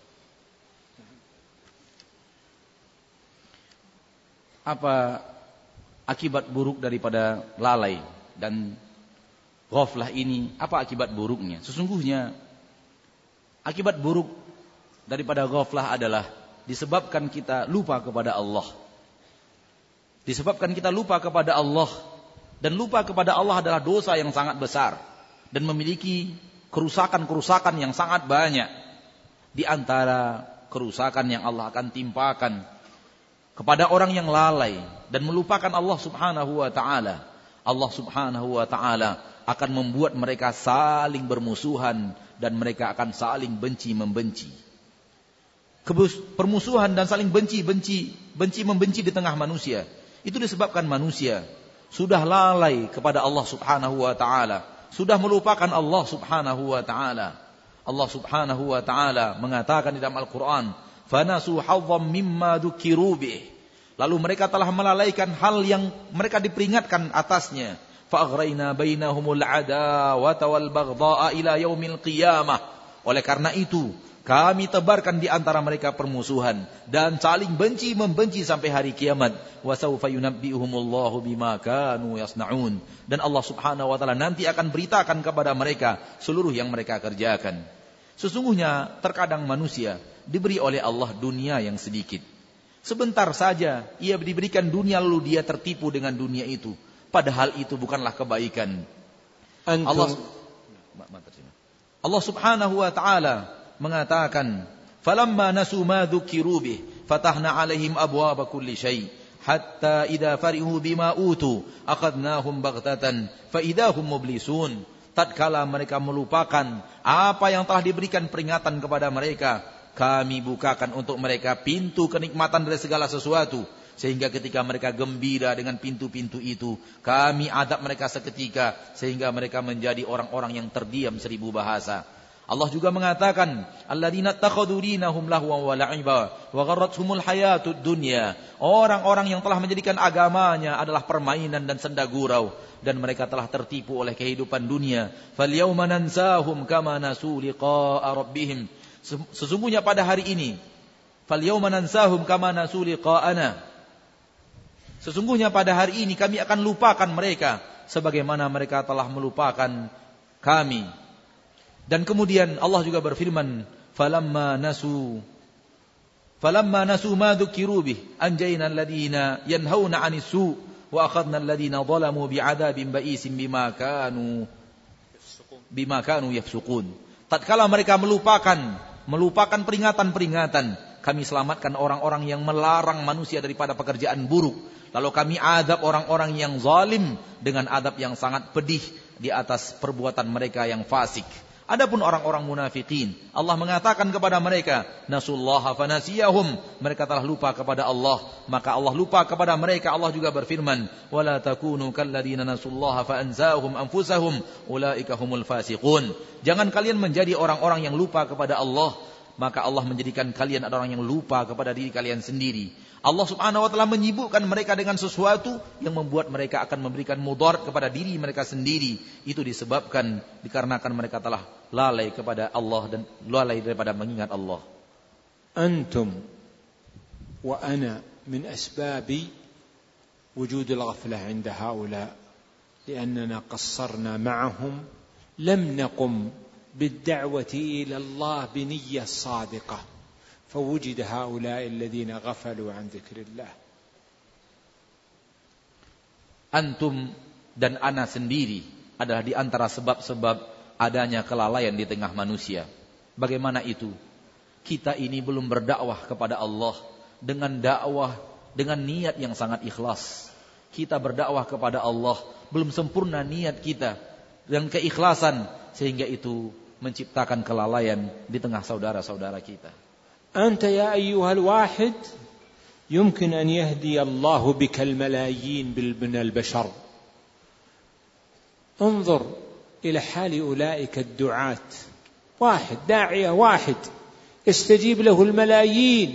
Apa akibat buruk daripada lalai dan ghaflah ini? Apa akibat buruknya? Sesungguhnya akibat buruk daripada ghaflah adalah disebabkan kita lupa kepada Allah. Disebabkan kita lupa kepada Allah, dan lupa kepada Allah adalah dosa yang sangat besar dan memiliki kerusakan-kerusakan yang sangat banyak. Di antara kerusakan yang Allah akan timpakan kepada orang yang lalai dan melupakan Allah Subhanahu wa taala, Allah Subhanahu wa taala akan membuat mereka saling bermusuhan dan mereka akan saling benci-membenci. Permusuhan dan saling benci-membenci di tengah manusia itu disebabkan manusia sudah lalai kepada Allah Subhanahu wa taala, sudah melupakan Allah Subhanahu wa taala. Allah Subhanahu wa taala mengatakan di dalam Al-Qur'an: "Fanasu hazzam mimma dzukiru bih." Lalu mereka telah melalaikan hal yang mereka diperingatkan atasnya. Fa'aghrayna bainahumul adawata wal baghdha'a ila yaumil qiyamah. Oleh karena itu, kami tebarkan di antara mereka permusuhan dan saling benci-membenci sampai hari kiamat. Wa sawfa yunabbi'uhumullahu bima kanu yasna'un. Dan Allah Subhanahu wa taala nanti akan beritakan kepada mereka seluruh yang mereka kerjakan. Sesungguhnya terkadang manusia diberi oleh Allah dunia yang sedikit. Sebentar saja ia diberikan dunia lalu dia tertipu dengan dunia itu. Padahal itu bukanlah kebaikan. Allah Subhanahu wa taala mengatakan, "Falamma nasu ma dzukiru bih, fatahna 'alaihim abwaaba kulli syai', hatta idza farihu bima utu, akhadnahum baghtatan, fa idahum mublisun." Tatkala mereka melupakan apa yang telah diberikan peringatan kepada mereka, kami bukakan untuk mereka pintu kenikmatan dari segala sesuatu, sehingga ketika mereka gembira dengan pintu-pintu itu, kami adab mereka seketika, sehingga mereka menjadi orang-orang yang terdiam 1000 bahasa. Allah juga mengatakan, alladzina takhadhu dinahum lahwan wa la'iba wa gharrathumul hayatud dunya. Orang-orang yang telah menjadikan agamanya adalah permainan dan senda gurau, dan mereka telah tertipu oleh kehidupan dunia. Falyawma nansahum kama nasu liqa'a rabbihim. Sesungguhnya pada hari ini, falyawma nansahum kama nasu liqa'ana. Sesungguhnya pada hari ini kami akan lupakan mereka sebagaimana mereka telah melupakan kami. Dan kemudian Allah juga berfirman, falamma nasu ma dzukiru bih anjayna alladhina yanhauna 'anis su' wa akhadna alladhina zalamu bi'adzabin ba'isin bima kanu yafsuqun. Tatkala mereka melupakan peringatan-peringatan, kami selamatkan orang-orang yang melarang manusia daripada pekerjaan buruk. Lalu kami azab orang-orang yang zalim dengan azab yang sangat pedih di atas perbuatan mereka yang fasik. Adapun orang-orang munafikin, Allah mengatakan kepada mereka, nasullaha fanasiyahum, mereka telah lupa kepada Allah, maka Allah lupa kepada mereka. Allah juga berfirman, wala takunu kalladzina nasullaha faansahum anfusahum ulaika humul fasiqun. Jangan kalian menjadi orang-orang yang lupa kepada Allah, maka Allah menjadikan kalian adalah orang yang lupa kepada diri kalian sendiri. Allah subhanahu wa ta'ala menyibukkan mereka dengan sesuatu yang membuat mereka akan memberikan mudarat kepada diri mereka sendiri. Itu disebabkan, dikarenakan mereka telah lalai kepada Allah dan lalai daripada mengingat Allah. Antum wa ana min asbabi wujud al-ghaflah 'inda haula li'annana qassarna ma'ahum lam naqum bid-da'wati ila Allah bi niyyah sadiqah. فوجد هؤلاء الذين غفلوا عن ذكر الله. Antum dan ana sendiri adalah di antara sebab-sebab adanya kelalaian di tengah manusia. Bagaimana itu? Kita ini belum berdakwah kepada Allah dengan dakwah dengan niat yang sangat ikhlas. Kita berdakwah kepada Allah belum sempurna niat kita dan keikhlasan, sehingga itu menciptakan kelalaian di tengah saudara-saudara kita. أنت يا أيها الواحد يمكن أن يهدي الله بك الملايين من البشر. انظر إلى حال أولئك الدعاة، واحد داعية واحد يستجيب له الملايين،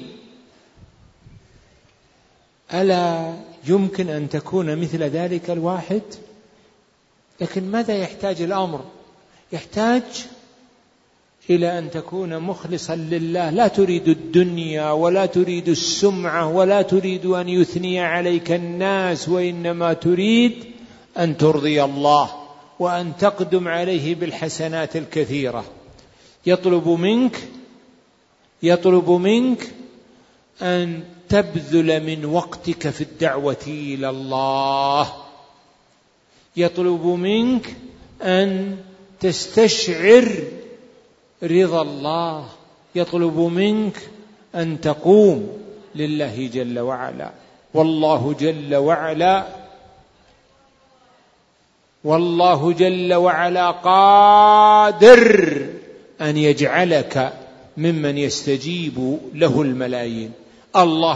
ألا يمكن أن تكون مثل ذلك الواحد؟ لكن ماذا يحتاج الأمر؟ يحتاج إلى أن تكون مخلصا لله، لا تريد الدنيا ولا تريد السمعة ولا تريد أن يثني عليك الناس، وإنما تريد أن ترضي الله وأن تقدم عليه بالحسنات الكثيرة. يطلب منك أن تبذل من وقتك في الدعوة إلى الله، يطلب منك أن تستشعر رضا الله، يطلب منك أن تقوم لله جل وعلا. والله جل وعلا قادر أن يجعلك ممن يستجيب له الملايين. الله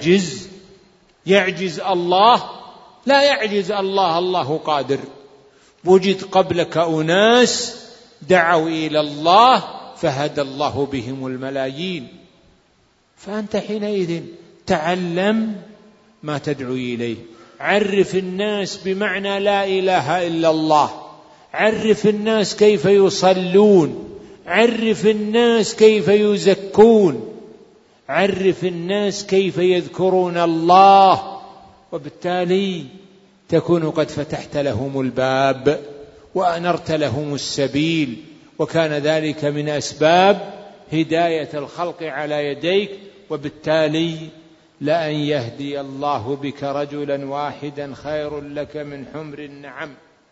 يعجز الله؟ لا يعجز الله، الله قادر. وجد قبلك أناس دعوا إلى الله فهدى الله بهم الملايين، فأنت حينئذ تعلم ما تدعو إليه. عرف الناس بمعنى لا إله إلا الله، عرف الناس كيف يصلون، عرف الناس كيف يزكون، عرف الناس كيف يذكرون الله، وبالتالي تكون قد فتحت لهم الباب وأنرت لهم السبيل، وكان ذلك من أسباب هداية الخلق على يديك. وبالتالي لأن يهدي الله بك رجلا واحدا خير لك من حمر النعم.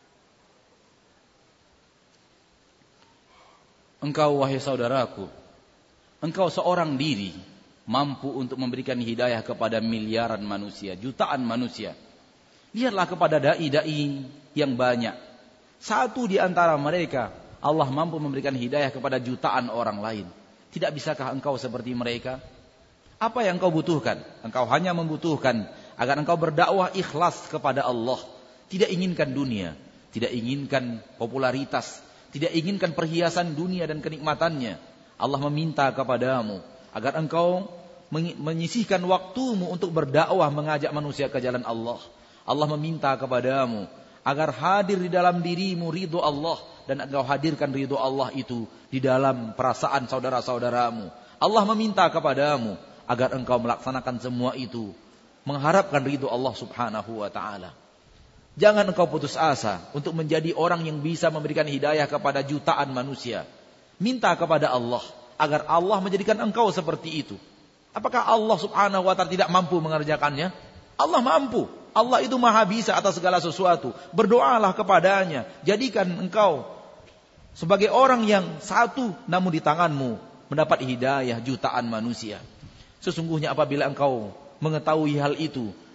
Engkau wahai saudaraku, engkau seorang diri mampu untuk memberikan hidayah kepada miliaran manusia, jutaan manusia. Lihatlah kepada dai-dai yang banyak. Satu di antara mereka Allah mampu memberikan hidayah kepada jutaan orang lain. Tidak bisakah engkau seperti mereka? Apa yang engkau butuhkan? Engkau hanya membutuhkan agar engkau berdakwah ikhlas kepada Allah. Tidak inginkan dunia, tidak inginkan popularitas, tidak inginkan perhiasan dunia dan kenikmatannya. Allah meminta kepadamu agar engkau menyisihkan waktumu untuk berdakwah, mengajak manusia ke jalan Allah. Allah meminta kepadamu agar hadir di dalam dirimu ridho Allah, dan engkau hadirkan ridho Allah itu di dalam perasaan saudara-saudaramu. Allah meminta kepadamu agar engkau melaksanakan semua itu, mengharapkan ridho Allah subhanahu wa ta'ala. Jangan engkau putus asa untuk menjadi orang yang bisa memberikan hidayah kepada jutaan manusia. Minta kepada Allah agar Allah menjadikan engkau seperti itu. Apakah Allah subhanahu wa ta'ala tidak mampu mengerjakannya? Allah mampu. Allah itu maha bisa atas segala sesuatu. Berdoalah kepadanya. Jadikan engkau sebagai orang yang satu, namun di tanganmu mendapat hidayah jutaan manusia. Sesungguhnya apabila engkau mengetahui hal itu,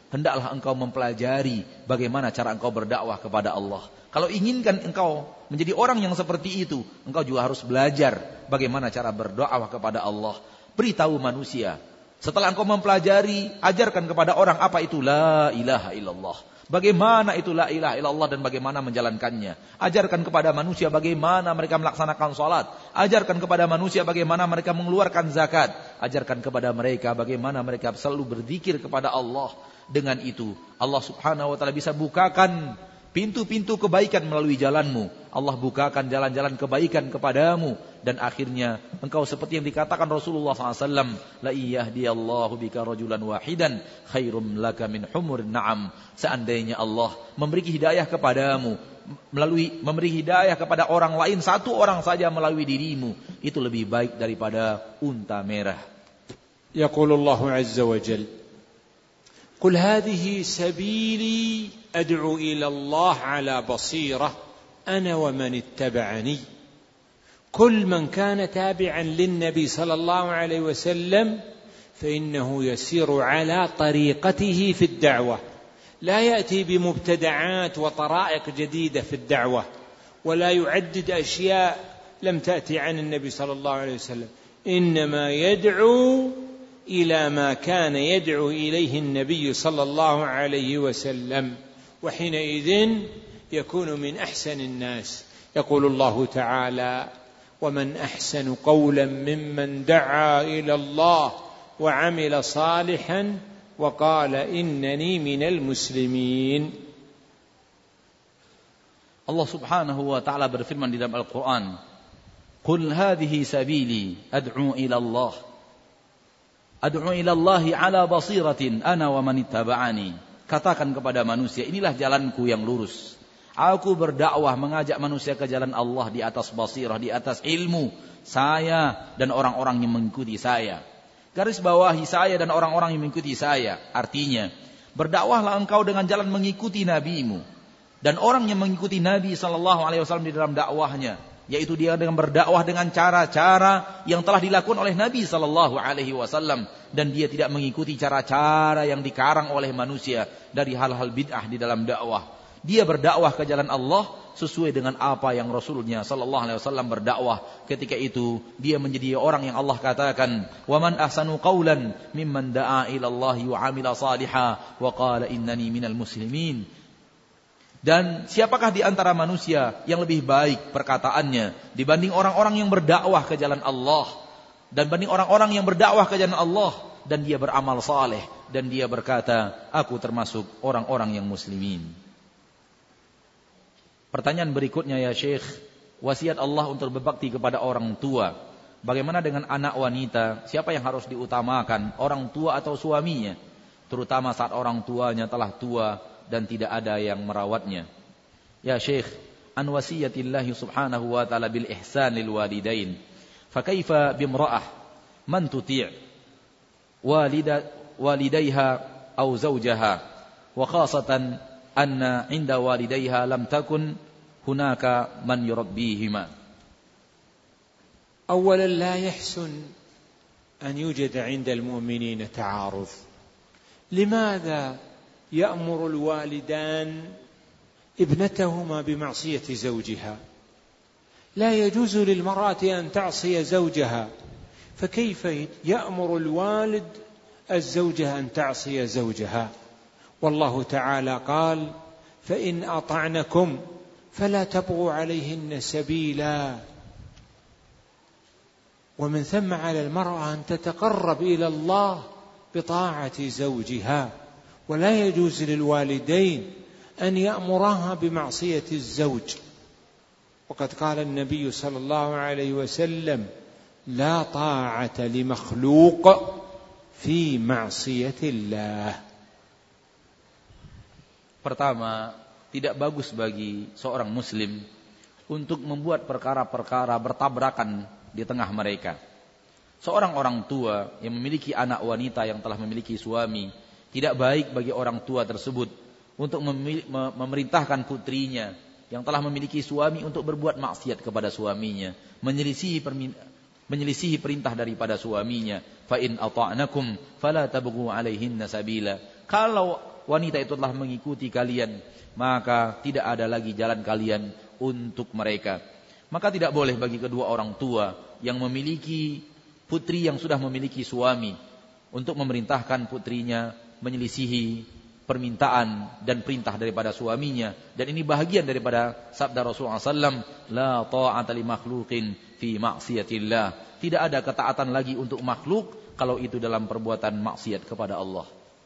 hendaklah engkau mempelajari bagaimana cara engkau berdakwah kepada Allah. Kalau inginkan engkau menjadi orang yang seperti itu, engkau juga harus belajar bagaimana cara berdakwah kepada Allah. Beritahu manusia. Setelah engkau mempelajari, ajarkan kepada orang apa itu la ilaha illallah. Bagaimana itu la ilaha illallah dan bagaimana menjalankannya. Ajarkan kepada manusia bagaimana mereka melaksanakan salat. Ajarkan kepada manusia bagaimana mereka mengeluarkan zakat. Ajarkan kepada mereka bagaimana mereka selalu berzikir kepada Allah. Dengan itu Allah subhanahu wa ta'ala bisa bukakan pintu-pintu kebaikan melalui jalanmu. Allah bukakan jalan-jalan kebaikan kepadamu. Dan akhirnya engkau seperti yang dikatakan Rasulullah SAW. La iyahdiyallahu bika rajulan wahidan khairum laka min humurin na'am. Seandainya Allah memberi hidayah kepadamu, memberi hidayah kepada orang lain, satu orang saja melalui dirimu, itu lebih baik daripada unta merah. Yaqulullahu azza wa jalla, قل هذه سبيلي أدعو إلى الله على بصيرة أنا ومن اتبعني. كل من كان تابعا للنبي صلى الله عليه وسلم فإنه يسير على طريقته في الدعوة، لا يأتي بمبتدعات وطرائق جديدة في الدعوة، ولا يعدد أشياء لم تأتي عن النبي صلى الله عليه وسلم، إنما يدعو إلى ما كان يدعو إليه النبي صلى الله عليه وسلم، وحينئذ يكون من أحسن الناس. يقول الله تعالى: ومن أحسن قولا ممن دعا إلى الله وعمل صالحا وقال إنني من المسلمين. Allah subhanahu wa ta'ala berfirman di dalam Al-Quran, قل هذه سبيلي أدعو إلى الله Ad'u ilallahi ala basiratin ana wa man ittaba'ani. Katakan kepada manusia, inilah jalanku yang lurus. Aku berdakwah mengajak manusia ke jalan Allah di atas basirah, di atas ilmu. Saya dan orang-orang yang mengikuti saya. Garis bawahi saya dan orang-orang yang mengikuti saya. Artinya, berdakwahlah engkau dengan jalan mengikuti nabimu. Dan orang yang mengikuti Nabi SAW di dalam dakwahnya, yaitu dia dengan berdakwah dengan cara-cara yang telah dilakukan oleh Nabi SAW, dan dia tidak mengikuti cara-cara yang dikarang oleh manusia dari hal-hal bid'ah di dalam dakwah. Dia berdakwah ke jalan Allah sesuai dengan apa yang Rasulnya SAW berdakwah. Ketika itu dia menjadi orang yang Allah katakan, wa man ahsanu qawlan mimman da'a ila Allah wa 'amila salihan wa qala innani minal muslimin. Dan siapakah di antara manusia yang lebih baik perkataannya dibanding orang-orang yang berdakwah ke jalan Allah, dan banding orang-orang yang berdakwah ke jalan Allah dan dia beramal saleh dan dia berkata, aku termasuk orang-orang yang muslimin. Pertanyaan berikutnya ya Syekh, wasiat Allah untuk berbakti kepada orang tua. Bagaimana dengan anak wanita? Siapa yang harus diutamakan, orang tua atau suaminya? Terutama saat orang tuanya telah tua dan tidak ada yang merawatnya. Ya Syekh, an wasiyatillahi subhanahu wa ta'ala bil ihsan lil walidain. Fa kaifa bimra'ah man tuti' walidayha aw zawjaha, wa khasatan anna 'inda walidayha lam takun hunaka man yurabbihima. أولا لا يحسن أن يوجد عند المؤمنين تعارض. لماذا يأمر الوالدان ابنتهما بمعصية زوجها؟ لا يجوز للمرأة أن تعصي زوجها، فكيف يأمر الوالد الزوجة أن تعصي زوجها؟ والله تعالى قال: فإن أطعنكم فلا تبغوا عليهن سبيلا. ومن ثم على المرأة أن تتقرب إلى الله بطاعة زوجها، ولا يجوز للوالدين أن يأمراها بمعصية الزوج. وقد قال النبي صلى الله عليه وسلم: لا طاعة لمخلوق في معصية الله. Pertama, tidak bagus bagi seorang muslim untuk membuat perkara-perkara bertabrakan di tengah mereka. Seorang orang tua yang memiliki anak wanita yang telah memiliki suami, tidak baik bagi orang tua tersebut untuk memerintahkan putrinya yang telah memiliki suami untuk berbuat maksiat kepada suaminya, menyelisihi perintah daripada suaminya. Fa in ata'nakum fala tabghu 'alaihinna sabila. Kalau wanita itu telah mengikuti kalian, maka tidak ada lagi jalan kalian untuk mereka. Maka tidak boleh bagi kedua orang tua yang memiliki putri yang sudah memiliki suami untuk memerintahkan putrinya menyelisihi permintaan dan perintah daripada suaminya. Dan ini bahagian daripada sabda Rasulullah SAW, la ta'ata li makhluqin fi ma'siyatillah. Tidak ada ketaatan lagi untuk makhluk kalau itu dalam perbuatan maksiat kepada Allah.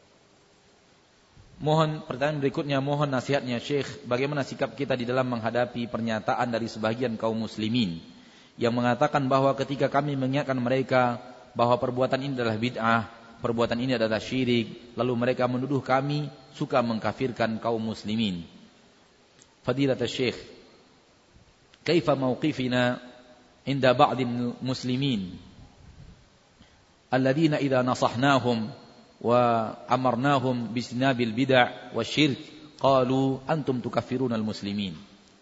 Mohon pertanyaan berikutnya, mohon nasihatnya Syekh, bagaimana sikap kita di dalam menghadapi pernyataan dari sebagian kaum muslimin yang mengatakan bahwa ketika kami mengingatkan mereka bahwa perbuatan ini adalah bid'ah, perbuatan ini adalah syirik, lalu mereka menuduh kami suka mengkafirkan kaum muslimin. Fadilat Syekh, kaifa mawqifina inda ba'dil muslimin alladhina idza nasahnahum wa amarnahum bisnabil bid'ah wasyirk qalu antum tukaffirunal muslimin.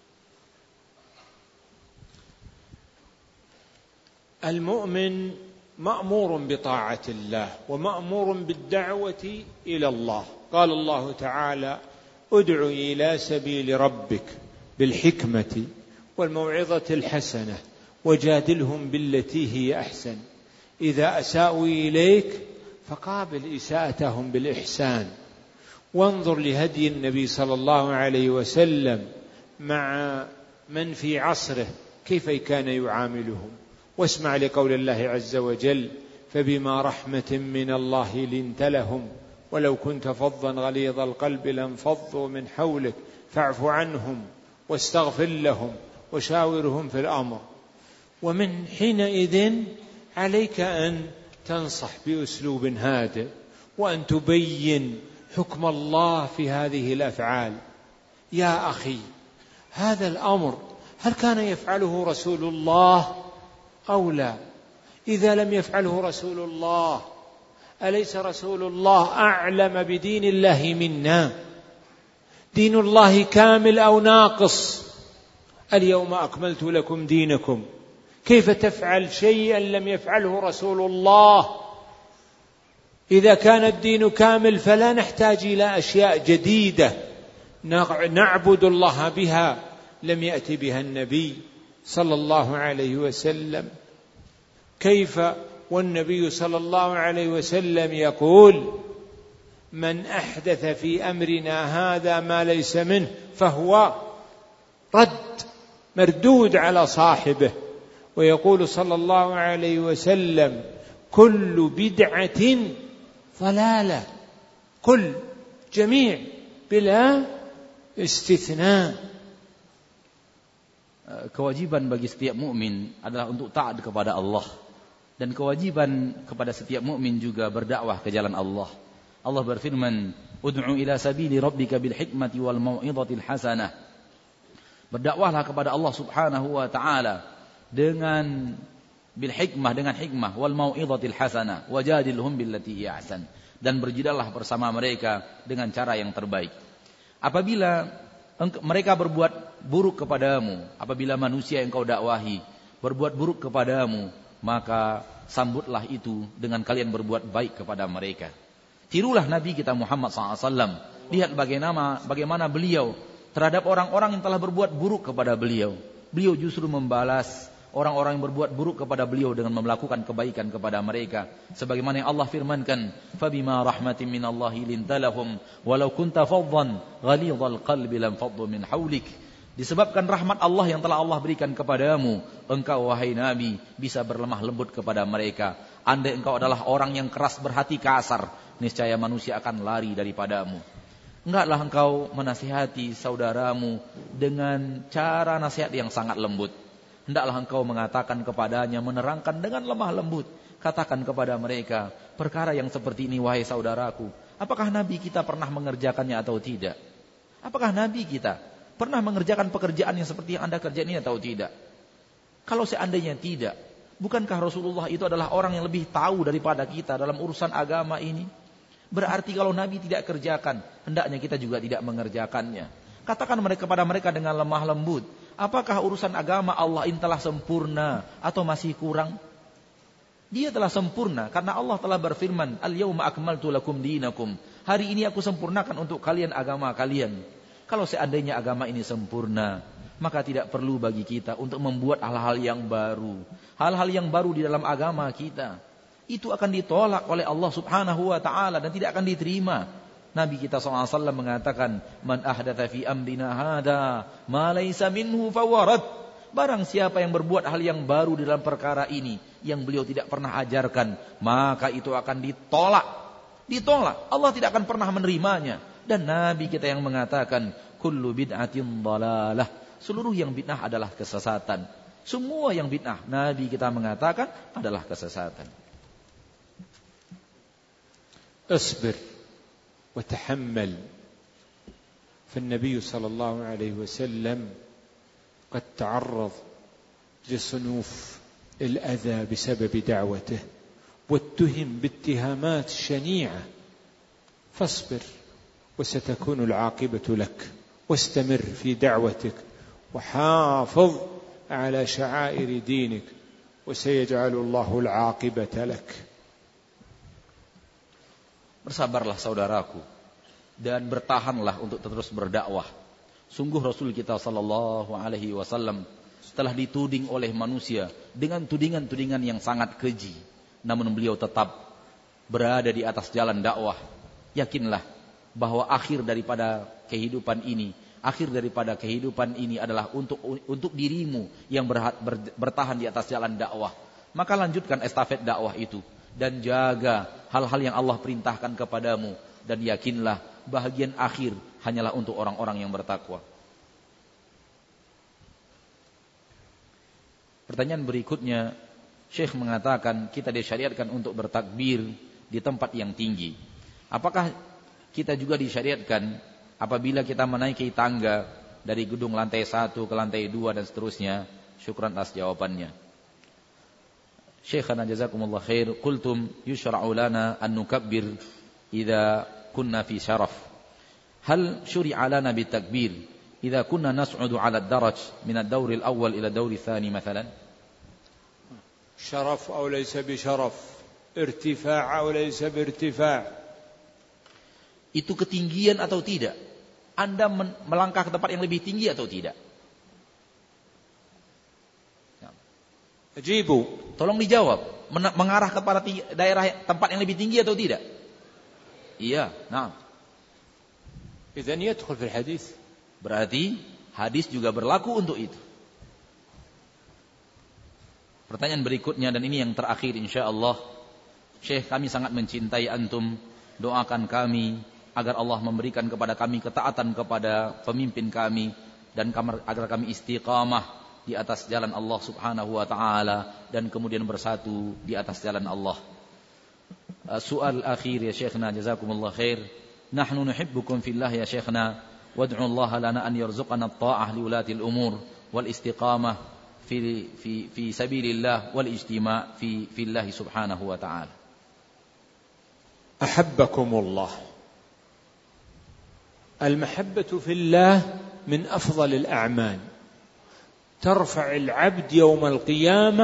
المؤمن مأمور بطاعة الله ومأمور بالدعوة إلى الله. قال الله تعالى ادع إلى سبيل ربك بالحكمة والموعظة الحسنة وجادلهم بالتي هي أحسن إذا أساءوا إليك فقابل إساءتهم بالإحسان وانظر لهدي النبي صلى الله عليه وسلم مع من في عصره كيف كان يعاملهم، واسمع لقول الله عز وجل فبما رحمة من الله لنت لهم ولو كنت فظا غليظ القلب لانفضوا من حولك فاعف عنهم واستغفر لهم وشاورهم في الأمر. ومن حينئذ عليك أن تنصح بأسلوب هادئ وأن تبين حكم الله في هذه الأفعال. يا أخي هذا الأمر هل كان يفعله رسول الله أو لا؟ إذا لم يفعله رسول الله أليس رسول الله أعلم بدين الله منا؟ دين الله كامل أو ناقص؟ اليوم أكملت لكم دينكم. كيف تفعل شيئا لم يفعله رسول الله؟ إذا كان الدين كامل فلا نحتاج إلى أشياء جديدة نعبد الله بها لم يأتي بها النبي صلى الله عليه وسلم. كيف والنبي صلى الله عليه وسلم يقول من أحدث في أمرنا هذا ما ليس منه فهو رد مردود على صاحبه. ويقول صلى الله عليه وسلم كل بدعة ضلالة، كل جميع بلا استثناء. Kewajiban bagi setiap mukmin adalah untuk taat kepada Allah, dan kewajiban kepada setiap mukmin juga berdakwah ke jalan Allah. Allah berfirman, "Ud'u ila sabili rabbika bil hikmati wal mau'izatil hasanah." Berdakwahlah kepada Allah Subhanahu wa taala dengan bil hikmah, dengan hikmah, wal mau'izatil hasanah, wajadilhum billati hi ahsan, dan berjidallah bersama mereka dengan cara yang terbaik. Apabila mereka berbuat buruk kepadamu, apabila manusia yang kau dakwahi berbuat buruk kepadamu, maka sambutlah itu dengan kalian berbuat baik kepada mereka. Tirulah Nabi kita Muhammad SAW. Lihat bagaimana beliau terhadap orang-orang yang telah berbuat buruk kepada beliau. Beliau justru membalas orang-orang yang berbuat buruk kepada beliau dengan melakukan kebaikan kepada mereka. Sebagaimana yang Allah firmankan, "Fabima rahmatin minallahi lintalahum walau kunta faddan ghalidhal qalbi lam faddu min hawlik." Disebabkan rahmat Allah yang telah Allah berikan kepadamu, engkau wahai Nabi bisa berlemah lembut kepada mereka. Andai engkau adalah orang yang keras berhati kasar, niscaya manusia akan lari daripadamu. Enggaklah engkau menasihati saudaramu dengan cara nasihat yang sangat lembut. Hendaklah engkau mengatakan kepadanya, menerangkan dengan lemah lembut. Katakan kepada mereka, perkara yang seperti ini wahai saudaraku, apakah Nabi kita pernah mengerjakannya atau tidak? Apakah Nabi kita pernah mengerjakan pekerjaan yang seperti yang Anda kerjakan ini atau tidak? Kalau seandainya tidak, bukankah Rasulullah itu adalah orang yang lebih tahu daripada kita dalam urusan agama ini? Berarti kalau Nabi tidak kerjakan, hendaknya kita juga tidak mengerjakannya. Katakan mereka kepada mereka dengan lemah lembut, apakah urusan agama Allah ini telah sempurna atau masih kurang? Dia telah sempurna karena Allah telah berfirman, "Al-yauma akmaltu lakum dinakum." Hari ini aku sempurnakan untuk kalian agama kalian. Kalau seandainya agama ini sempurna, maka tidak perlu bagi kita untuk membuat hal-hal yang baru. Hal-hal yang baru di dalam agama kita itu akan ditolak oleh Allah Subhanahu wa taala dan tidak akan diterima. Nabi kita SAW mengatakan, "Man ahdatsa fi amrina hada ma laysa minhu fawarad." Barang siapa yang berbuat hal yang baru di dalam perkara ini yang beliau tidak pernah ajarkan, maka itu akan ditolak. Ditolak. Allah tidak akan pernah menerimanya. Dan Nabi kita yang mengatakan, kullu bid'atin dhalalah. Seluruh yang bid'ah adalah kesesatan. Semua yang bid'ah, Nabi kita mengatakan adalah kesesatan. اصبر وتحمل. فالنبي صلى الله عليه وسلم قد تعرض لصنوف الأذى بسبب دعوته واتهم باتهامات شنيعة، فاصبر وستكون العاقبة لك، واستمر في دعوتك وحافظ على شعائر دينك وسيجعل الله العاقبة لك. Bersabarlah saudaraku dan bertahanlah untuk terus berdakwah. Sungguh Rasul kita sallallahu alaihi wasallam telah dituding oleh manusia dengan tudingan-tudingan yang sangat keji. Namun beliau tetap berada di atas jalan dakwah. Yakinlah bahwa akhir daripada kehidupan ini adalah untuk dirimu yang bertahan di atas jalan dakwah. Maka lanjutkan estafet dakwah itu dan jaga hal-hal yang Allah perintahkan kepadamu, dan yakinlah bahagian akhir hanyalah untuk orang-orang yang bertakwa. Pertanyaan berikutnya, Syekh mengatakan kita disyariatkan untuk bertakbir di tempat yang tinggi. Apakah kita juga disyariatkan apabila kita menaiki tangga dari gedung lantai 1 ke lantai 2 dan seterusnya? Syukran atas jawabannya. Syekhana jazakumullah khair, qultum yushra'u lana an nukabbir idza kunna fi syaraf. Hal syuri'a lana bitakbir idza kunna nas'udu 'ala ad-daraj min ad-dawr al-awwal ila ad-dawr ats-tsani mathalan? شرف أو ليس بشرف، ارتفاع أو ليس بارتفاع. Itu ketinggian atau tidak? Anda melangkah ke tempat yang lebih tinggi atau tidak? Ajibu. Tolong dijawab. Mengarah kepada daerah tempat yang lebih tinggi atau tidak? Iya, nah. إذن يدخل في الحديث. Berarti hadis juga berlaku untuk itu. Pertanyaan berikutnya, dan ini yang terakhir insyaallah. Syekh, kami sangat mencintai antum. Doakan kami agar Allah memberikan kepada kami ketaatan kepada pemimpin kami dan agar kami istiqamah di atas jalan Allah Subhanahu wa taala dan kemudian bersatu di atas jalan Allah. Soal akhir ya Syekhna, jazakumullah khair. Nahnu nuhibbukum fillah ya Syekhna, wad'u Allah lana an yarzuqana at-ta'ah li ulati al-umur wal istiqamah fi sabilillah wal ijtima' fi Allah Subhanahu wa ta'ala. Ahabbakumullah. Al-mahabbatu fillah min afdal al-a'mal. ترفع العبد يوم القيامة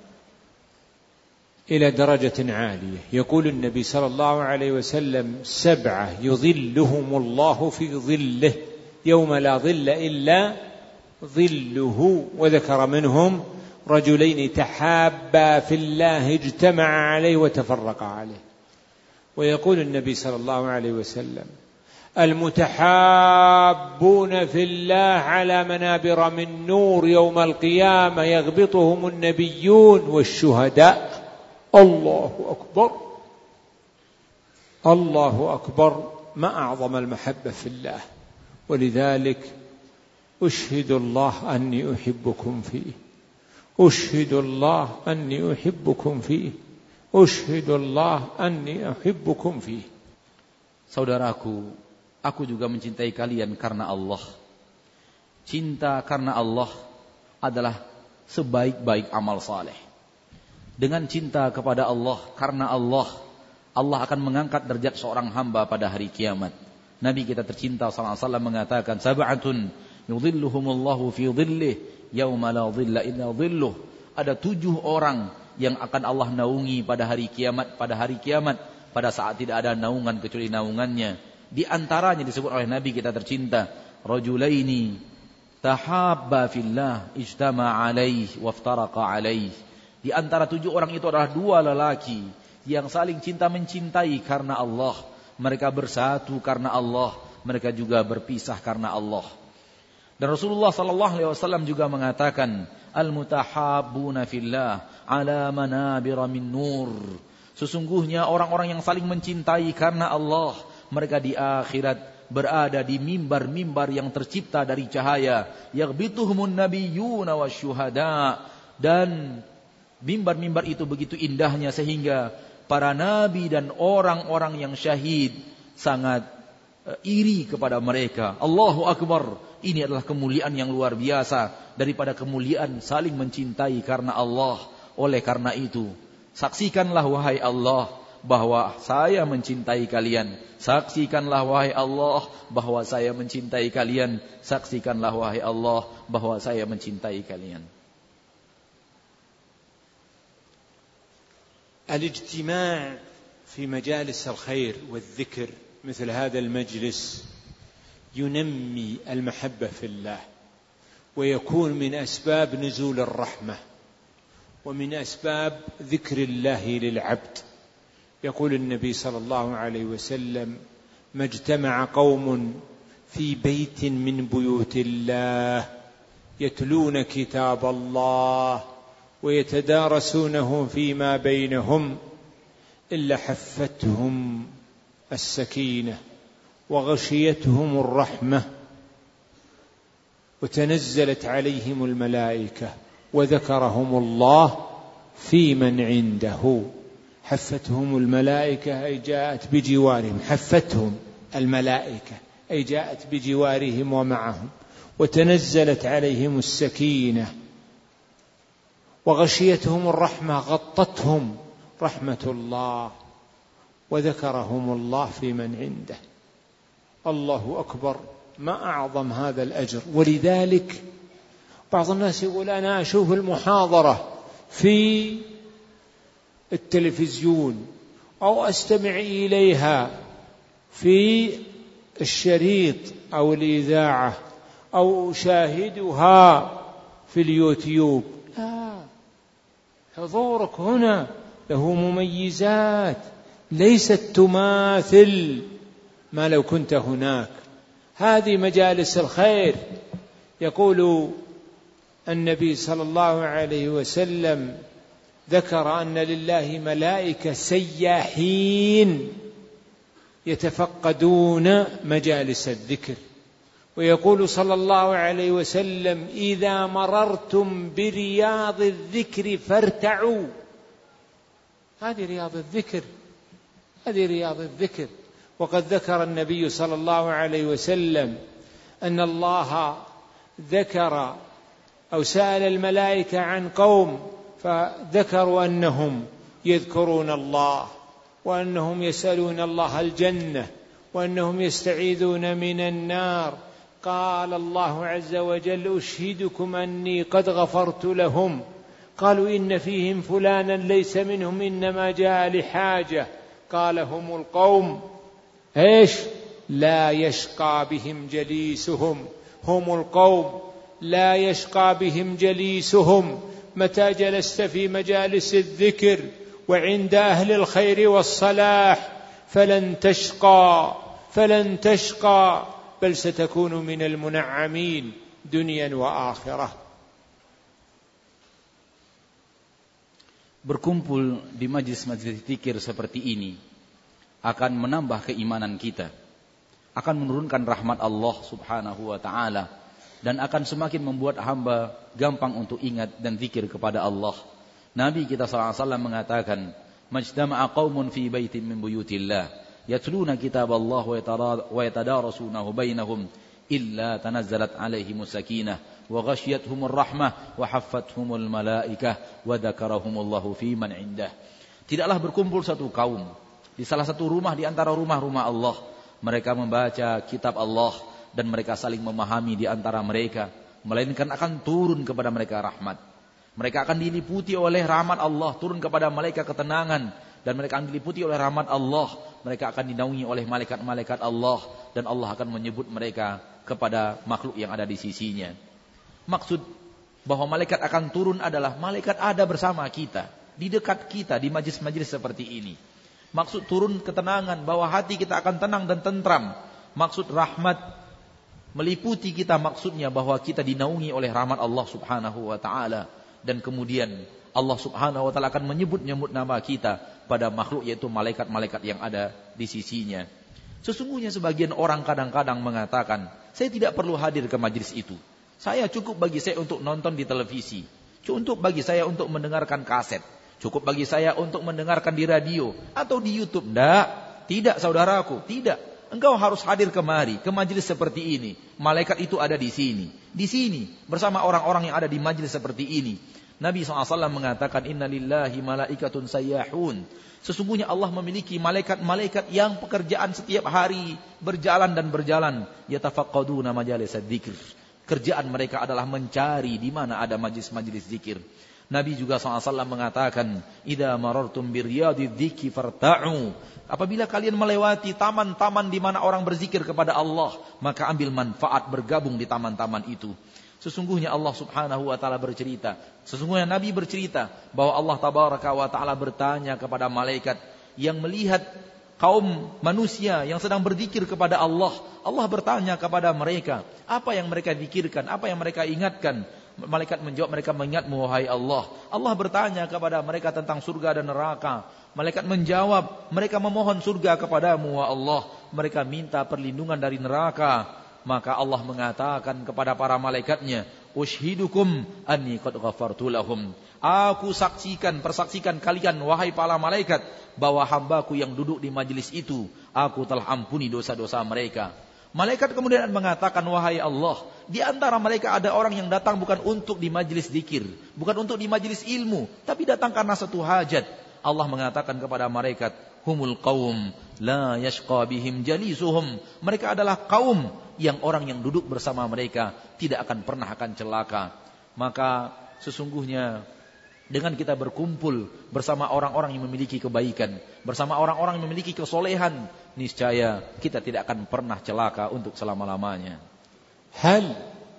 إلى درجة عالية. يقول النبي صلى الله عليه وسلم 7 يظلهم الله في ظله يوم لا ظل إلا ظله، وذكر منهم رجلين تحابا في الله اجتمع عليه وتفرقا عليه. ويقول النبي صلى الله عليه وسلم المتحابون في الله على منابر من نور يوم القيامة يغبطهم النبيون والشهداء. الله أكبر الله أكبر، ما أعظم المحبة في الله. ولذلك أشهد الله أني أحبكم فيه، أشهد الله أني أحبكم فيه، أشهد الله أني أحبكم فيه. Saudaraku, aku juga mencintai kalian karena Allah. Cinta karena Allah adalah sebaik-baik amal saleh. Dengan cinta kepada Allah, karena Allah akan mengangkat derajat seorang hamba pada hari kiamat. Nabi kita tercinta sallallahu alaihi wasallam mengatakan, "Sab'atun yudhilluhumullahu fi dhillih yauma la dhilla illa dhilluh." Ada 7 orang yang akan Allah naungi pada hari kiamat, pada saat tidak ada naungan kecuali naungannya. Di antaranya disebut oleh Nabi kita tercinta, rajulaini tahabba fillah ijtama alaihi waftaraqa alaihi. Di antara 7 orang itu adalah 2 lelaki yang saling cinta mencintai karena Allah. Mereka bersatu karena Allah, mereka juga berpisah karena Allah. Dan Rasulullah sallallahu alaihi wasallam juga mengatakan, al-mutahabbuna fillah ala manabira min nur. Sesungguhnya orang-orang yang saling mencintai karena Allah, mereka di akhirat berada di mimbar-mimbar yang tercipta dari cahaya. Yaghbituhumun nabiyyuna wasyuhada. Dan mimbar-mimbar itu begitu indahnya sehingga para nabi dan orang-orang yang syahid sangat iri kepada mereka. Allahu Akbar. Ini adalah kemuliaan yang luar biasa daripada kemuliaan saling mencintai karena Allah. Oleh karena itu, saksikanlah wahai Allah bahwa saya mencintai kalian. Saksikanlah wahai Allah bahwa saya mencintai kalian. Saksikanlah wahai Allah bahwa saya mencintai kalian. الاجتماع في مجالس الخير والذكر مثل هذا المجلس ينمي المحبة في الله، ويكون من أسباب نزول الرحمة ومن أسباب ذكر الله للعبد. يقول النبي صلى الله عليه وسلم: ما اجتمع قوم في بيت من بيوت الله يتلون كتاب الله ويتدارسونه فيما بينهم إلا حفتهم السكينة وغشيتهم الرحمة وتنزلت عليهم الملائكة وذكرهم الله في من عنده. حفتهم الملائكة أي جاءت بجوارهم، حفتهم الملائكة أي جاءت بجوارهم ومعهم، وتنزلت عليهم السكينة وغشيتهم الرحمة، غطتهم رحمة الله وذكرهم الله في من عنده. الله أكبر، ما أعظم هذا الأجر. ولذلك بعض الناس يقول: أنا أشوف المحاضرة في التلفزيون أو أستمع إليها في الشريط أو الإذاعة أو أشاهدها في اليوتيوب. لا، حضورك هنا له مميزات ليست تماثل ما لو كنت هناك. هذه مجالس الخير. يقول النبي صلى الله عليه وسلم ذكر أن لله ملائكة سياحين يتفقدون مجالس الذكر، ويقول صلى الله عليه وسلم: إذا مررتم برياض الذكر فارتعوا. هذه رياض الذكر، هذه رياض الذكر. وقد ذكر النبي صلى الله عليه وسلم أن الله ذكر أو سأل الملائكة عن قوم فذكروا أنهم يذكرون الله، وأنهم يسألون الله الجنة، وأنهم يستعيذون من النار. قال الله عز وجل: أشهدكم أني قد غفرت لهم. قالوا: إن فيهم فلانا ليس منهم إنما جاء لحاجة. قال: هم القوم إيش؟ لا يشقى بهم جليسهم. هم القوم لا يشقى بهم جليسهم. متى جلست في مجالس الذكر وعند أهل الخير والصلاح فلن تشقى بل ستكون من المنعمين دنيا وآخرة. Berkumpul di majlis-majlis zikir seperti ini akan menambah keimanan kita, akan menurunkan rahmat Allah Subhanahu wa taala, dan akan semakin membuat hamba gampang untuk ingat dan zikir kepada Allah. Nabi kita sallallahu alaihi wasallam mengatakan, "Majtama'a qaumun fi baitin min buyutillah yatluna kitaballah wa yatadarasunahu bainahum illa tanazzalat alaihimus sakinah wa ghasyiyatuhumur rahmah wa haffathumul malaikah wa dzakarahumullahu fi man indah." Tidaklah berkumpul satu kaum di salah satu rumah di antara rumah-rumah Allah, mereka membaca kitab Allah dan mereka saling memahami di antara mereka, melainkan akan turun kepada mereka rahmat. Mereka akan diliputi oleh rahmat Allah, turun kepada mereka ketenangan, dan mereka akan diliputi oleh rahmat Allah. Mereka akan dinaungi oleh malaikat-malaikat Allah, dan Allah akan menyebut mereka kepada makhluk yang ada di sisinya. Maksud bahwa malaikat akan turun adalah malaikat ada bersama kita, di dekat kita, di majlis-majlis seperti ini. Maksud turun ketenangan, bahwa hati kita akan tenang dan tentram. Maksud rahmat meliputi kita, maksudnya bahwa kita dinaungi oleh rahmat Allah subhanahu wa ta'ala. Dan kemudian Allah subhanahu wa ta'ala akan menyebut nama kita pada makhluk, yaitu malaikat-malaikat yang ada di sisinya. Sesungguhnya sebagian orang kadang-kadang mengatakan, saya tidak perlu hadir ke majlis itu. Saya cukup bagi saya untuk nonton di televisi. Cukup bagi saya untuk mendengarkan kaset. Cukup bagi saya untuk mendengarkan di radio atau di YouTube. Tidak saudaraku, tidak. Engkau harus hadir kemari, ke majlis seperti ini. Malaikat itu ada di sini. Di sini, bersama orang-orang yang ada di majlis seperti ini. Nabi SAW mengatakan, Inna lillahi malaikatun sayyahun. Sesungguhnya Allah memiliki malaikat-malaikat yang pekerjaan setiap hari berjalan dan berjalan. Yatafaqqaduna majalis dzikr. Kerjaan mereka adalah mencari di mana ada majlis-majlis zikir. Nabi juga SAW mengatakan, Idza marartum biriyadidz dzikri farta'u. Apabila kalian melewati taman-taman di mana orang berzikir kepada Allah, maka ambil manfaat bergabung di taman-taman itu. Sesungguhnya Allah subhanahu wa ta'ala bercerita, sesungguhnya Nabi bercerita bahwa Allah tabaraka wa ta'ala bertanya kepada malaikat yang melihat kaum manusia yang sedang berzikir kepada Allah. Allah bertanya kepada mereka, apa yang mereka zikirkan, apa yang mereka ingatkan. Malaikat menjawab, mereka mengingatmu wahai Allah. Allah bertanya kepada mereka tentang surga dan neraka. Malaikat menjawab, mereka memohon surga kepadamu wa Allah. Mereka minta perlindungan dari neraka. Maka Allah mengatakan kepada para malaikatnya, Ushhidukum anni qad ghafartu lahum. Aku persaksikan kalian wahai para malaikat, bahwa hambaku yang duduk di majlis itu, aku telah ampuni dosa-dosa mereka. Malaikat kemudian mengatakan, wahai Allah, di antara mereka ada orang yang datang bukan untuk di majlis zikir, bukan untuk di majlis ilmu, tapi datang karena satu hajat. Allah mengatakan kepada malaikat, humul qaum la yashqa bihim jalisuhum. Mereka adalah kaum yang orang yang duduk bersama mereka tidak akan pernah akan celaka. Maka sesungguhnya dengan kita berkumpul bersama orang-orang yang memiliki kebaikan, bersama orang-orang yang memiliki kesolehan, niscaya kita tidak akan pernah celaka untuk selama-lamanya. Hal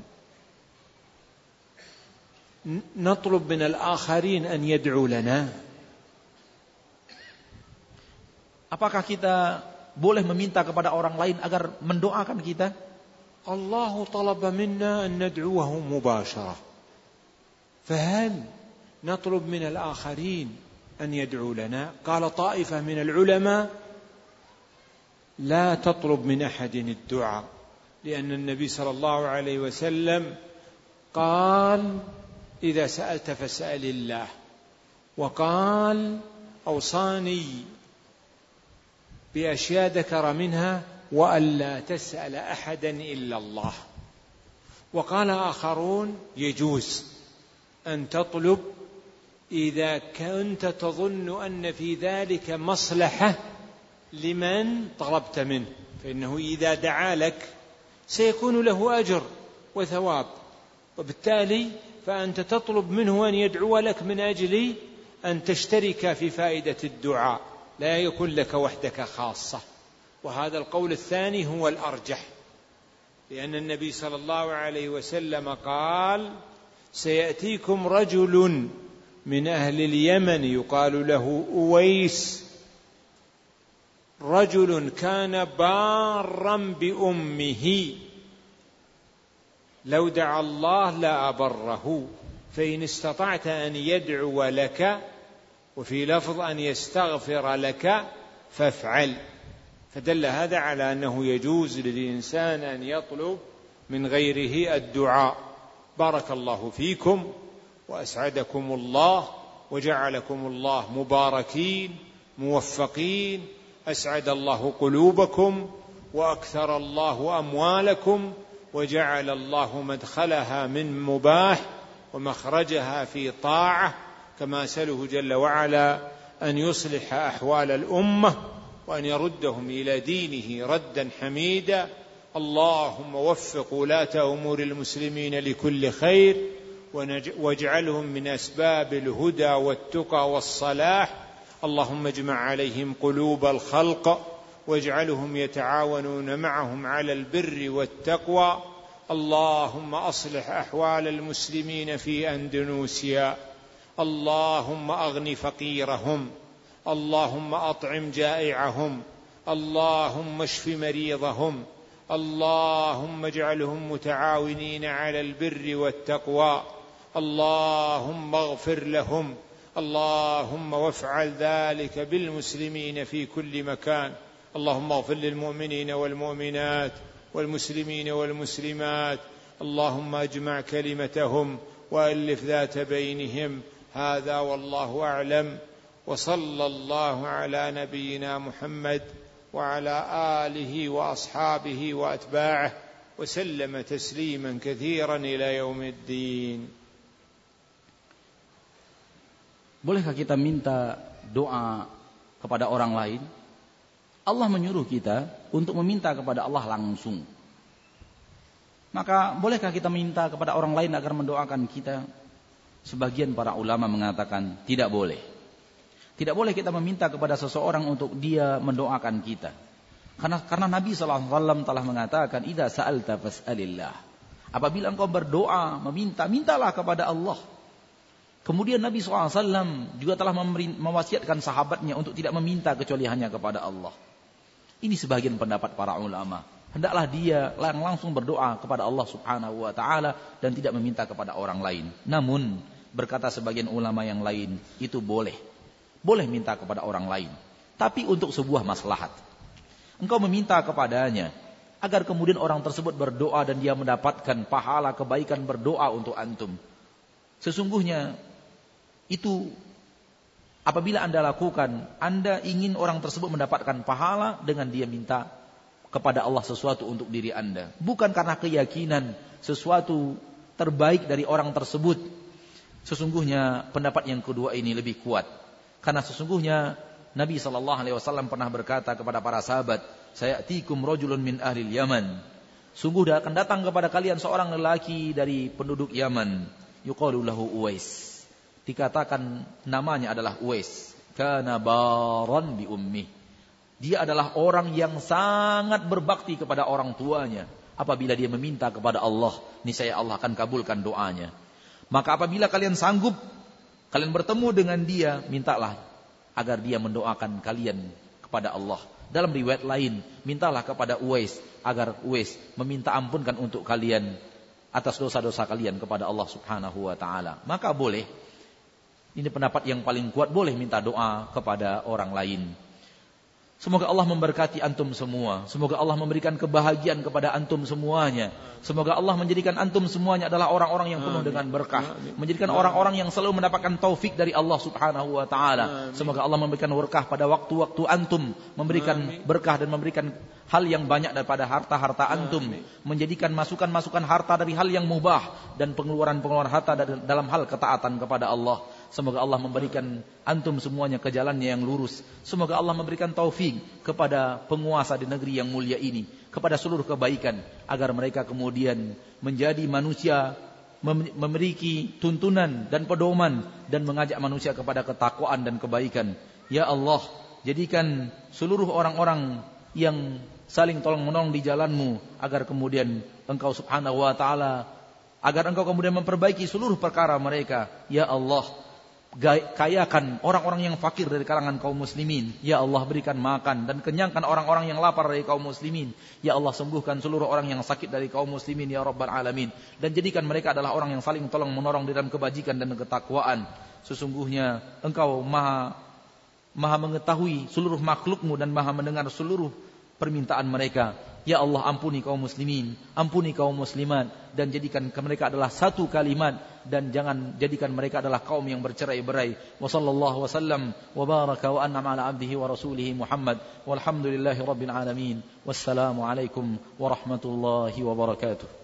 natlub min al-akharin an yad'u lana? Apakah kita boleh meminta kepada orang lain agar mendoakan kita? Allah talaba minna an nad'uhu mubashara. Fahal نطلب من الآخرين أن يدعوا لنا؟ قال طائفة من العلماء لا تطلب من أحد الدعاء، لأن النبي صلى الله عليه وسلم قال إذا سألت فاسأل الله، وقال أوصاني بأشياء ذكر منها وألا تسأل أحدا إلا الله. وقال آخرون يجوز أن تطلب إذا كنت تظن أن في ذلك مصلحة لمن طلبت منه، فإنه إذا دعا لك سيكون له أجر وثواب، وبالتالي فأنت تطلب منه أن يدعو لك من أجل أن تشترك في فائدة الدعاء، لا يكون لك وحدك خاصة. وهذا القول الثاني هو الأرجح، لأن النبي صلى الله عليه وسلم قال سيأتيكم رجل من أهل اليمن يقال له أويس، رجل كان بارا بأمه لو دعا الله لأبره، فإن استطعت أن يدعو لك، وفي لفظ أن يستغفر لك فافعل. فدل هذا على أنه يجوز للإنسان أن يطلب من غيره الدعاء. بارك الله فيكم وأسعدكم الله وجعلكم الله مباركين موفقين، أسعد الله قلوبكم وأكثر الله أموالكم، وجعل الله مدخلها من مباح ومخرجها في طاعة، كما أسأله جل وعلا أن يصلح أحوال الأمة وأن يردهم إلى دينه ردا حميدا. اللهم وفق ولاة أمور المسلمين لكل خير، واجعلهم من أسباب الهدى والتقى والصلاح. اللهم اجمع عليهم قلوب الخلق واجعلهم يتعاونون معهم على البر والتقوى. اللهم أصلح أحوال المسلمين في أندونيسيا. اللهم أغن فقيرهم. اللهم أطعم جائعهم. اللهم اشف مريضهم. اللهم اجعلهم متعاونين على البر والتقوى. اللهم اغفر لهم. اللهم وافعل ذلك بالمسلمين في كل مكان. اللهم اغفر للمؤمنين والمؤمنات والمسلمين والمسلمات. اللهم اجمع كلمتهم وألف ذات بينهم. هذا والله أعلم، وصلى الله على نبينا محمد وعلى آله وأصحابه وأتباعه وسلم تسليما كثيرا إلى يوم الدين. Bolehkah kita minta doa kepada orang lain? Allah menyuruh kita untuk meminta kepada Allah langsung. Maka bolehkah kita minta kepada orang lain agar mendoakan kita? Sebagian para ulama mengatakan tidak boleh. Tidak boleh kita meminta kepada seseorang untuk dia mendoakan kita. Karena Nabi SAW telah mengatakan, "Idza sa'alta fas'alillah." Apabila engkau berdoa, meminta, mintalah kepada Allah. Kemudian Nabi SAW juga telah mewasiatkan sahabatnya untuk tidak meminta kecuali hanya kepada Allah. Ini sebagian pendapat para ulama. Hendaklah dia langsung berdoa kepada Allah Subhanahu wa ta'ala dan tidak meminta kepada orang lain. Namun, berkata sebagian ulama yang lain, itu boleh. Boleh minta kepada orang lain. Tapi untuk sebuah maslahat. Engkau meminta kepadanya agar kemudian orang tersebut berdoa dan dia mendapatkan pahala kebaikan berdoa untuk antum. Sesungguhnya itu apabila Anda lakukan, Anda ingin orang tersebut mendapatkan pahala dengan dia minta kepada Allah sesuatu untuk diri Anda. Bukan karena keyakinan sesuatu terbaik dari orang tersebut. Sesungguhnya pendapat yang kedua ini lebih kuat. Karena sesungguhnya Nabi SAW pernah berkata kepada para sahabat, "Sayatikum rajulun min ahli Yaman." Sungguh akan datang kepada kalian seorang lelaki dari penduduk Yaman. Yuqalu lahu Uwais. Dikatakan namanya adalah Uwais. Kana baran bi ummih. Dia adalah orang yang sangat berbakti kepada orang tuanya. Apabila dia meminta kepada Allah, niscaya Allah akan kabulkan doanya. Maka apabila kalian sanggup, kalian bertemu dengan dia, mintalah agar dia mendoakan kalian kepada Allah. Dalam riwayat lain, mintalah kepada Uwais agar Uwais meminta ampunkan untuk kalian atas dosa-dosa kalian kepada Allah Subhanahu wa ta'ala. Maka boleh, ini pendapat yang paling kuat, boleh minta doa kepada orang lain. Semoga Allah memberkati antum semua. Semoga Allah memberikan kebahagiaan kepada antum semuanya. Semoga Allah menjadikan antum semuanya adalah orang-orang yang penuh dengan berkah. Menjadikan orang-orang yang selalu mendapatkan taufik dari Allah Subhanahu wa ta'ala. Semoga Allah memberikan berkah pada waktu-waktu antum. Memberikan berkah dan memberikan hal yang banyak daripada harta-harta antum. Menjadikan masukan-masukan harta dari hal yang mubah. Dan pengeluaran-pengeluaran harta dalam hal ketaatan kepada Allah. Semoga Allah memberikan antum semuanya ke jalannya yang lurus. Semoga Allah memberikan taufik kepada penguasa di negeri yang mulia ini, kepada seluruh kebaikan, agar mereka kemudian menjadi manusia memiliki tuntunan dan pedoman dan mengajak manusia kepada ketakwaan dan kebaikan. Ya Allah, jadikan seluruh orang-orang yang saling tolong menolong di jalanmu, agar kemudian Engkau Subhanahu wa ta'ala, agar Engkau kemudian memperbaiki seluruh perkara mereka. Ya Allah, kayakan orang-orang yang fakir dari kalangan kaum muslimin. Ya Allah, berikan makan dan kenyangkan orang-orang yang lapar dari kaum muslimin. Ya Allah, sembuhkan seluruh orang yang sakit dari kaum muslimin, ya Rabbal Alamin. Dan jadikan mereka adalah orang yang saling tolong menolong dalam kebajikan dan ketakwaan. Sesungguhnya Engkau maha mengetahui seluruh makhlukmu dan maha mendengar seluruh permintaan mereka. Ya Allah, ampuni kaum muslimin, ampuni kaum muslimat, dan jadikan mereka adalah satu kalimat, dan jangan jadikan mereka adalah kaum yang bercerai-berai. Wa sallallahu wasallam wa baraka wa an'ama ala abdihi wa rasulihi Muhammad walhamdulillahi rabbil alamin. Wassalamu alaikum warahmatullahi wabarakatuh.